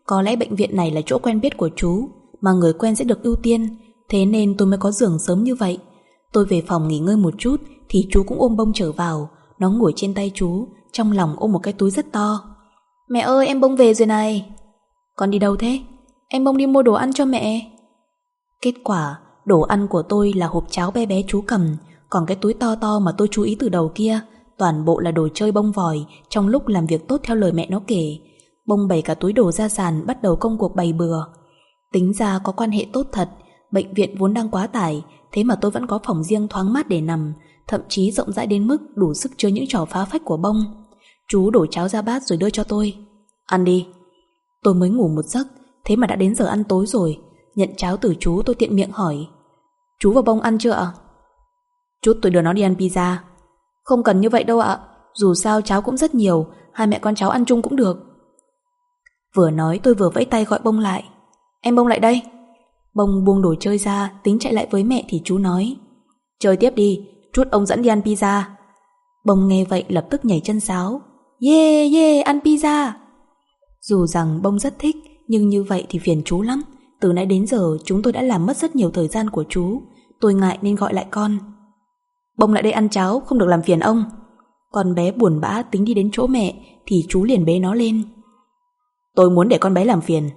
Có lẽ bệnh viện này là chỗ quen biết của chú, mà người quen sẽ được ưu tiên, thế nên tôi mới có giường sớm như vậy. Tôi về phòng nghỉ ngơi một chút thì chú cũng ôm Bông trở vào. Nó ngồi trên tay chú, trong lòng ôm một cái túi rất to. Mẹ ơi, em Bông về rồi này. Con đi đâu thế? Em Bông đi mua đồ ăn cho mẹ. Kết quả đồ ăn của tôi là hộp cháo bé bé chú cầm, còn cái túi to to mà tôi chú ý từ đầu kia toàn bộ là đồ chơi Bông vòi trong lúc làm việc tốt theo lời mẹ nó kể. Bông bày cả túi đồ ra sàn, bắt đầu công cuộc bày bừa. Tính ra có quan hệ tốt thật. Bệnh viện vốn đang quá tải, thế mà tôi vẫn có phòng riêng thoáng mát để nằm, thậm chí rộng rãi đến mức đủ sức chứa những trò phá phách của Bông. Chú đổ cháo ra bát rồi đưa cho tôi. Ăn đi. Tôi mới ngủ một giấc, thế mà đã đến giờ ăn tối rồi. Nhận cháo từ chú, tôi tiện miệng hỏi: Chú và Bông ăn chưa ạ? Chút tôi đưa nó đi ăn pizza. Không cần như vậy đâu ạ, dù sao cháo cũng rất nhiều, hai mẹ con cháu ăn chung cũng được. Vừa nói tôi vừa vẫy tay gọi Bông lại. Em Bông lại đây. Bông buông đồ chơi ra, tính chạy lại với mẹ thì chú nói: Chơi tiếp đi, chút ông dẫn đi ăn pizza. Bông nghe vậy lập tức nhảy chân sáo. Yeah yeah, ăn pizza. Dù rằng Bông rất thích, nhưng như vậy thì phiền chú lắm. Từ nãy đến giờ chúng tôi đã làm mất rất nhiều thời gian của chú. Tôi ngại nên gọi lại con. Bông lại đây ăn cháo, không được làm phiền ông. Con bé buồn bã tính đi đến chỗ mẹ thì chú liền bế nó lên. Tôi muốn để con bé làm phiền.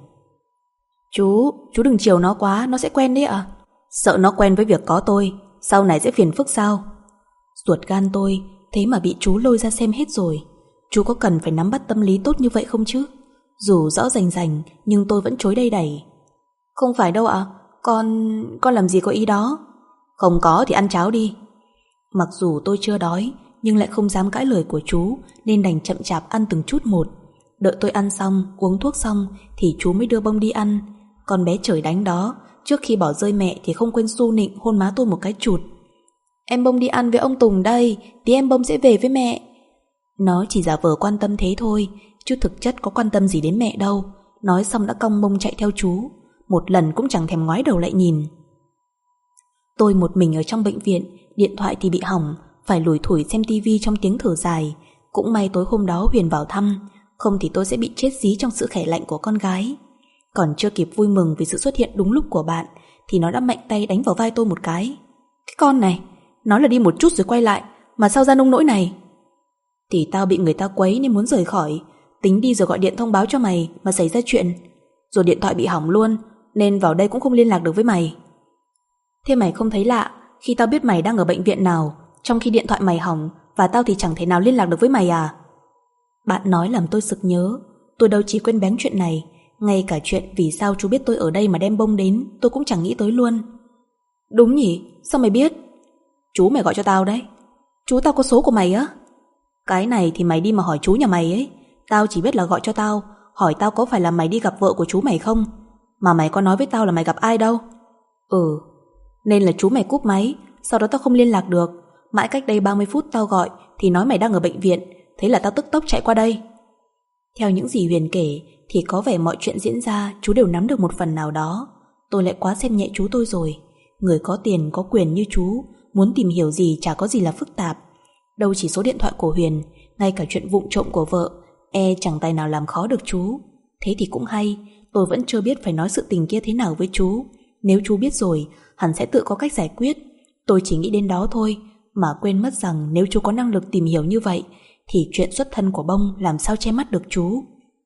Chú đừng chiều nó quá, nó sẽ quen đấy ạ. Sợ nó quen với việc có tôi, sau này sẽ phiền phức sao? Ruột gan tôi, thế mà bị chú lôi ra xem hết rồi. Chú có cần phải nắm bắt tâm lý tốt như vậy không chứ? Dù rõ rành rành, nhưng tôi vẫn chối đây đẩy. Không phải đâu ạ, con làm gì có ý đó. Không có thì ăn cháo đi. Mặc dù tôi chưa đói, nhưng lại không dám cãi lời của chú, nên đành chậm chạp ăn từng chút một. Đợi tôi ăn xong, uống thuốc xong thì chú mới đưa Bông đi ăn. Con bé trời đánh đó, trước khi bỏ rơi mẹ thì không quên su nịnh hôn má tôi một cái chụt. Em Bông đi ăn với ông Tùng đây, tí em Bông sẽ về với mẹ. Nó chỉ giả vờ quan tâm thế thôi, chứ thực chất có quan tâm gì đến mẹ đâu. Nói xong đã cong mông chạy theo chú, một lần cũng chẳng thèm ngoái đầu lại nhìn. Tôi một mình ở trong bệnh viện, điện thoại thì bị hỏng, phải lủi thủi xem tivi trong tiếng thở dài. Cũng may tối hôm đó Huyền vào thăm, không thì tôi sẽ bị chết dí trong sự khẻ lạnh của con gái. Còn chưa kịp vui mừng vì sự xuất hiện đúng lúc của bạn thì nó đã mạnh tay đánh vào vai tôi một cái. Cái con này, nói là đi một chút rồi quay lại, mà sao ra nông nỗi này? Thì tao bị người ta quấy nên muốn rời khỏi, tính đi rồi gọi điện thông báo cho mày mà xảy ra chuyện. Rồi điện thoại bị hỏng luôn, nên vào đây cũng không liên lạc được với mày. Thế mày không thấy lạ khi tao biết mày đang ở bệnh viện nào, trong khi điện thoại mày hỏng và tao thì chẳng thể nào liên lạc được với mày à? Bạn nói làm tôi sực nhớ, tôi đâu chỉ quên bén chuyện này. Ngay cả chuyện vì sao chú biết tôi ở đây mà đem Bông đến tôi cũng chẳng nghĩ tới luôn. Đúng nhỉ, sao mày biết? Chú mày gọi cho tao đấy. Chú tao có số của mày á? Cái này thì mày đi mà hỏi chú nhà mày ấy. Tao chỉ biết là gọi cho tao, hỏi tao có phải là mày đi gặp vợ của chú mày không. Mà mày có nói với tao là mày gặp ai đâu. Nên là chú mày cúp máy, sau đó tao không liên lạc được. Mãi cách đây 30 phút tao gọi thì nói mày đang ở bệnh viện, thế là tao tức tốc chạy qua đây. Theo những gì Huyền kể thì có vẻ mọi chuyện diễn ra chú đều nắm được một phần nào đó. Tôi lại quá xem nhẹ chú tôi rồi. Người có tiền có quyền như chú, muốn tìm hiểu gì chả có gì là phức tạp. Đâu chỉ số điện thoại của Huyền, ngay cả chuyện vụng trộm của vợ chẳng tài nào làm khó được chú. Thế thì cũng hay, tôi vẫn chưa biết phải nói sự tình kia thế nào với chú. Nếu chú biết rồi, hẳn sẽ tự có cách giải quyết. Tôi chỉ nghĩ đến đó thôi, mà quên mất rằng nếu chú có năng lực tìm hiểu như vậy thì chuyện xuất thân của Bông làm sao che mắt được chú.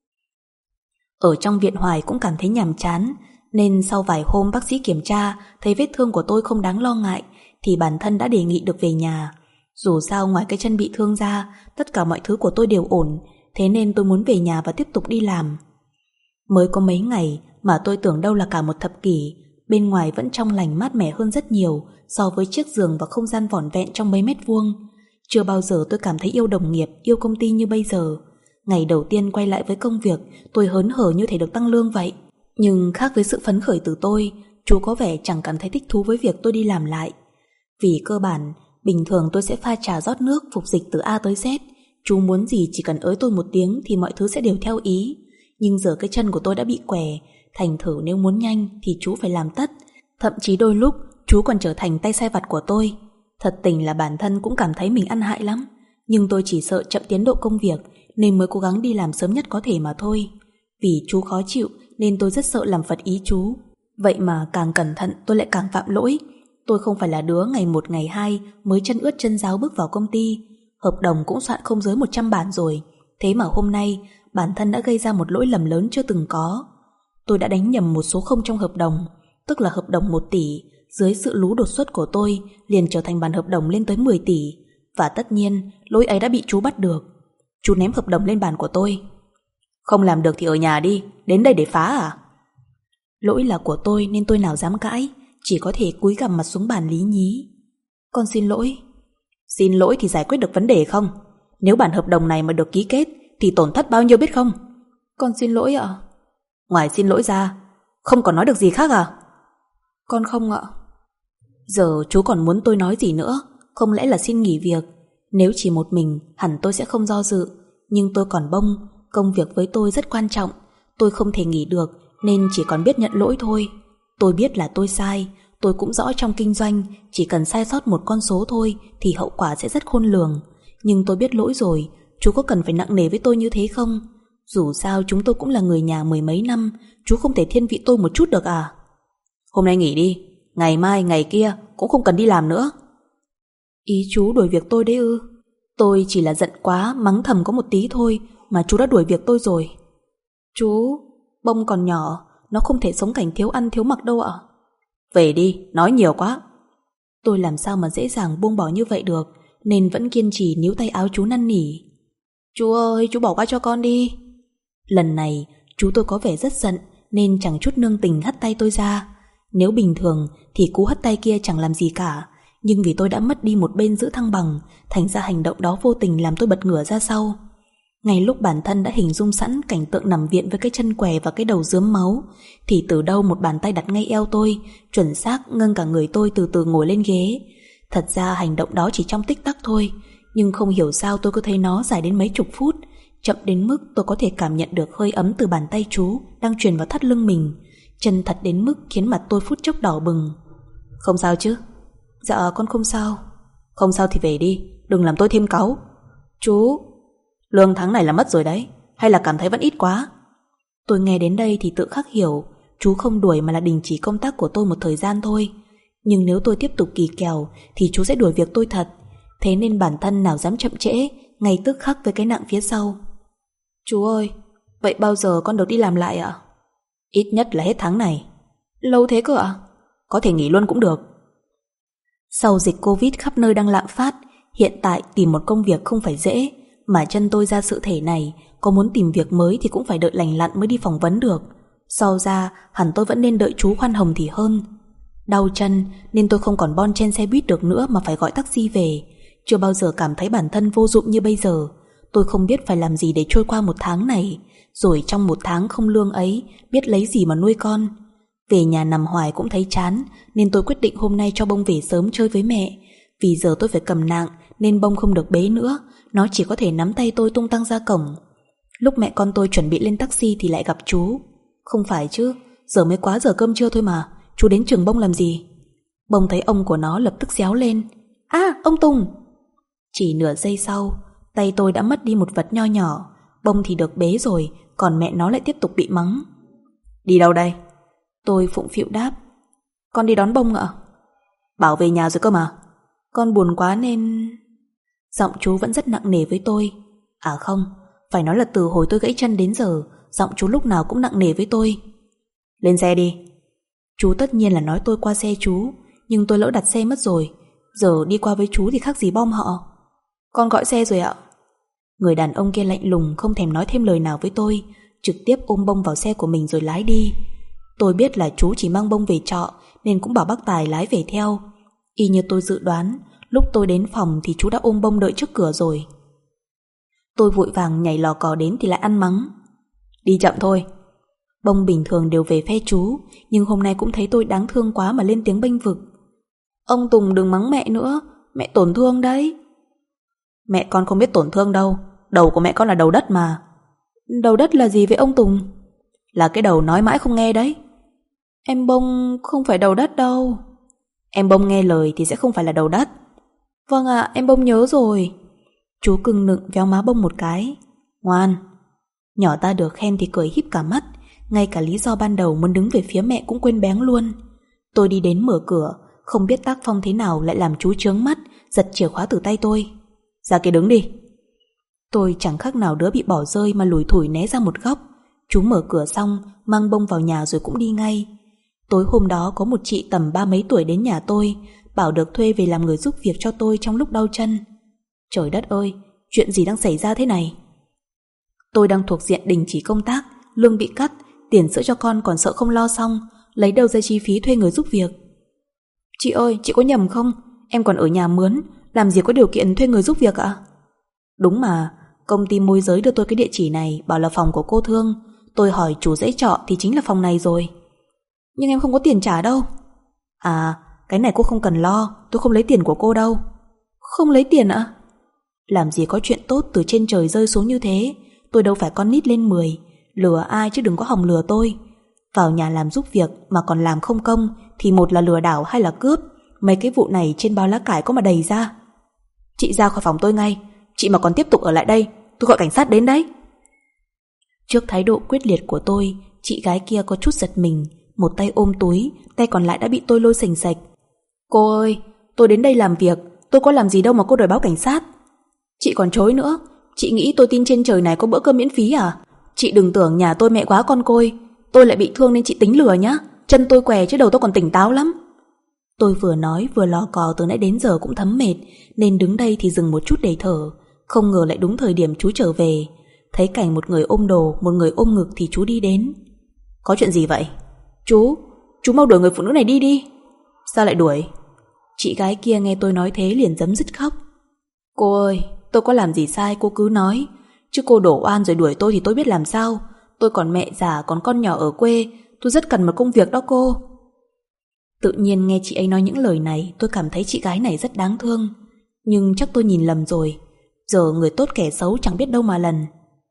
Ở trong viện hoài cũng cảm thấy nhàm chán, nên sau vài hôm bác sĩ kiểm tra thấy vết thương của tôi không đáng lo ngại thì bản thân đã đề nghị được về nhà. Dù sao ngoài cái chân bị thương ra, tất cả mọi thứ của tôi đều ổn, thế nên tôi muốn về nhà và tiếp tục đi làm. Mới có mấy ngày mà tôi tưởng đâu là cả một thập kỷ. Bên ngoài vẫn trong lành mát mẻ hơn rất nhiều so với chiếc giường và không gian vỏn vẹn trong mấy mét vuông. Chưa bao giờ tôi cảm thấy yêu đồng nghiệp, yêu công ty như bây giờ. Ngày đầu tiên quay lại với công việc, tôi hớn hở như thể được tăng lương vậy. Nhưng khác với sự phấn khởi từ tôi, chú có vẻ chẳng cảm thấy thích thú với việc tôi đi làm lại. Vì cơ bản, bình thường tôi sẽ pha trà rót nước phục dịch từ A tới Z. Chú muốn gì chỉ cần ới tôi một tiếng thì mọi thứ sẽ đều theo ý. Nhưng giờ cái chân của tôi đã bị què, thành thử nếu muốn nhanh thì chú phải làm tất. Thậm chí đôi lúc chú còn trở thành tay sai vặt của tôi. Thật tình là bản thân cũng cảm thấy mình ăn hại lắm. Nhưng tôi chỉ sợ chậm tiến độ công việc nên mới cố gắng đi làm sớm nhất có thể mà thôi. Vì chú khó chịu nên tôi rất sợ làm phật ý chú. Vậy mà càng cẩn thận tôi lại càng phạm lỗi. Tôi không phải là đứa ngày một ngày hai mới chân ướt chân ráo bước vào công ty. Hợp đồng cũng soạn không dưới 100 bản rồi. Thế mà hôm nay bản thân đã gây ra một lỗi lầm lớn chưa từng có. Tôi đã đánh nhầm một số không trong hợp đồng, tức là hợp đồng 1 tỷ, dưới sự lú đột xuất của tôi liền trở thành bản hợp đồng lên tới 10 tỷ. Và tất nhiên lỗi ấy đã bị chú bắt được. Chú ném hợp đồng lên bàn của tôi. Không làm được thì ở nhà đi, đến đây để phá à? Lỗi là của tôi nên tôi nào dám cãi, chỉ có thể cúi gằm mặt xuống bàn lý nhí. Con xin lỗi. Xin lỗi thì giải quyết được vấn đề không? Nếu bản hợp đồng này mà được ký kết thì tổn thất bao nhiêu biết không? Con xin lỗi ạ. Ngoài xin lỗi ra không còn nói được gì khác à? Con không ạ. Giờ chú còn muốn tôi nói gì nữa? Không lẽ là xin nghỉ việc? Nếu chỉ một mình hẳn tôi sẽ không do dự, nhưng tôi còn Bông. Công việc với tôi rất quan trọng, tôi không thể nghỉ được nên chỉ còn biết nhận lỗi thôi. Tôi biết là tôi sai, tôi cũng rõ trong kinh doanh chỉ cần sai sót một con số thôi thì hậu quả sẽ rất khôn lường. Nhưng tôi biết lỗi rồi, chú có cần phải nặng nề với tôi như thế không? Dù sao chúng tôi cũng là người nhà 10 mấy năm, chú không thể thiên vị tôi một chút được à? Hôm nay nghỉ đi, ngày mai ngày kia cũng không cần đi làm nữa. Ý chú đuổi việc tôi đấy ư? Tôi chỉ là giận quá, mắng thầm có một tí thôi mà chú đã đuổi việc tôi rồi. Chú, Bông còn nhỏ, nó không thể sống cảnh thiếu ăn thiếu mặc đâu ạ. Về đi, nói nhiều quá. Tôi làm sao mà dễ dàng buông bỏ như vậy được, nên vẫn kiên trì níu tay áo chú năn nỉ. Chú ơi, chú bỏ qua cho con đi. Lần này chú tôi có vẻ rất giận nên chẳng chút nương tình hất tay tôi ra. Nếu bình thường thì cú hất tay kia chẳng làm gì cả, nhưng vì tôi đã mất đi một bên giữ thăng bằng, thành ra hành động đó vô tình làm tôi bật ngửa ra sau. Ngay lúc bản thân đã hình dung sẵn cảnh tượng nằm viện với cái chân què và cái đầu rướm máu, thì từ đâu một bàn tay đặt ngay eo tôi, chuẩn xác nâng cả người tôi từ từ ngồi lên ghế. Thật ra hành động đó chỉ trong tích tắc thôi, nhưng không hiểu sao tôi cứ thấy nó dài đến mấy chục phút, chậm đến mức tôi có thể cảm nhận được hơi ấm từ bàn tay chú đang truyền vào thắt lưng mình, chân thật đến mức khiến mặt tôi phút chốc đỏ bừng. Không sao chứ? Dạ con không sao. Không sao thì về đi, đừng làm tôi thêm cáu. Chú, lương tháng này là mất rồi đấy, hay là cảm thấy vẫn ít quá? Tôi nghe đến đây thì tự khắc hiểu, chú không đuổi mà là đình chỉ công tác của tôi một thời gian thôi. Nhưng nếu tôi tiếp tục kỳ kèo thì chú sẽ đuổi việc tôi thật. Thế nên bản thân nào dám chậm trễ, ngay tức khắc với cái nặng phía sau. Chú ơi, vậy bao giờ con được đi làm lại ạ? Ít nhất là hết tháng này. Lâu thế cơ ạ? Có thể nghỉ luôn cũng được. Sau dịch Covid khắp nơi đang lạm phát, hiện tại tìm một công việc không phải dễ. Mà chân tôi ra sự thể này, có muốn tìm việc mới thì cũng phải đợi lành lặn mới đi phỏng vấn được. Sau ra hẳn tôi vẫn nên đợi chú khoan hồng thì hơn. Đau chân nên tôi không còn bon chen xe buýt được nữa mà phải gọi taxi về. Chưa bao giờ cảm thấy bản thân vô dụng như bây giờ. Tôi không biết phải làm gì để trôi qua một tháng này. Rồi trong một tháng không lương ấy, biết lấy gì mà nuôi con. Về nhà nằm hoài cũng thấy chán, nên tôi quyết định hôm nay cho Bông về sớm chơi với mẹ. Vì giờ tôi phải cầm nạng nên Bông không được bế nữa, nó chỉ có thể nắm tay tôi tung tăng ra cổng. Lúc mẹ con tôi chuẩn bị lên taxi thì lại gặp chú. Không phải chứ, giờ mới quá giờ cơm trưa thôi mà, chú đến trường Bông làm gì? Bông thấy ông của nó lập tức réo lên. À, ông Tùng! Chỉ nửa giây sau, tay tôi đã mất đi một vật nho nhỏ. Bông thì được bế rồi, còn mẹ nó lại tiếp tục bị mắng. Đi đâu đây? Tôi phụng phịu đáp. Con đi đón Bông ạ. Bảo về nhà rồi cơ mà. Con buồn quá nên... Giọng chú vẫn rất nặng nề với tôi. À không, phải nói là từ hồi tôi gãy chân đến giờ, giọng chú lúc nào cũng nặng nề với tôi. Lên xe đi. Chú tất nhiên là nói tôi qua xe chú, nhưng tôi lỡ đặt xe mất rồi. Giờ đi qua với chú thì khác gì bom họ. Con gọi xe rồi ạ. Người đàn ông kia lạnh lùng không thèm nói thêm lời nào với tôi, trực tiếp ôm Bông vào xe của mình rồi lái đi. Tôi biết là chú chỉ mang Bông về trọ nên cũng bảo bác Tài lái về theo. Y như tôi dự đoán, lúc tôi đến phòng thì chú đã ôm Bông đợi trước cửa rồi. Tôi vội vàng nhảy lò cò đến thì lại ăn mắng. Đi chậm thôi. Bông bình thường đều về phe chú, nhưng hôm nay cũng thấy tôi đáng thương quá mà lên tiếng bênh vực. Ông Tùng đừng mắng mẹ nữa, mẹ tổn thương đấy. Mẹ con không biết tổn thương đâu, đầu của mẹ con là đầu đất mà. Đầu đất là gì với ông Tùng? Là cái đầu nói mãi không nghe đấy. Em Bông không phải đầu đất đâu. Em Bông nghe lời thì sẽ không phải là đầu đất. Vâng ạ, em Bông nhớ rồi. Chú cưng nựng véo má Bông một cái. Ngoan. Nhỏ ta được khen thì cười híp cả mắt, ngay cả lý do ban đầu muốn đứng về phía mẹ cũng quên béng luôn. Tôi đi đến mở cửa, không biết tác phong thế nào lại làm chú chướng mắt, giật chìa khóa từ tay tôi. Ra kia đứng đi. Tôi chẳng khác nào đứa bị bỏ rơi mà lủi thủi né ra một góc. Chú mở cửa xong, mang bông vào nhà rồi cũng đi ngay. Tối hôm đó có một chị tầm 30 mấy tuổi đến nhà tôi, bảo được thuê về làm người giúp việc cho tôi trong lúc đau chân. Trời đất ơi, chuyện gì đang xảy ra thế này? Tôi đang thuộc diện đình chỉ công tác, lương bị cắt, tiền sữa cho con còn sợ không lo xong, lấy đâu ra chi phí thuê người giúp việc. Chị ơi, chị có nhầm không? Em còn ở nhà mướn, làm gì có điều kiện thuê người giúp việc ạ? Đúng mà, công ty môi giới đưa tôi cái địa chỉ này, bảo là phòng của cô Thương. Tôi hỏi chủ dãy trọ thì chính là phòng này rồi. Nhưng em không có tiền trả đâu. À, cái này cô không cần lo, tôi không lấy tiền của cô đâu. Không lấy tiền ạ? Làm gì có chuyện tốt từ trên trời rơi xuống như thế. Tôi đâu phải con nít lên 10, lừa ai chứ đừng có hòng lừa tôi. Vào nhà làm giúp việc mà còn làm không công thì một là lừa đảo hai là cướp. Mấy cái vụ này trên báo lá cải có mà đầy ra. Chị ra khỏi phòng tôi ngay. Chị mà còn tiếp tục ở lại đây, tôi gọi cảnh sát đến đấy. Trước thái độ quyết liệt của tôi, chị gái kia có chút giật mình, một tay ôm túi, tay còn lại đã bị tôi lôi xềnh xệch. Cô ơi, tôi đến đây làm việc, tôi có làm gì đâu mà cô đòi báo cảnh sát. Chị còn chối nữa. Chị nghĩ tôi tin trên trời này có bữa cơm miễn phí à? Chị đừng tưởng nhà tôi mẹ quá con côi. Tôi lại bị thương nên chị tính lừa nhá. Chân tôi què chứ đầu tôi còn tỉnh táo lắm. Tôi vừa nói vừa lò cò từ nãy đến giờ cũng thấm mệt, nên đứng đây thì dừng một chút để thở. Không ngờ lại đúng thời điểm chú trở về. Thấy cảnh một người ôm đồ, một người ôm ngực thì chú đi đến. Có chuyện gì vậy? Chú mau đuổi người phụ nữ này đi đi. Sao lại đuổi? Chị gái kia nghe tôi nói thế liền giấm dứt khóc. Cô ơi, tôi có làm gì sai cô cứ nói. Chứ cô đổ oan rồi đuổi tôi thì tôi biết làm sao. Tôi còn mẹ già, còn con nhỏ ở quê. Tôi rất cần một công việc đó cô. Tự nhiên nghe chị ấy nói những lời này, tôi cảm thấy chị gái này rất đáng thương. Nhưng chắc tôi nhìn lầm rồi. Giờ người tốt kẻ xấu chẳng biết đâu mà lần.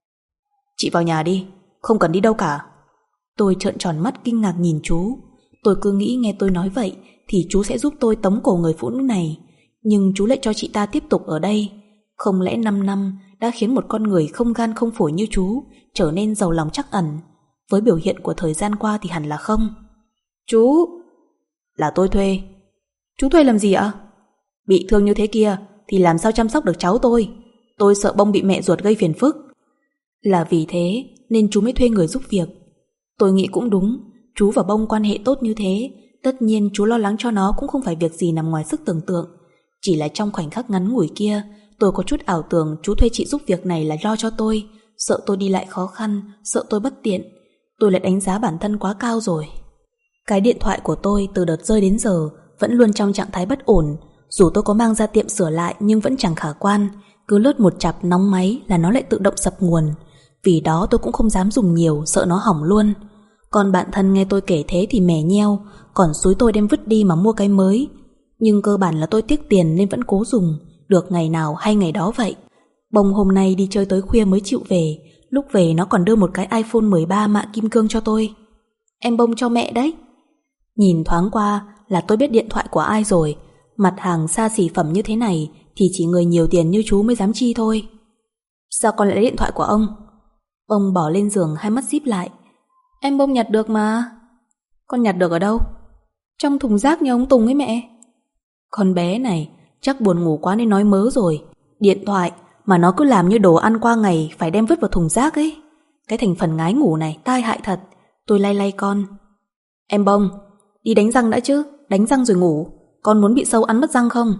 Chị vào nhà đi, không cần đi đâu cả. Tôi trợn tròn mắt kinh ngạc nhìn chú. Tôi cứ nghĩ nghe tôi nói vậy thì chú sẽ giúp tôi tống cổ người phụ nữ này. Nhưng chú lại cho chị ta tiếp tục ở đây. Không lẽ 5 năm đã khiến một con người không gan không phổi như chú trở nên giàu lòng trắc ẩn? Với biểu hiện của thời gian qua thì hẳn là không. Chú... Là tôi thuê. Chú thuê làm gì ạ? Bị thương như thế kia thì làm sao chăm sóc được cháu tôi? Tôi sợ Bông bị mẹ ruột gây phiền phức. Là vì thế nên chú mới thuê người giúp việc. Tôi nghĩ cũng đúng. Chú và Bông quan hệ tốt như thế, tất nhiên chú lo lắng cho nó cũng không phải việc gì nằm ngoài sức tưởng tượng. Chỉ là trong khoảnh khắc ngắn ngủi kia, tôi có chút ảo tưởng chú thuê chị giúp việc này là lo cho tôi, sợ tôi đi lại khó khăn, sợ tôi bất tiện. Tôi lại đánh giá bản thân quá cao rồi. Cái điện thoại của tôi từ đợt rơi đến giờ vẫn luôn trong trạng thái bất ổn. Dù tôi có mang ra tiệm sửa lại nhưng vẫn chẳng khả quan. Cứ lướt một chặp nóng máy là nó lại tự động sập nguồn. Vì đó tôi cũng không dám dùng nhiều, sợ nó hỏng luôn. Còn bạn thân nghe tôi kể thế thì mè nheo, còn xúi tôi đem vứt đi mà mua cái mới. Nhưng cơ bản là tôi tiếc tiền nên vẫn cố dùng, được ngày nào hay ngày đó vậy. Bông hôm nay đi chơi tới khuya mới chịu về. Lúc về nó còn đưa một cái iPhone 13 mạ kim cương cho tôi. Em Bông cho mẹ đấy. Nhìn thoáng qua là tôi biết điện thoại của ai rồi. Mặt hàng xa xỉ phẩm như thế này thì chỉ người nhiều tiền như chú mới dám chi thôi. Sao con lại lấy điện thoại của ông? Ông bỏ lên giường, hai mắt díp lại. Em Bông nhặt được mà. Con nhặt được ở đâu? Trong thùng rác như ông Tùng ấy mẹ. Con bé này chắc buồn ngủ quá nên nói mớ rồi. Điện thoại mà nó cứ làm như đồ ăn qua ngày phải đem vứt vào thùng rác ấy. Cái thành phần ngái ngủ này tai hại thật. Tôi lay lay con. Em Bông, đi đánh răng đã chứ. Đánh răng rồi ngủ. Con muốn bị sâu ăn mất răng không?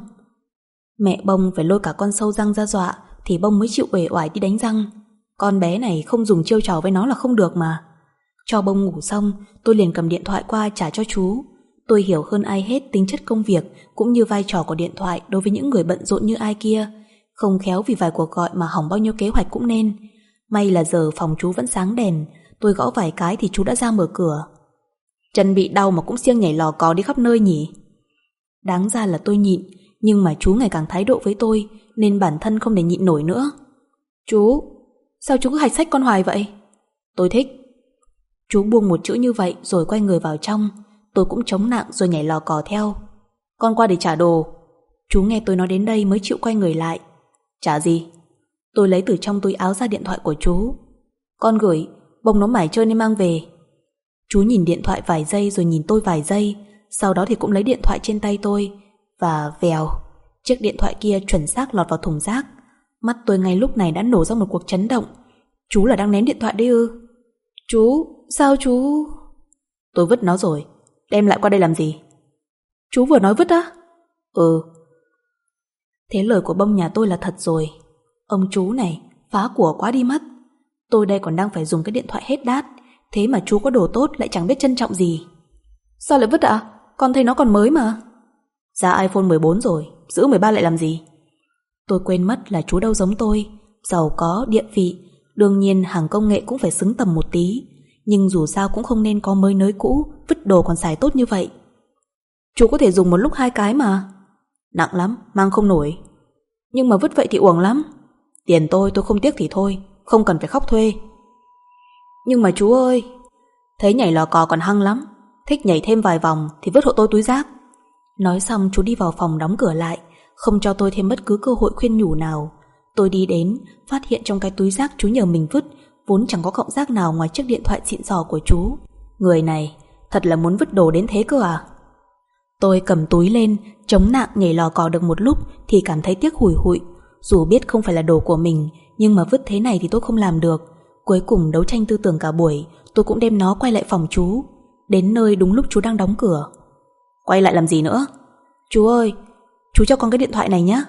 Mẹ Bông phải lôi cả con sâu răng ra dọa thì Bông mới chịu uể oải đi đánh răng. Con bé này không dùng chiêu trò với nó là không được mà. Cho Bông ngủ xong, tôi liền cầm điện thoại qua trả cho chú. Tôi hiểu hơn ai hết tính chất công việc cũng như vai trò của điện thoại đối với những người bận rộn như ai kia. Không khéo vì vài cuộc gọi mà hỏng bao nhiêu kế hoạch cũng nên. May là giờ phòng chú vẫn sáng đèn. Tôi gõ vài cái thì chú đã ra mở cửa. Chân bị đau mà cũng siêng nhảy lò cò đi khắp nơi nhỉ? Đáng ra là tôi nhịn, nhưng mà chú ngày càng thái độ với tôi nên bản thân không thể nhịn nổi nữa. Chú, sao chú cứ hạch sách con hoài vậy? Tôi thích. Chú buông một chữ như vậy rồi quay người vào trong. Tôi cũng chống nặng rồi nhảy lò cò theo. Con qua để trả đồ. Chú nghe tôi nói đến đây mới chịu quay người lại. Trả gì? Tôi lấy từ trong túi áo ra điện thoại của chú. Con gửi, bông nó mải chơi nên mang về. Chú nhìn điện thoại vài giây rồi nhìn tôi vài giây, sau đó thì cũng lấy điện thoại trên tay tôi, và vèo, chiếc điện thoại kia chuẩn xác lọt vào thùng rác. Mắt tôi ngay lúc này đã nổ ra một cuộc chấn động. Chú là đang ném điện thoại đấy ư? Chú, sao chú? Tôi vứt nó rồi, đem lại qua đây làm gì? Chú vừa nói vứt á? Ừ. Thế lời của bông nhà tôi là thật rồi. Ông chú này phá của quá đi mất. Tôi đây còn đang phải dùng cái điện thoại hết đát, thế mà chú có đồ tốt lại chẳng biết trân trọng gì. Sao lại vứt ạ? Con thấy nó còn mới mà. Ra iPhone 14 rồi, giữ 13 lại làm gì? Tôi quên mất là chú đâu giống tôi, giàu có, địa vị. Đương nhiên hàng công nghệ cũng phải xứng tầm một tí, nhưng dù sao cũng không nên có mới nới cũ, vứt đồ còn xài tốt như vậy. Chú có thể dùng một lúc 2 cái mà. Nặng lắm, mang không nổi. Nhưng mà vứt vậy thì uổng lắm. Tiền tôi không tiếc thì thôi, không cần phải khóc thuê. Nhưng mà chú ơi, thấy nhảy lò cò còn hăng lắm, thích nhảy thêm vài vòng thì vứt hộ tôi túi rác. Nói xong chú đi vào phòng đóng cửa lại, không cho tôi thêm bất cứ cơ hội khuyên nhủ nào. Tôi đi đến, phát hiện trong cái túi rác chú nhờ mình vứt vốn chẳng có cọng rác nào ngoài chiếc điện thoại xịn sò của chú. Người này thật là muốn vứt đồ đến thế cơ à? Tôi cầm túi lên, chống nạng nhảy lò cò được một lúc thì cảm thấy tiếc hủi hụi. Dù biết không phải là đồ của mình, nhưng mà vứt thế này thì tôi không làm được. Cuối cùng đấu tranh tư tưởng cả buổi, tôi cũng đem nó quay lại phòng chú. Đến nơi đúng lúc chú đang đóng cửa. Quay lại làm gì nữa? Chú ơi, chú cho con cái điện thoại này nhé.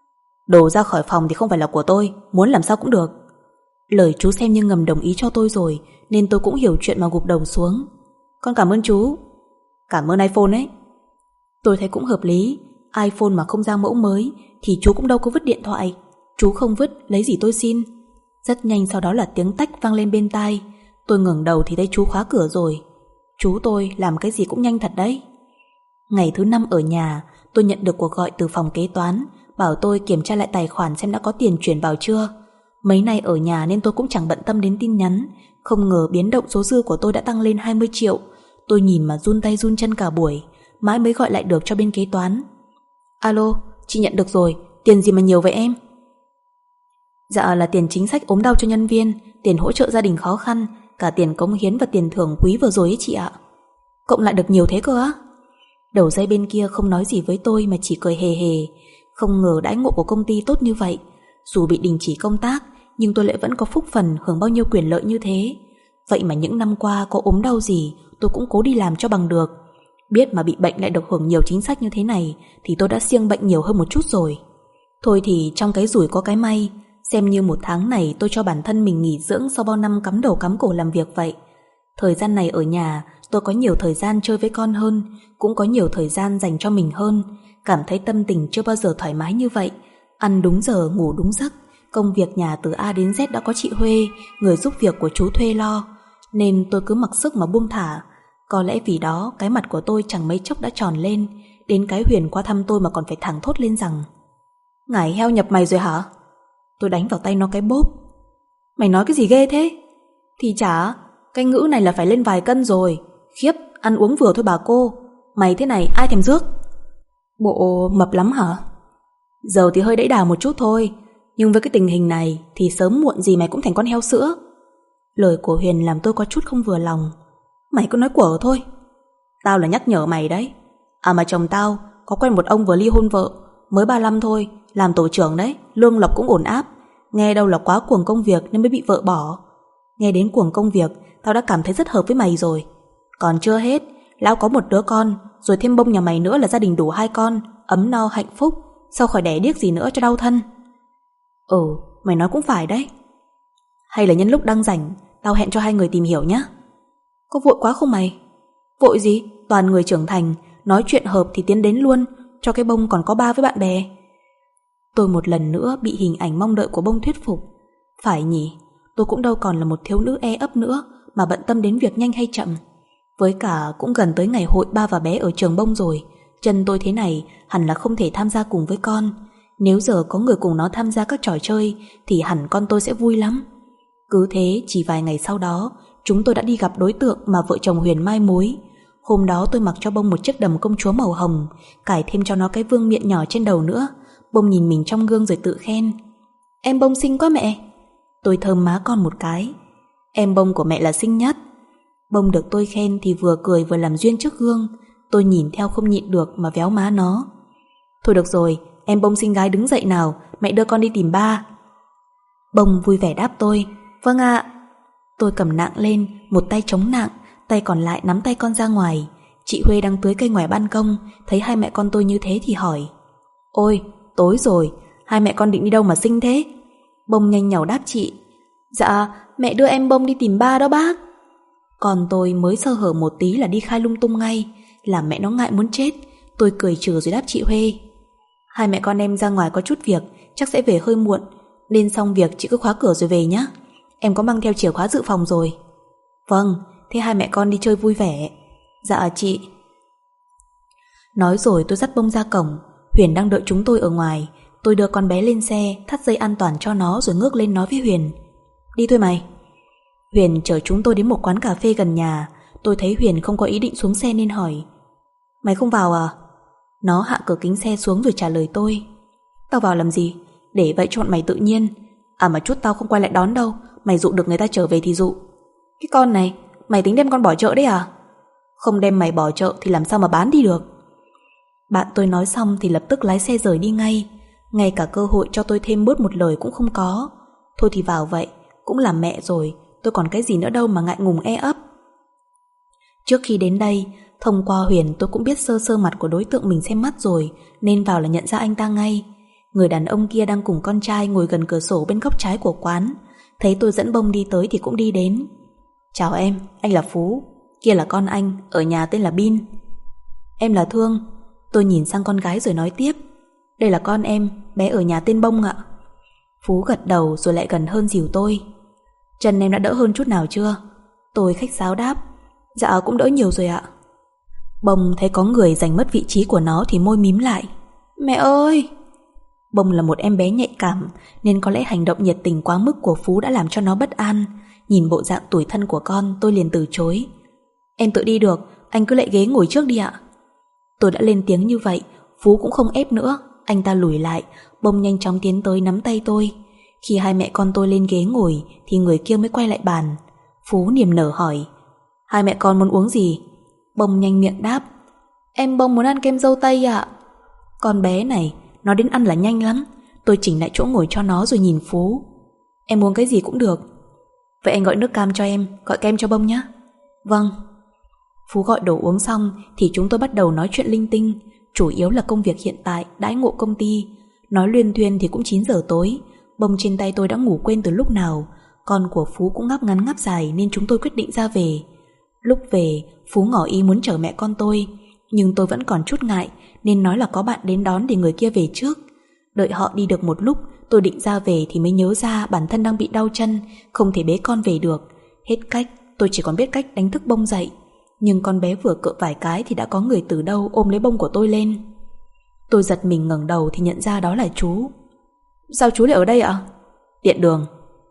Đồ ra khỏi phòng thì không phải là của tôi, muốn làm sao cũng được. Lời chú xem như ngầm đồng ý cho tôi rồi, nên tôi cũng hiểu chuyện mà gục đầu xuống. Con cảm ơn chú. Cảm ơn iPhone ấy. Tôi thấy cũng hợp lý, iPhone mà không ra mẫu mới thì chú cũng đâu có vứt điện thoại. Chú không vứt, lấy gì tôi xin. Rất nhanh sau đó là tiếng tách vang lên bên tai. Tôi ngẩng đầu thì thấy chú khóa cửa rồi. Chú tôi làm cái gì cũng nhanh thật đấy. Ngày thứ 5 ở nhà, tôi nhận được cuộc gọi từ phòng kế toán, bảo tôi kiểm tra lại tài khoản xem đã có tiền chuyển vào chưa. Mấy nay ở nhà nên tôi cũng chẳng bận tâm đến tin nhắn. Không ngờ biến động số dư của tôi đã tăng lên 20 triệu. Tôi nhìn mà run tay run chân cả buổi, mãi mới gọi lại được cho bên kế toán. Alo, chị nhận được rồi, tiền gì mà nhiều vậy em? Dạ là tiền chính sách ốm đau cho nhân viên, tiền hỗ trợ gia đình khó khăn, cả tiền cống hiến và tiền thưởng quý vừa rồi ấy chị ạ. Cộng lại được nhiều thế cơ á? Đầu dây bên kia không nói gì với tôi mà chỉ cười hề hề. Không ngờ đãi ngộ của công ty tốt như vậy. Dù bị đình chỉ công tác, nhưng tôi lại vẫn có phúc phần hưởng bao nhiêu quyền lợi như thế. Vậy mà những năm qua có ốm đau gì tôi cũng cố đi làm cho bằng được. Biết mà bị bệnh lại được hưởng nhiều chính sách như thế này thì tôi đã siêng bệnh nhiều hơn một chút rồi. Thôi thì trong cái rủi có cái may, xem như một tháng này tôi cho bản thân mình nghỉ dưỡng sau bao năm cắm đầu cắm cổ làm việc vậy. Thời gian này ở nhà tôi có nhiều thời gian chơi với con hơn, cũng có nhiều thời gian dành cho mình hơn. Cảm thấy tâm tình chưa bao giờ thoải mái như vậy. Ăn đúng giờ, ngủ đúng giấc. Công việc nhà từ A đến Z đã có chị Huê, người giúp việc của chú thuê lo, nên tôi cứ mặc sức mà buông thả. Có lẽ vì đó cái mặt của tôi chẳng mấy chốc đã tròn lên. Đến cái Huyền qua thăm tôi mà còn phải thẳng thốt lên rằng: Ngải heo nhập mày rồi hả? Tôi đánh vào tay nó cái bốp. Mày nói cái gì ghê thế? Thì chả, cái ngữ này là phải lên vài cân rồi. Khiếp, ăn uống vừa thôi bà cô. Mày thế này ai thèm rước? Bộ mập lắm hả? Giờ thì hơi đẫy đà một chút thôi, nhưng với cái tình hình này thì sớm muộn gì mày cũng thành con heo sữa. Lời của Huyền làm tôi có chút không vừa lòng. Mày cứ nói quở thôi. Tao là nhắc nhở mày đấy. À mà chồng tao có quen một ông vừa ly hôn vợ, mới 35 thôi, làm tổ trưởng đấy, lương lộc cũng ổn áp. Nghe đâu là quá cuồng công việc nên mới bị vợ bỏ. Nghe đến cuồng công việc, tao đã cảm thấy rất hợp với mày rồi. Còn chưa hết, lão có một đứa con, rồi thêm bông nhà mày nữa là gia đình đủ 2 con, ấm no hạnh phúc, sao khỏi đẻ điếc gì nữa cho đau thân. Mày nói cũng phải đấy. Hay là nhân lúc đang rảnh, tao hẹn cho hai người tìm hiểu nhé. Có vội quá không mày? Vội gì, toàn người trưởng thành, nói chuyện hợp thì tiến đến luôn, cho cái bông còn có ba với bạn bè. Tôi một lần nữa bị hình ảnh mong đợi của bông thuyết phục. Phải nhỉ, tôi cũng đâu còn là một thiếu nữ e ấp nữa mà bận tâm đến việc nhanh hay chậm. Với cả cũng gần tới ngày hội ba và bé ở trường bông rồi, chân tôi thế này hẳn là không thể tham gia cùng với con. Nếu giờ có người cùng nó tham gia các trò chơi thì hẳn con tôi sẽ vui lắm. Cứ thế chỉ vài ngày sau đó, chúng tôi đã đi gặp đối tượng mà vợ chồng Huyền mai mối. Hôm đó tôi mặc cho bông một chiếc đầm công chúa màu hồng, cài thêm cho nó cái vương miện nhỏ trên đầu nữa. Bông nhìn mình trong gương rồi tự khen: Em bông xinh quá mẹ. Tôi thơm má con một cái. Em Bông của mẹ là xinh nhất. Bông được tôi khen thì vừa cười vừa làm duyên trước gương. Tôi nhìn theo không nhịn được mà véo má nó. Thôi được rồi, em Bông xinh gái đứng dậy nào, mẹ đưa con đi tìm ba. Bông vui vẻ đáp tôi. Vâng ạ. Tôi cầm nạng lên, một tay chống nạng, tay còn lại nắm tay con ra ngoài. Chị Huê đang tưới cây ngoài ban công, thấy hai mẹ con tôi như thế thì hỏi. Ôi, tối rồi, hai mẹ con định đi đâu mà xinh thế? Bông nhanh nhảu đáp chị. Dạ, mẹ đưa em Bông đi tìm ba đó bác. Còn tôi mới sơ hở một tí là đi khai lung tung ngay, làm mẹ nó ngại muốn chết. Tôi cười trừ rồi đáp chị Huê. Hai mẹ con em ra ngoài có chút việc, chắc sẽ về hơi muộn, nên xong việc chị cứ khóa cửa rồi về nhé. Em có mang theo chìa khóa dự phòng rồi. Vâng, thế hai mẹ con đi chơi vui vẻ. Dạ chị. Nói rồi tôi dắt Bông ra cổng. Huyền đang đợi chúng tôi ở ngoài. Tôi đưa con bé lên xe, thắt dây an toàn cho nó rồi ngước lên nói với Huyền. Đi thôi mày. Huyền chở chúng tôi đến một quán cà phê gần nhà. Tôi thấy Huyền không có ý định xuống xe nên hỏi. Mày không vào à? Nó hạ cửa kính xe xuống rồi trả lời tôi. Tao vào làm gì? Để vậy cho bọn mày tự nhiên. À mà chút tao không quay lại đón đâu. Mày dụ được người ta trở về thì dụ. Cái con này, mày tính đem con bỏ chợ đấy à? Không đem mày bỏ chợ thì làm sao mà bán đi được. Bạn tôi nói xong thì lập tức lái xe rời đi ngay. Ngay cả cơ hội cho tôi thêm bớt một lời cũng không có. Thôi thì vào vậy, cũng là mẹ rồi, tôi còn cái gì nữa đâu mà ngại ngùng e ấp. Trước khi đến đây, thông qua Huyền tôi cũng biết sơ sơ mặt của đối tượng mình xem mắt rồi, nên vào là nhận ra anh ta ngay. Người đàn ông kia đang cùng con trai ngồi gần cửa sổ bên góc trái của quán. Thấy tôi dẫn Bông đi tới thì cũng đi đến. Chào em, anh là Phú. Kia là con anh, ở nhà tên là Bin. Em là Thương. Tôi nhìn sang con gái rồi nói tiếp. Đây là con em, bé ở nhà tên Bông ạ. Phú gật đầu rồi lại gần hơn dìu tôi. Chân em đã đỡ hơn chút nào chưa? Tôi khách sáo đáp. Dạ cũng đỡ nhiều rồi ạ. Bông thấy có người giành mất vị trí của nó thì môi mím lại. Mẹ ơi! Bông là một em bé nhạy cảm, nên có lẽ hành động nhiệt tình quá mức của Phú đã làm cho nó bất an. Nhìn bộ dạng tủi thân của con, tôi liền từ chối. Em tự đi được, anh cứ lại ghế ngồi trước đi ạ. Tôi đã lên tiếng như vậy, Phú cũng không ép nữa. Anh ta lùi lại, Bông nhanh chóng tiến tới nắm tay tôi. Khi hai mẹ con tôi lên ghế ngồi thì người kia mới quay lại bàn. Phú niềm nở hỏi. Hai mẹ con muốn uống gì? Bông nhanh miệng đáp. Em Bông muốn ăn kem dâu tây ạ. Con bé này, nó đến ăn là nhanh lắm. Tôi chỉnh lại chỗ ngồi cho nó rồi nhìn Phú. Em uống cái gì cũng được. Vậy anh gọi nước cam cho em, gọi kem cho Bông nhé. Vâng. Phú gọi đồ uống xong thì chúng tôi bắt đầu nói chuyện linh tinh, chủ yếu là công việc hiện tại, đãi ngộ công ty. Nói luyên thuyên thì cũng 9 giờ tối. Bông trên tay tôi đã ngủ quên từ lúc nào. Con của Phú cũng ngáp ngắn ngáp dài nên chúng tôi quyết định ra về. Lúc về, Phú ngỏ ý muốn chở mẹ con tôi, nhưng tôi vẫn còn chút ngại nên nói là có bạn đến đón để người kia về trước. Đợi họ đi được một lúc, tôi định ra về thì mới nhớ ra bản thân đang bị đau chân, không thể bế con về được. Hết cách, tôi chỉ còn biết cách đánh thức Bông dậy. Nhưng con bé vừa cựa vài cái thì đã có người từ đâu ôm lấy Bông của tôi lên. Tôi giật mình ngẩng đầu thì nhận ra đó là chú. Sao chú lại ở đây ạ? Điện đường.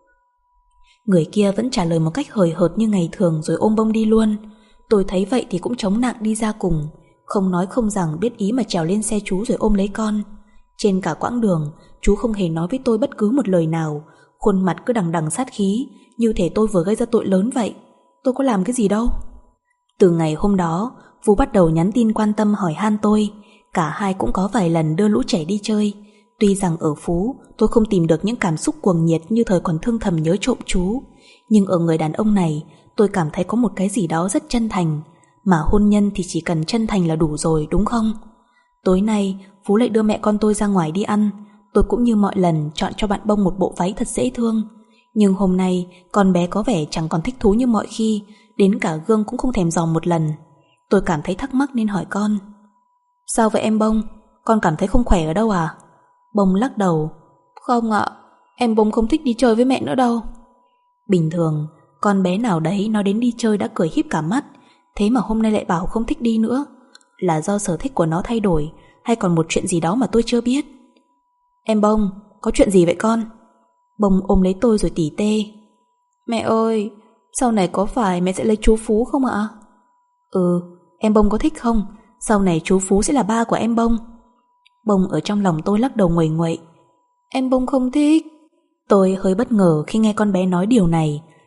Người kia vẫn trả lời một cách hời hợt như ngày thường rồi ôm Bông đi luôn. Tôi thấy vậy thì cũng chống nạng đi ra cùng, không nói không rằng biết ý mà trèo lên xe chú rồi ôm lấy con. Trên cả quãng đường, chú không hề nói với tôi bất cứ một lời nào, khuôn mặt cứ đằng đằng sát khí, như thể tôi vừa gây ra tội lớn vậy. Tôi có làm cái gì đâu. Từ ngày hôm đó, Vũ bắt đầu nhắn tin quan tâm hỏi han tôi. Cả hai cũng có vài lần đưa lũ trẻ đi chơi. Tuy rằng ở Phú tôi không tìm được những cảm xúc cuồng nhiệt như thời còn thương thầm nhớ trộm chú, nhưng ở người đàn ông này tôi cảm thấy có một cái gì đó rất chân thành. Mà hôn nhân thì chỉ cần chân thành là đủ rồi, đúng không? Tối nay Phú lại đưa mẹ con tôi ra ngoài đi ăn. Tôi cũng như mọi lần chọn cho bạn Bông một bộ váy thật dễ thương. Nhưng hôm nay con bé có vẻ chẳng còn thích thú như mọi khi, đến cả gương cũng không thèm dòm một lần. Tôi cảm thấy thắc mắc nên hỏi con. Sao vậy em Bông? Con cảm thấy không khỏe ở đâu à? Bông lắc đầu. Không ạ, em Bông không thích đi chơi với mẹ nữa đâu. Bình thường con bé nào đấy nói đến đi chơi đã cười híp cả mắt, thế mà hôm nay lại bảo không thích đi nữa. Là do sở thích của nó thay đổi hay còn một chuyện gì đó mà tôi chưa biết? Em Bông, có chuyện gì vậy con? Bông ôm lấy tôi rồi tỉ tê. Mẹ ơi, sau này có phải mẹ sẽ lấy chú Phú không ạ? Ừ, em Bông có thích không? Sau này chú Phú sẽ là ba của em Bông. Bông ở trong lòng tôi lắc đầu nguầy nguậy. Em Bông không thích. Tôi hơi bất ngờ khi nghe con bé nói điều này.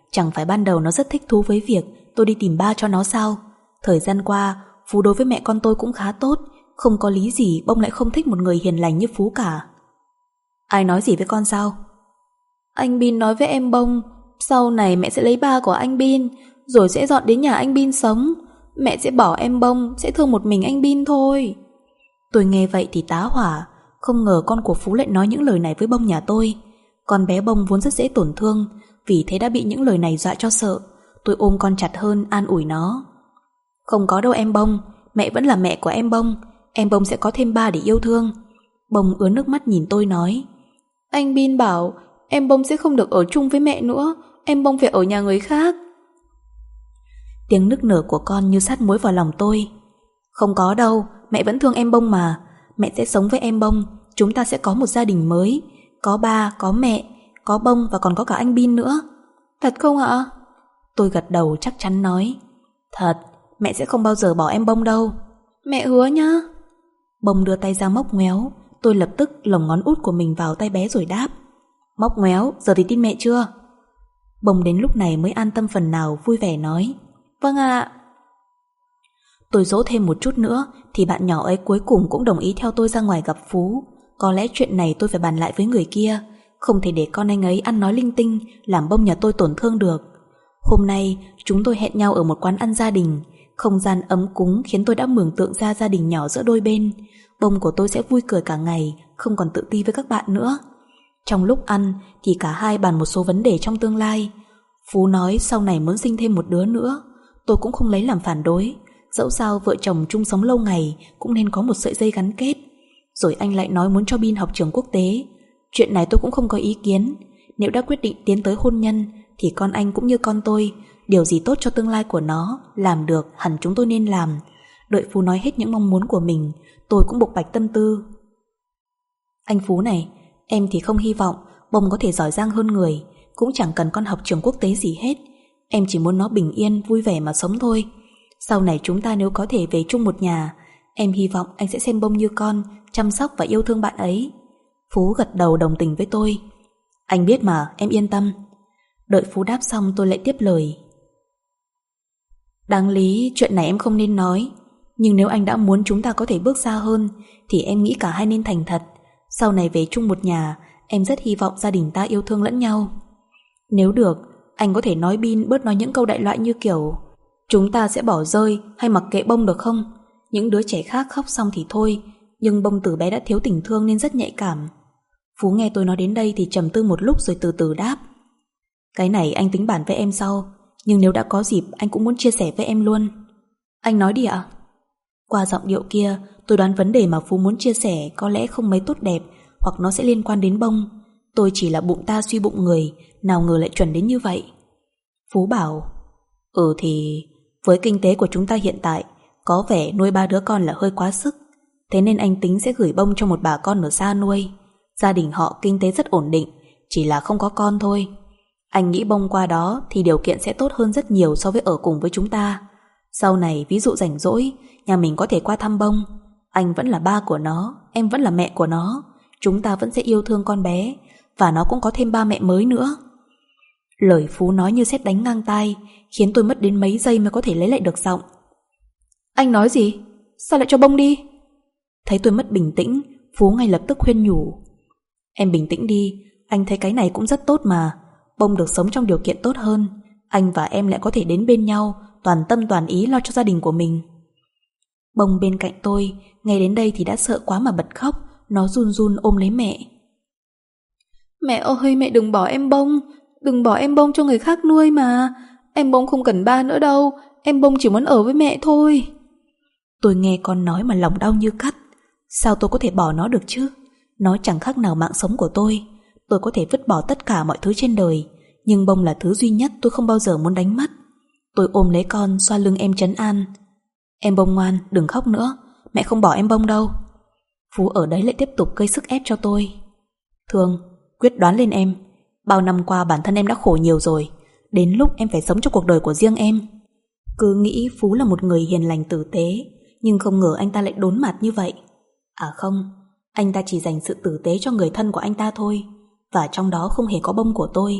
chẳng phải ban đầu nó rất thích thú với việc tôi đi tìm ba cho nó sao? Thời gian qua, Phú đối với mẹ con tôi cũng khá tốt, không có lý gì bông lại không thích một người hiền lành như Phú cả. Ai nói gì với con sao? Anh Bin nói với em bông, sau này mẹ sẽ lấy ba của anh Bin, rồi sẽ dọn đến nhà anh Bin sống. Mẹ sẽ bỏ em bông, sẽ thương một mình anh Bin thôi. Tôi nghe vậy thì tá hỏa, không ngờ con của Phú lại nói những lời này với bông nhà tôi. Con bé bông vốn rất dễ tổn thương, vì thế đã bị những lời này dọa cho sợ. Tôi ôm con chặt hơn, an ủi nó. Không có đâu em bông, mẹ vẫn là mẹ của em bông sẽ có thêm ba để yêu thương. Bông ứa nước mắt nhìn tôi nói, anh Bin bảo em bông sẽ không được ở chung với mẹ nữa, em bông phải ở nhà người khác. Tiếng nức nở của con như sát muối vào lòng tôi. Không có đâu, mẹ vẫn thương em bông mà. Mẹ sẽ sống với em bông, chúng ta sẽ có một gia đình mới, có ba, có mẹ, có bông và còn có cả anh Bin nữa. Thật không ạ? Tôi gật đầu chắc chắn nói, thật, mẹ sẽ không bao giờ bỏ em bông đâu. Mẹ hứa nhá. Bông đưa tay ra móc ngoéo, tôi lập tức lồng ngón út của mình vào tay bé rồi đáp, móc ngoéo, giờ thì tin mẹ chưa? Bông đến lúc này mới an tâm phần nào, vui vẻ nói, vâng ạ. Tôi dỗ thêm một chút nữa thì bạn nhỏ ấy cuối cùng cũng đồng ý theo tôi ra ngoài gặp Phú. Có lẽ chuyện này tôi phải bàn lại với người kia, không thể để con anh ấy ăn nói linh tinh làm bông nhà tôi tổn thương được. Hôm nay chúng tôi hẹn nhau ở một quán ăn gia đình. Không gian ấm cúng khiến tôi đã mường tượng ra gia đình nhỏ giữa đôi bên. Bông của tôi sẽ vui cười cả ngày, không còn tự ti với các bạn nữa. Trong lúc ăn thì cả hai bàn một số vấn đề trong tương lai. Phú nói sau này muốn sinh thêm một đứa nữa. Tôi cũng không lấy làm phản đối, dẫu sao vợ chồng chung sống lâu ngày cũng nên có một sợi dây gắn kết. Rồi anh lại nói muốn cho Bin học trường quốc tế. Chuyện này tôi cũng không có ý kiến. Nếu đã quyết định tiến tới hôn nhân thì con anh cũng như con tôi, điều gì tốt cho tương lai của nó làm được hẳn chúng tôi nên làm. Đợi Phú nói hết những mong muốn của mình, tôi cũng bộc bạch tâm tư. Anh Phú này, em thì không hy vọng bông có thể giỏi giang hơn người, cũng chẳng cần con học trường quốc tế gì hết. Em chỉ muốn nó bình yên, vui vẻ mà sống thôi. Sau này chúng ta nếu có thể về chung một nhà, em hy vọng anh sẽ xem bông như con, chăm sóc và yêu thương bạn ấy. Phú gật đầu đồng tình với tôi. Anh biết mà, em yên tâm. Đợi Phú đáp xong tôi lại tiếp lời. Đáng lý chuyện này em không nên nói, nhưng nếu anh đã muốn chúng ta có thể bước xa hơn thì em nghĩ cả hai nên thành thật. Sau này về chung một nhà, em rất hy vọng gia đình ta yêu thương lẫn nhau. Nếu được, anh có thể nói Bin bớt nói những câu đại loại như kiểu chúng ta sẽ bỏ rơi hay mặc kệ bông được không? Những đứa trẻ khác khóc xong thì thôi, nhưng bông từ bé đã thiếu tình thương nên rất nhạy cảm. Phú nghe tôi nói đến đây thì trầm tư một lúc rồi từ từ đáp. Cái này anh tính bàn với em sau, nhưng nếu đã có dịp anh cũng muốn chia sẻ với em luôn. Anh nói đi ạ. Qua giọng điệu kia tôi đoán vấn đề mà Phú muốn chia sẻ có lẽ không mấy tốt đẹp, hoặc nó sẽ liên quan đến bông. Tôi chỉ là bụng ta suy bụng người, nào ngờ lại chuẩn đến như vậy. Phú bảo, thì với kinh tế của chúng ta hiện tại, có vẻ nuôi 3 đứa con là hơi quá sức. Thế nên anh tính sẽ gửi bông cho một bà con ở xa nuôi. Gia đình họ kinh tế rất ổn định, chỉ là không có con thôi. Anh nghĩ bông qua đó thì điều kiện sẽ tốt hơn rất nhiều so với ở cùng với chúng ta. Sau này ví dụ rảnh rỗi, nhà mình có thể qua thăm bông. Anh vẫn là ba của nó, em vẫn là mẹ của nó. Chúng ta vẫn sẽ yêu thương con bé, và nó cũng có thêm ba mẹ mới nữa. Lời Phú nói như sét đánh ngang tai, khiến tôi mất đến mấy giây mới có thể lấy lại được giọng. Anh nói gì? Sao lại cho bông đi? Thấy tôi mất bình tĩnh, Phú ngay lập tức khuyên nhủ. Em bình tĩnh đi, anh thấy cái này cũng rất tốt mà. Bông được sống trong điều kiện tốt hơn, anh và em lại có thể đến bên nhau, toàn tâm toàn ý lo cho gia đình của mình. Bông bên cạnh tôi, nghe đến đây thì đã sợ quá mà bật khóc. Nó run run ôm lấy mẹ. Mẹ ơi, mẹ đừng bỏ em bông. Đừng bỏ em bông cho người khác nuôi mà. Em bông không cần ba nữa đâu. Em bông chỉ muốn ở với mẹ thôi. Tôi nghe con nói mà lòng đau như cắt. Sao tôi có thể bỏ nó được chứ? Nó chẳng khác nào mạng sống của tôi. Tôi có thể vứt bỏ tất cả mọi thứ trên đời, nhưng bông là thứ duy nhất tôi không bao giờ muốn đánh mất. Tôi ôm lấy con, xoa lưng em trấn an. Em bông ngoan, đừng khóc nữa. Mẹ không bỏ em bông đâu. Phú ở đấy lại tiếp tục gây sức ép cho tôi. Thương, quyết đoán lên em. Bao năm qua bản thân em đã khổ nhiều rồi. Đến lúc em phải sống cho cuộc đời của riêng em. Cứ nghĩ Phú là một người hiền lành tử tế, nhưng không ngờ anh ta lại đốn mặt như vậy. À không, anh ta chỉ dành sự tử tế cho người thân của anh ta thôi, và trong đó không hề có bông của tôi.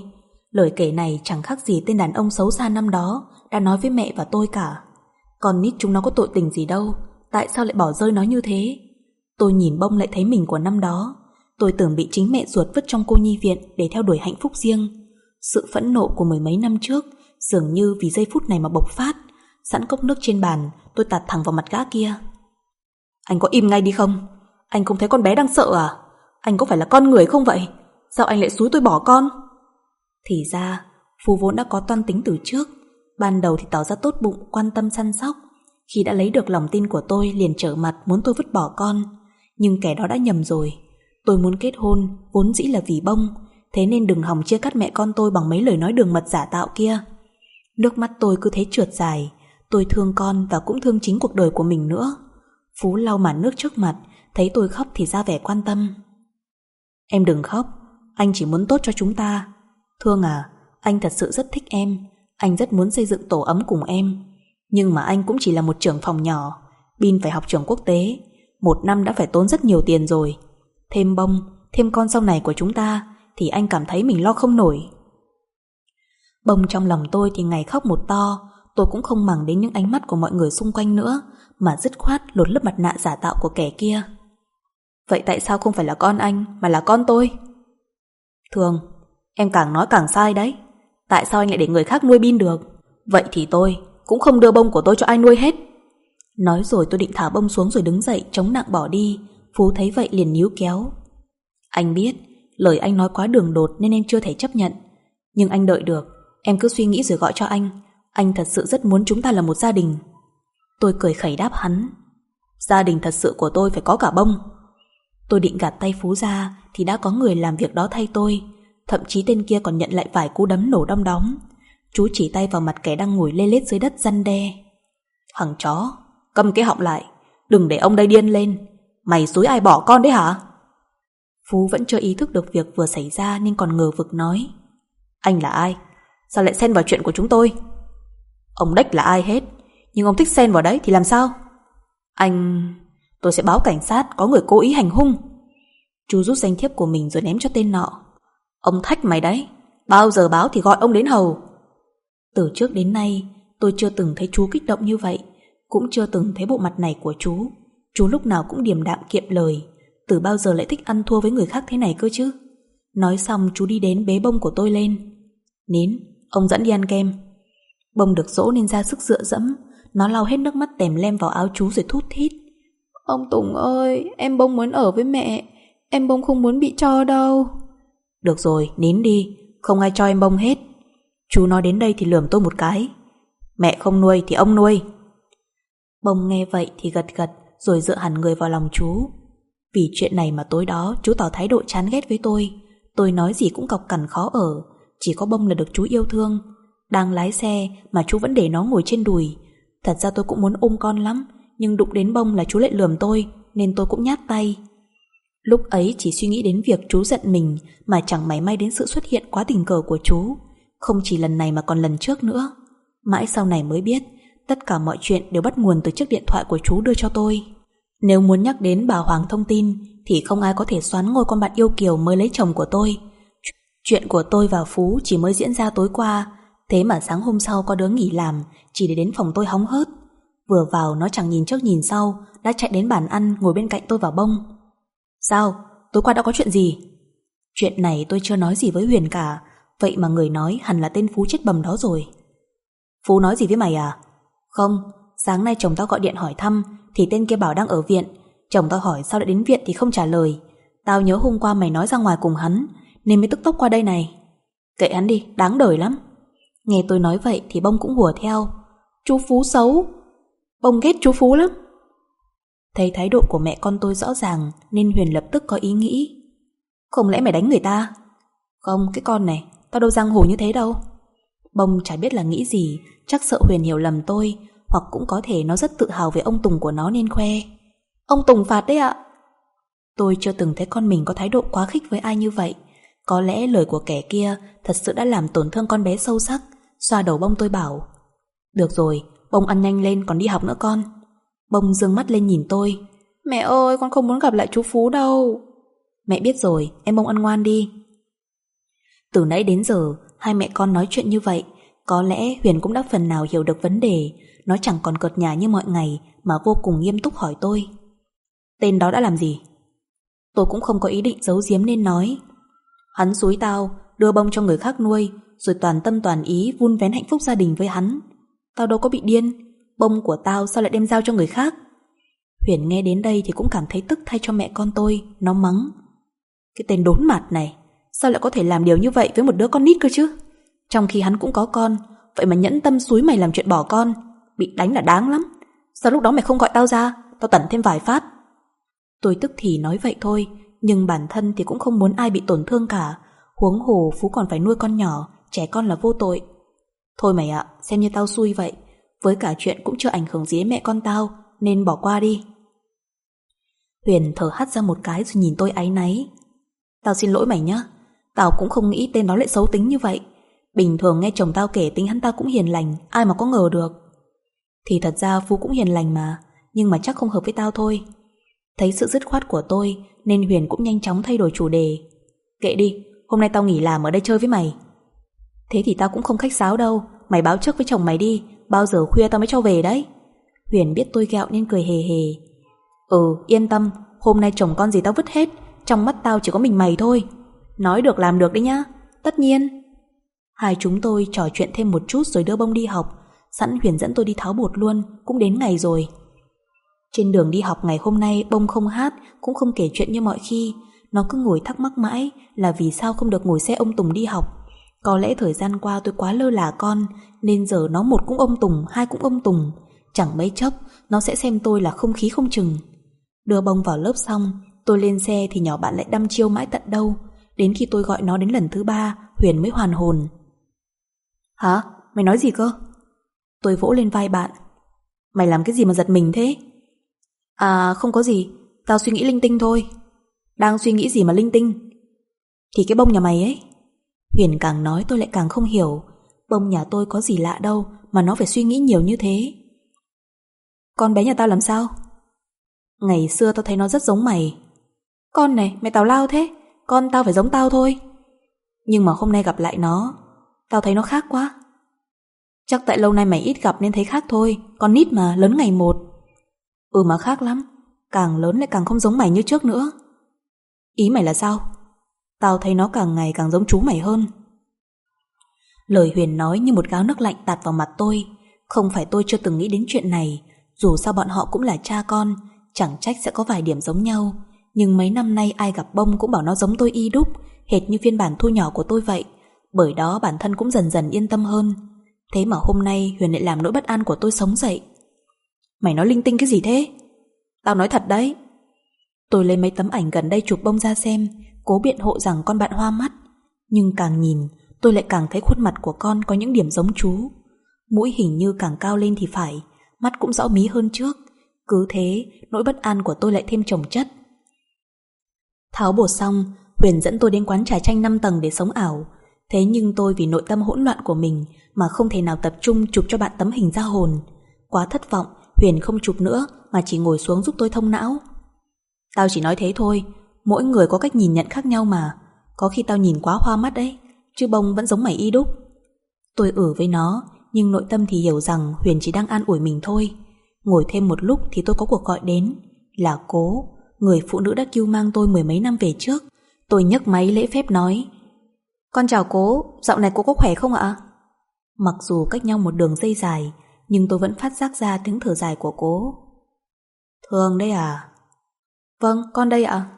Lời kể này chẳng khác gì tên đàn ông xấu xa năm đó đã nói với mẹ và tôi cả. Con nít chúng nó có tội tình gì đâu, tại sao lại bỏ rơi nó như thế? Tôi nhìn Bông lại thấy mình của năm đó. Tôi tưởng bị chính mẹ ruột vứt trong cô nhi viện để theo đuổi hạnh phúc riêng. Sự phẫn nộ của mười mấy năm trước dường như vì giây phút này mà bộc phát. Sẵn cốc nước trên bàn, tôi tạt thẳng vào mặt gã kia. Anh có im ngay đi không? Anh không thấy con bé đang sợ à? Anh có phải là con người không vậy? Sao anh lại xúi tôi bỏ con? Thì ra Phú vốn đã có toan tính từ trước. Ban đầu thì tỏ ra tốt bụng, quan tâm săn sóc. Khi đã lấy được lòng tin của tôi liền trở mặt muốn tôi vứt bỏ con. Nhưng kẻ đó đã nhầm rồi. Tôi muốn kết hôn vốn dĩ là vì Bông, thế nên đừng hòng chia cắt mẹ con tôi bằng mấy lời nói đường mật giả tạo kia. Nước mắt tôi cứ thế trượt dài. Tôi thương con và cũng thương chính cuộc đời của mình nữa. Phú lau màn nước trước mặt, thấy tôi khóc thì ra vẻ quan tâm. Em đừng khóc, anh chỉ muốn tốt cho chúng ta. Thương à, anh thật sự rất thích em. Anh rất muốn xây dựng tổ ấm cùng em. Nhưng mà anh cũng chỉ là một trưởng phòng nhỏ. Bin phải học trường quốc tế, 1 năm đã phải tốn rất nhiều tiền rồi. Thêm Bông, thêm con sau này của chúng ta thì anh cảm thấy mình lo không nổi. Bông trong lòng tôi thì ngày khóc một to. Tôi cũng không màng đến những ánh mắt của mọi người xung quanh nữa, mà dứt khoát lột lớp mặt nạ giả tạo của kẻ kia. Vậy tại sao không phải là con anh mà là con tôi? Thường, em càng nói càng sai đấy. Tại sao anh lại để người khác nuôi Bin được? Vậy thì tôi cũng không đưa Bông của tôi cho ai nuôi hết. Nói rồi tôi định thả Bông xuống rồi đứng dậy chống nặng bỏ đi. Phú thấy vậy liền níu kéo. Anh biết lời anh nói quá đường đột nên em chưa thể chấp nhận. Nhưng anh đợi được. Em cứ suy nghĩ rồi gọi cho anh. Anh thật sự rất muốn chúng ta là một gia đình. Tôi cười khẩy đáp hắn. Gia đình thật sự của tôi phải có cả Bông. Tôi định gạt tay Phú ra thì đã có người làm việc đó thay tôi. Thậm chí tên kia còn nhận lại vài cú đấm nổ đong đóm. Chú chỉ tay vào mặt kẻ đang ngồi lê lết dưới đất răn đe. Thằng chó, câm cái họng lại, đừng để ông đây điên lên. Mày xúi ai bỏ con đấy hả? Phú vẫn chưa ý thức được việc vừa xảy ra nên còn ngờ vực nói. Anh là ai? Sao lại xen vào chuyện của chúng tôi? Ông đếch là ai hết, nhưng ông thích xen vào đấy thì làm sao? Tôi sẽ báo cảnh sát có người cố ý hành hung. Chú rút danh thiếp của mình rồi ném cho tên nọ. Ông Thách mày đấy, bao giờ báo thì gọi ông đến hầu. Từ trước đến nay tôi chưa từng thấy chú kích động như vậy, cũng chưa từng thấy bộ mặt này của chú. Chú lúc nào cũng điềm đạm kiệm lời. Từ bao giờ lại thích ăn thua với người khác thế này cơ chứ? Nói xong chú đi đến bế Bông của tôi lên. Nín, ông dẫn đi ăn kem. Bông được dỗ nên ra sức dựa dẫm. Nó lau hết nước mắt tèm lem vào áo chú rồi thút thít. Ông Tùng ơi, em Bông muốn ở với mẹ. Em Bông không muốn bị cho đâu. Được rồi, nín đi, không ai cho em Bông hết. Chú nói đến đây thì lườm tôi một cái. Mẹ không nuôi thì ông nuôi. Bông nghe vậy thì gật gật rồi dựa hẳn người vào lòng chú. Vì chuyện này mà tối đó chú tỏ thái độ chán ghét với tôi. Tôi nói gì cũng cọc cằn khó ở. Chỉ có Bông là được chú yêu thương. Đang lái xe mà chú vẫn để nó ngồi trên đùi. Thật ra tôi cũng muốn ôm con lắm, nhưng đụng đến Bông là chú lại lườm tôi, nên tôi cũng nhát tay. Lúc ấy chỉ suy nghĩ đến việc chú giận mình mà chẳng mảy may đến sự xuất hiện quá tình cờ của chú. Không chỉ lần này mà còn lần trước nữa. Mãi sau này mới biết tất cả mọi chuyện đều bắt nguồn từ chiếc điện thoại của chú đưa cho tôi. Nếu muốn nhắc đến bà Hoàng thông tin thì không ai có thể xoán ngôi con bạn yêu kiều mới lấy chồng của tôi. Chuyện của tôi và Phú chỉ mới diễn ra tối qua, thế mà sáng hôm sau có đứa nghỉ làm chỉ để đến phòng tôi hóng hớt. Vừa vào nó chẳng nhìn trước nhìn sau đã chạy đến bàn ăn ngồi bên cạnh tôi và Bông. Sao? Tối qua đã có chuyện gì? Chuyện này tôi chưa nói gì với Huyền cả. Vậy mà người nói hẳn là tên Phú chết bầm đó rồi. Phú nói gì với mày à? Không, sáng nay chồng tao gọi điện hỏi thăm thì tên kia bảo đang ở viện. Chồng tao hỏi sao lại đến viện thì không trả lời. Tao nhớ hôm qua mày nói ra ngoài cùng hắn nên mới tức tốc qua đây này. Kệ hắn đi, đáng đời lắm. Nghe tôi nói vậy thì Bông cũng hùa theo. Chú Phú xấu. Bông ghét chú Phú lắm. Thấy thái độ của mẹ con tôi rõ ràng nên Huyền lập tức có ý nghĩ. Không lẽ mày đánh người ta? Không, cái con này, tao đâu giang hồ như thế đâu. Bông chả biết là nghĩ gì, chắc sợ Huyền hiểu lầm tôi, hoặc cũng có thể nó rất tự hào về ông Tùng của nó nên khoe. Ông Tùng phạt đấy ạ. Tôi chưa từng thấy con mình có thái độ quá khích với ai như vậy. Có lẽ lời của kẻ kia thật sự đã làm tổn thương con bé sâu sắc. Xoa đầu Bông tôi bảo. Được rồi, Bông ăn nhanh lên còn đi học nữa con. Bông dương mắt lên nhìn tôi. Mẹ ơi, con không muốn gặp lại chú Phú đâu. Mẹ biết rồi, em Bông ăn ngoan đi. Từ nãy đến giờ hai mẹ con nói chuyện như vậy, có lẽ Huyền cũng đã phần nào hiểu được vấn đề. Nó chẳng còn cợt nhả như mọi ngày mà vô cùng nghiêm túc hỏi tôi: tên đó đã làm gì? Tôi cũng không có ý định giấu giếm nên nói: hắn xúi tao đưa bông cho người khác nuôi, rồi toàn tâm toàn ý vun vén hạnh phúc gia đình với hắn. Tao đâu có bị điên, bông của tao sao lại đem giao cho người khác? Huyền nghe đến đây thì cũng cảm thấy tức thay cho mẹ con tôi. Nó mắng: cái tên đốn mặt này, sao lại có thể làm điều như vậy với một đứa con nít cơ chứ? Trong khi hắn cũng có con, vậy mà nhẫn tâm xúi mày làm chuyện bỏ con. Bị đánh là đáng lắm. Sao lúc đó mày không gọi tao ra, tao tẩn thêm vài phát? Tôi tức thì nói vậy thôi, nhưng bản thân thì cũng không muốn ai bị tổn thương cả. Huống hồ Phú còn phải nuôi con nhỏ, trẻ con là vô tội. Thôi mày ạ, xem như tao xui vậy. Với cả chuyện cũng chưa ảnh hưởng gì đến mẹ con tao, nên bỏ qua đi. Huyền thở hắt ra một cái rồi nhìn tôi áy náy: tao xin lỗi mày nhá. Tao cũng không nghĩ tên đó lại xấu tính như vậy. Bình thường nghe chồng tao kể tính hắn ta cũng hiền lành, ai mà có ngờ được. Thì thật ra Phú cũng hiền lành mà, nhưng mà chắc không hợp với tao thôi. Thấy sự dứt khoát của tôi nên Huyền cũng nhanh chóng thay đổi chủ đề: kệ đi, hôm nay tao nghỉ làm ở đây chơi với mày. Thế thì tao cũng không khách sáo đâu. Mày báo trước với chồng mày đi, bao giờ khuya tao mới cho về đấy. Huyền biết tôi ghẹo nên cười hề hề: yên tâm, hôm nay chồng con gì tao vứt hết. Trong mắt tao chỉ có mình mày thôi. Nói được làm được đấy nhá. Tất nhiên. Hai chúng tôi trò chuyện thêm một chút rồi đưa bông đi học. Sẵn Huyền dẫn tôi đi tháo bột luôn, cũng đến ngày rồi. Trên đường đi học ngày hôm nay, bông không hát, cũng không kể chuyện như mọi khi. Nó cứ ngồi thắc mắc mãi là vì sao không được ngồi xe ông Tùng đi học. Có lẽ thời gian qua tôi quá lơ là con, nên giờ nó một cũng ông Tùng, hai cũng ông Tùng. Chẳng mấy chốc nó sẽ xem tôi là không khí không chừng. Đưa bông vào lớp xong, tôi lên xe thì nhỏ bạn lại đăm chiêu mãi tận đâu. Đến khi tôi gọi nó đến lần thứ 3, Huyền mới hoàn hồn. Hả? Mày nói gì cơ? Tôi vỗ lên vai bạn: mày làm cái gì mà giật mình thế? À không có gì, tao suy nghĩ linh tinh thôi. Đang suy nghĩ gì mà linh tinh? Thì cái bông nhà mày ấy. Huyền càng nói tôi lại càng không hiểu. Bông nhà tôi có gì lạ đâu mà nó phải suy nghĩ nhiều như thế. Con bé nhà tao làm sao? Ngày xưa tao thấy nó rất giống mày. Con này, mày tào lao thế. Con tao phải giống tao thôi. Nhưng mà hôm nay gặp lại nó, tao thấy nó khác quá. Chắc tại lâu nay mày ít gặp nên thấy khác thôi. Con nít mà, lớn ngày một. Mà khác lắm. Càng lớn lại càng không giống mày như trước nữa. Ý mày là sao? Tao thấy nó càng ngày càng giống chú mày hơn. Lời Huyền nói như một gáo nước lạnh tạt vào mặt tôi. Không phải tôi chưa từng nghĩ đến chuyện này. Dù sao bọn họ cũng là cha con, chẳng trách sẽ có vài điểm giống nhau. Nhưng mấy năm nay ai gặp bông cũng bảo nó giống tôi y đúc, hệt như phiên bản thu nhỏ của tôi vậy. Bởi đó bản thân cũng dần dần yên tâm hơn. Thế mà hôm nay Huyền lại làm nỗi bất an của tôi sống dậy. Mày nói linh tinh cái gì thế? Tao nói thật đấy. Tôi lấy mấy tấm ảnh gần đây chụp bông ra xem, cố biện hộ rằng con bạn hoa mắt. Nhưng càng nhìn tôi lại càng thấy khuôn mặt của con có những điểm giống chú. Mũi hình như càng cao lên thì phải, mắt cũng rõ mí hơn trước. Cứ thế nỗi bất an của tôi lại thêm chồng chất. Tháo bột xong, Huyền dẫn tôi đến quán trà chanh 5 tầng để sống ảo. Thế nhưng tôi vì nội tâm hỗn loạn của mình mà không thể nào tập trung chụp cho bạn tấm hình ra hồn. Quá thất vọng, Huyền không chụp nữa mà chỉ ngồi xuống giúp tôi thông não. Tao chỉ nói thế thôi, mỗi người có cách nhìn nhận khác nhau mà. Có khi tao nhìn quá hoa mắt đấy, chứ bông vẫn giống mày y đúc. Tôi với nó, nhưng nội tâm thì hiểu rằng Huyền chỉ đang an ủi mình thôi. Ngồi thêm một lúc thì tôi có cuộc gọi đến. Là Cố, người phụ nữ đã cưu mang tôi 10 mấy năm về trước. Tôi nhấc máy lễ phép nói: con chào Cố, dạo này cô có khỏe không ạ? Mặc dù cách nhau một đường dây dài, nhưng tôi vẫn phát giác ra tiếng thở dài của Cố. Thương đấy à? Vâng, con đây ạ.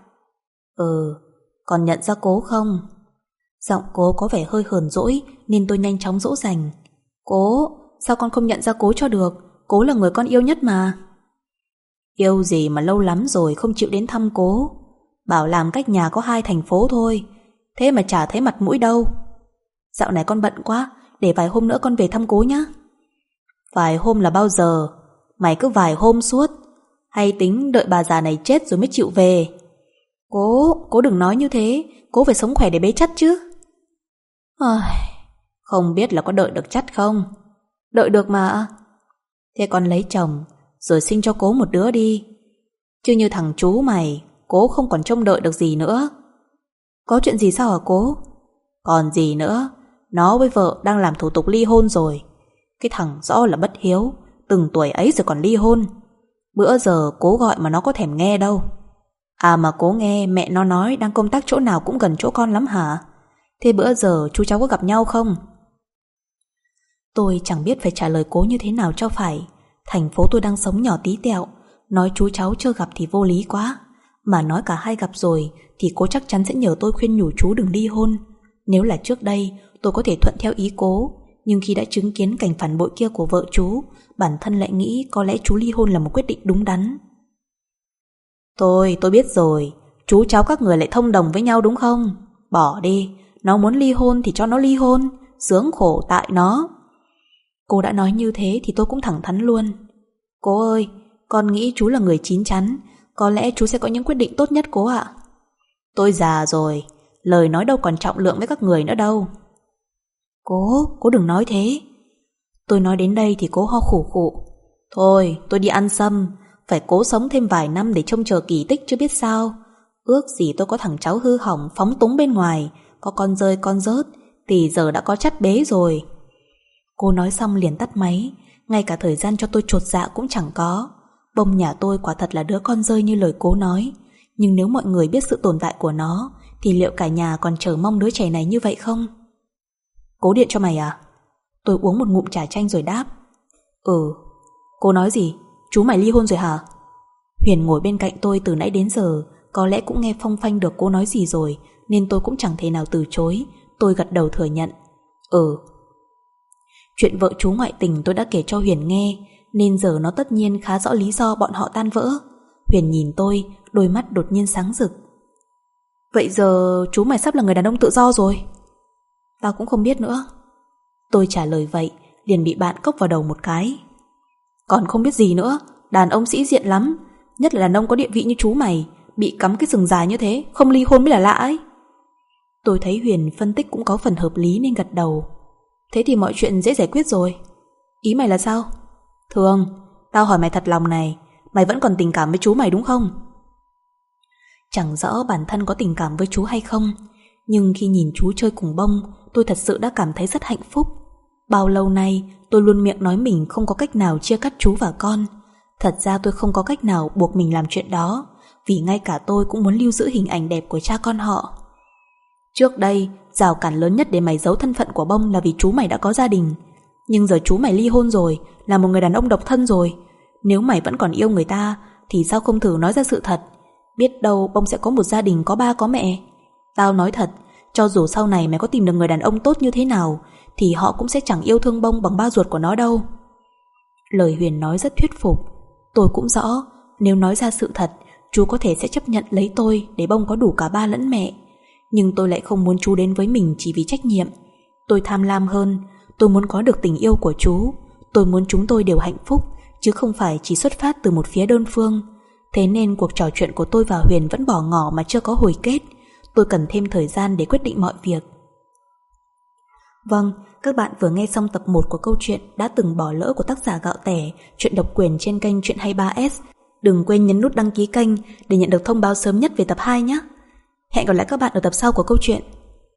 Còn nhận ra Cố không? Giọng Cố có vẻ hơi hờn dỗi nên tôi nhanh chóng dỗ dành: Cố, sao con không nhận ra Cố cho được? Cố là người con yêu nhất mà. Yêu gì mà lâu lắm rồi không chịu đến thăm Cố. Bảo làm cách nhà có 2 thành phố thôi, thế mà chả thấy mặt mũi đâu. Dạo này con bận quá, để vài hôm nữa con về thăm Cố nhá. Vài hôm là bao giờ? Mày cứ vài hôm suốt, hay tính đợi bà già này chết rồi mới chịu về? Cố đừng nói như thế, Cố phải sống khỏe để bế chắt chứ. Không biết là có đợi được chắt không? Đợi được mà. Thế con lấy chồng rồi sinh cho Cố một đứa đi. Chứ như thằng chú mày, Cố không còn trông đợi được gì nữa. Có chuyện gì sao hả Cố? Còn gì nữa, Nó với vợ đang làm thủ tục ly hôn rồi. Cái thằng rõ là bất hiếu, từng tuổi ấy rồi còn ly hôn. Bữa giờ cố gọi mà nó có thèm nghe đâu. À mà cố nghe mẹ nó nói đang công tác chỗ nào cũng gần chỗ con lắm hả? Thế bữa giờ chú cháu có gặp nhau không? Tôi chẳng biết phải trả lời cố như thế nào cho phải. Thành phố tôi đang sống nhỏ tí tẹo, nói chú cháu chưa gặp thì vô lý quá. Mà nói cả hai gặp rồi thì cố chắc chắn sẽ nhờ tôi khuyên nhủ chú đừng ly hôn. Nếu là trước đây tôi có thể thuận theo ý cố, nhưng khi đã chứng kiến cảnh phản bội kia của vợ chú, bản thân lại nghĩ có lẽ chú ly hôn là một quyết định đúng đắn. Tôi biết rồi. Chú cháu các người lại thông đồng với nhau đúng không? Bỏ đi, nó muốn ly hôn thì cho nó ly hôn, sướng khổ tại nó. Cô đã nói như thế thì tôi cũng thẳng thắn luôn. Cô ơi, con nghĩ chú là người chín chắn, có lẽ chú sẽ có những quyết định tốt nhất cố ạ. Tôi già rồi, lời nói đâu còn trọng lượng với các người nữa đâu. Cố đừng nói thế. Tôi nói đến đây thì cố ho khủ khụ. Thôi, tôi đi ăn sâm, phải cố sống thêm vài năm để trông chờ kỳ tích chứ biết sao. Ước gì tôi có thằng cháu hư hỏng phóng túng bên ngoài, có con rơi con rớt thì giờ đã có chắt bế rồi. Cô nói xong liền tắt máy, ngay cả thời gian cho tôi chột dạ cũng chẳng có. Bông nhà tôi quả thật là đứa con rơi như lời cố nói, nhưng nếu mọi người biết sự tồn tại của nó thì liệu cả nhà còn chờ mong đứa trẻ này như vậy không? Cố điện cho mày à? Tôi uống một ngụm trà chanh rồi đáp. Cô nói gì? Chú mày ly hôn rồi hả? Huyền ngồi bên cạnh tôi từ nãy đến giờ, có lẽ cũng nghe phong phanh được cô nói gì rồi, nên tôi cũng chẳng thể nào từ chối. Tôi gật đầu thừa nhận. Chuyện vợ chú ngoại tình tôi đã kể cho Huyền nghe, nên giờ nó tất nhiên khá rõ lý do bọn họ tan vỡ. Huyền nhìn tôi, đôi mắt đột nhiên sáng rực. Vậy giờ chú mày sắp là người đàn ông tự do rồi? Tao cũng không biết nữa. Tôi trả lời vậy, liền bị bạn cốc vào đầu một cái. Còn không biết gì nữa, đàn ông sĩ diện lắm, nhất là đàn ông có địa vị như chú mày, bị cắm cái sừng dài như thế, không ly hôn mới là lạ ấy. Tôi thấy Huyền phân tích cũng có phần hợp lý nên gật đầu. Thế thì mọi chuyện dễ giải quyết rồi. Ý mày là sao? Thường, tao hỏi mày thật lòng này, mày vẫn còn tình cảm với chú mày đúng không? Chẳng rõ bản thân có tình cảm với chú hay không, nhưng khi nhìn chú chơi cùng Bông, tôi thật sự đã cảm thấy rất hạnh phúc. Bao lâu nay tôi luôn miệng nói mình không có cách nào chia cắt chú và con. Thật ra tôi không có cách nào buộc mình làm chuyện đó, vì ngay cả tôi cũng muốn lưu giữ hình ảnh đẹp của cha con họ. Trước đây, rào cản lớn nhất để mày giấu thân phận của Bông là vì chú mày đã có gia đình. Nhưng giờ chú mày ly hôn rồi, là một người đàn ông độc thân rồi. Nếu mày vẫn còn yêu người ta thì sao không thử nói ra sự thật? Biết đâu Bông sẽ có một gia đình có ba có mẹ. Tao nói thật, cho dù sau này mày có tìm được người đàn ông tốt như thế nào thì họ cũng sẽ chẳng yêu thương Bông bằng ba ruột của nó đâu. Lời Huyền nói rất thuyết phục. Tôi cũng rõ, nếu nói ra sự thật, chú có thể sẽ chấp nhận lấy tôi để Bông có đủ cả ba lẫn mẹ. Nhưng tôi lại không muốn chú đến với mình chỉ vì trách nhiệm. Tôi tham lam hơn, tôi muốn có được tình yêu của chú. Tôi muốn chúng tôi đều hạnh phúc, chứ không phải chỉ xuất phát từ một phía đơn phương. Thế nên cuộc trò chuyện của tôi và Huyền vẫn bỏ ngỏ mà chưa có hồi kết. Tôi cần thêm thời gian để quyết định mọi việc. Vâng, các bạn vừa nghe xong tập 1 của câu chuyện Đã từng bỏ lỡ của tác giả Gạo Tẻ, chuyện độc quyền trên kênh Chuyện 23S. Đừng quên nhấn nút đăng ký kênh để nhận được thông báo sớm nhất về tập 2 nhé. Hẹn gặp lại các bạn ở tập sau của câu chuyện.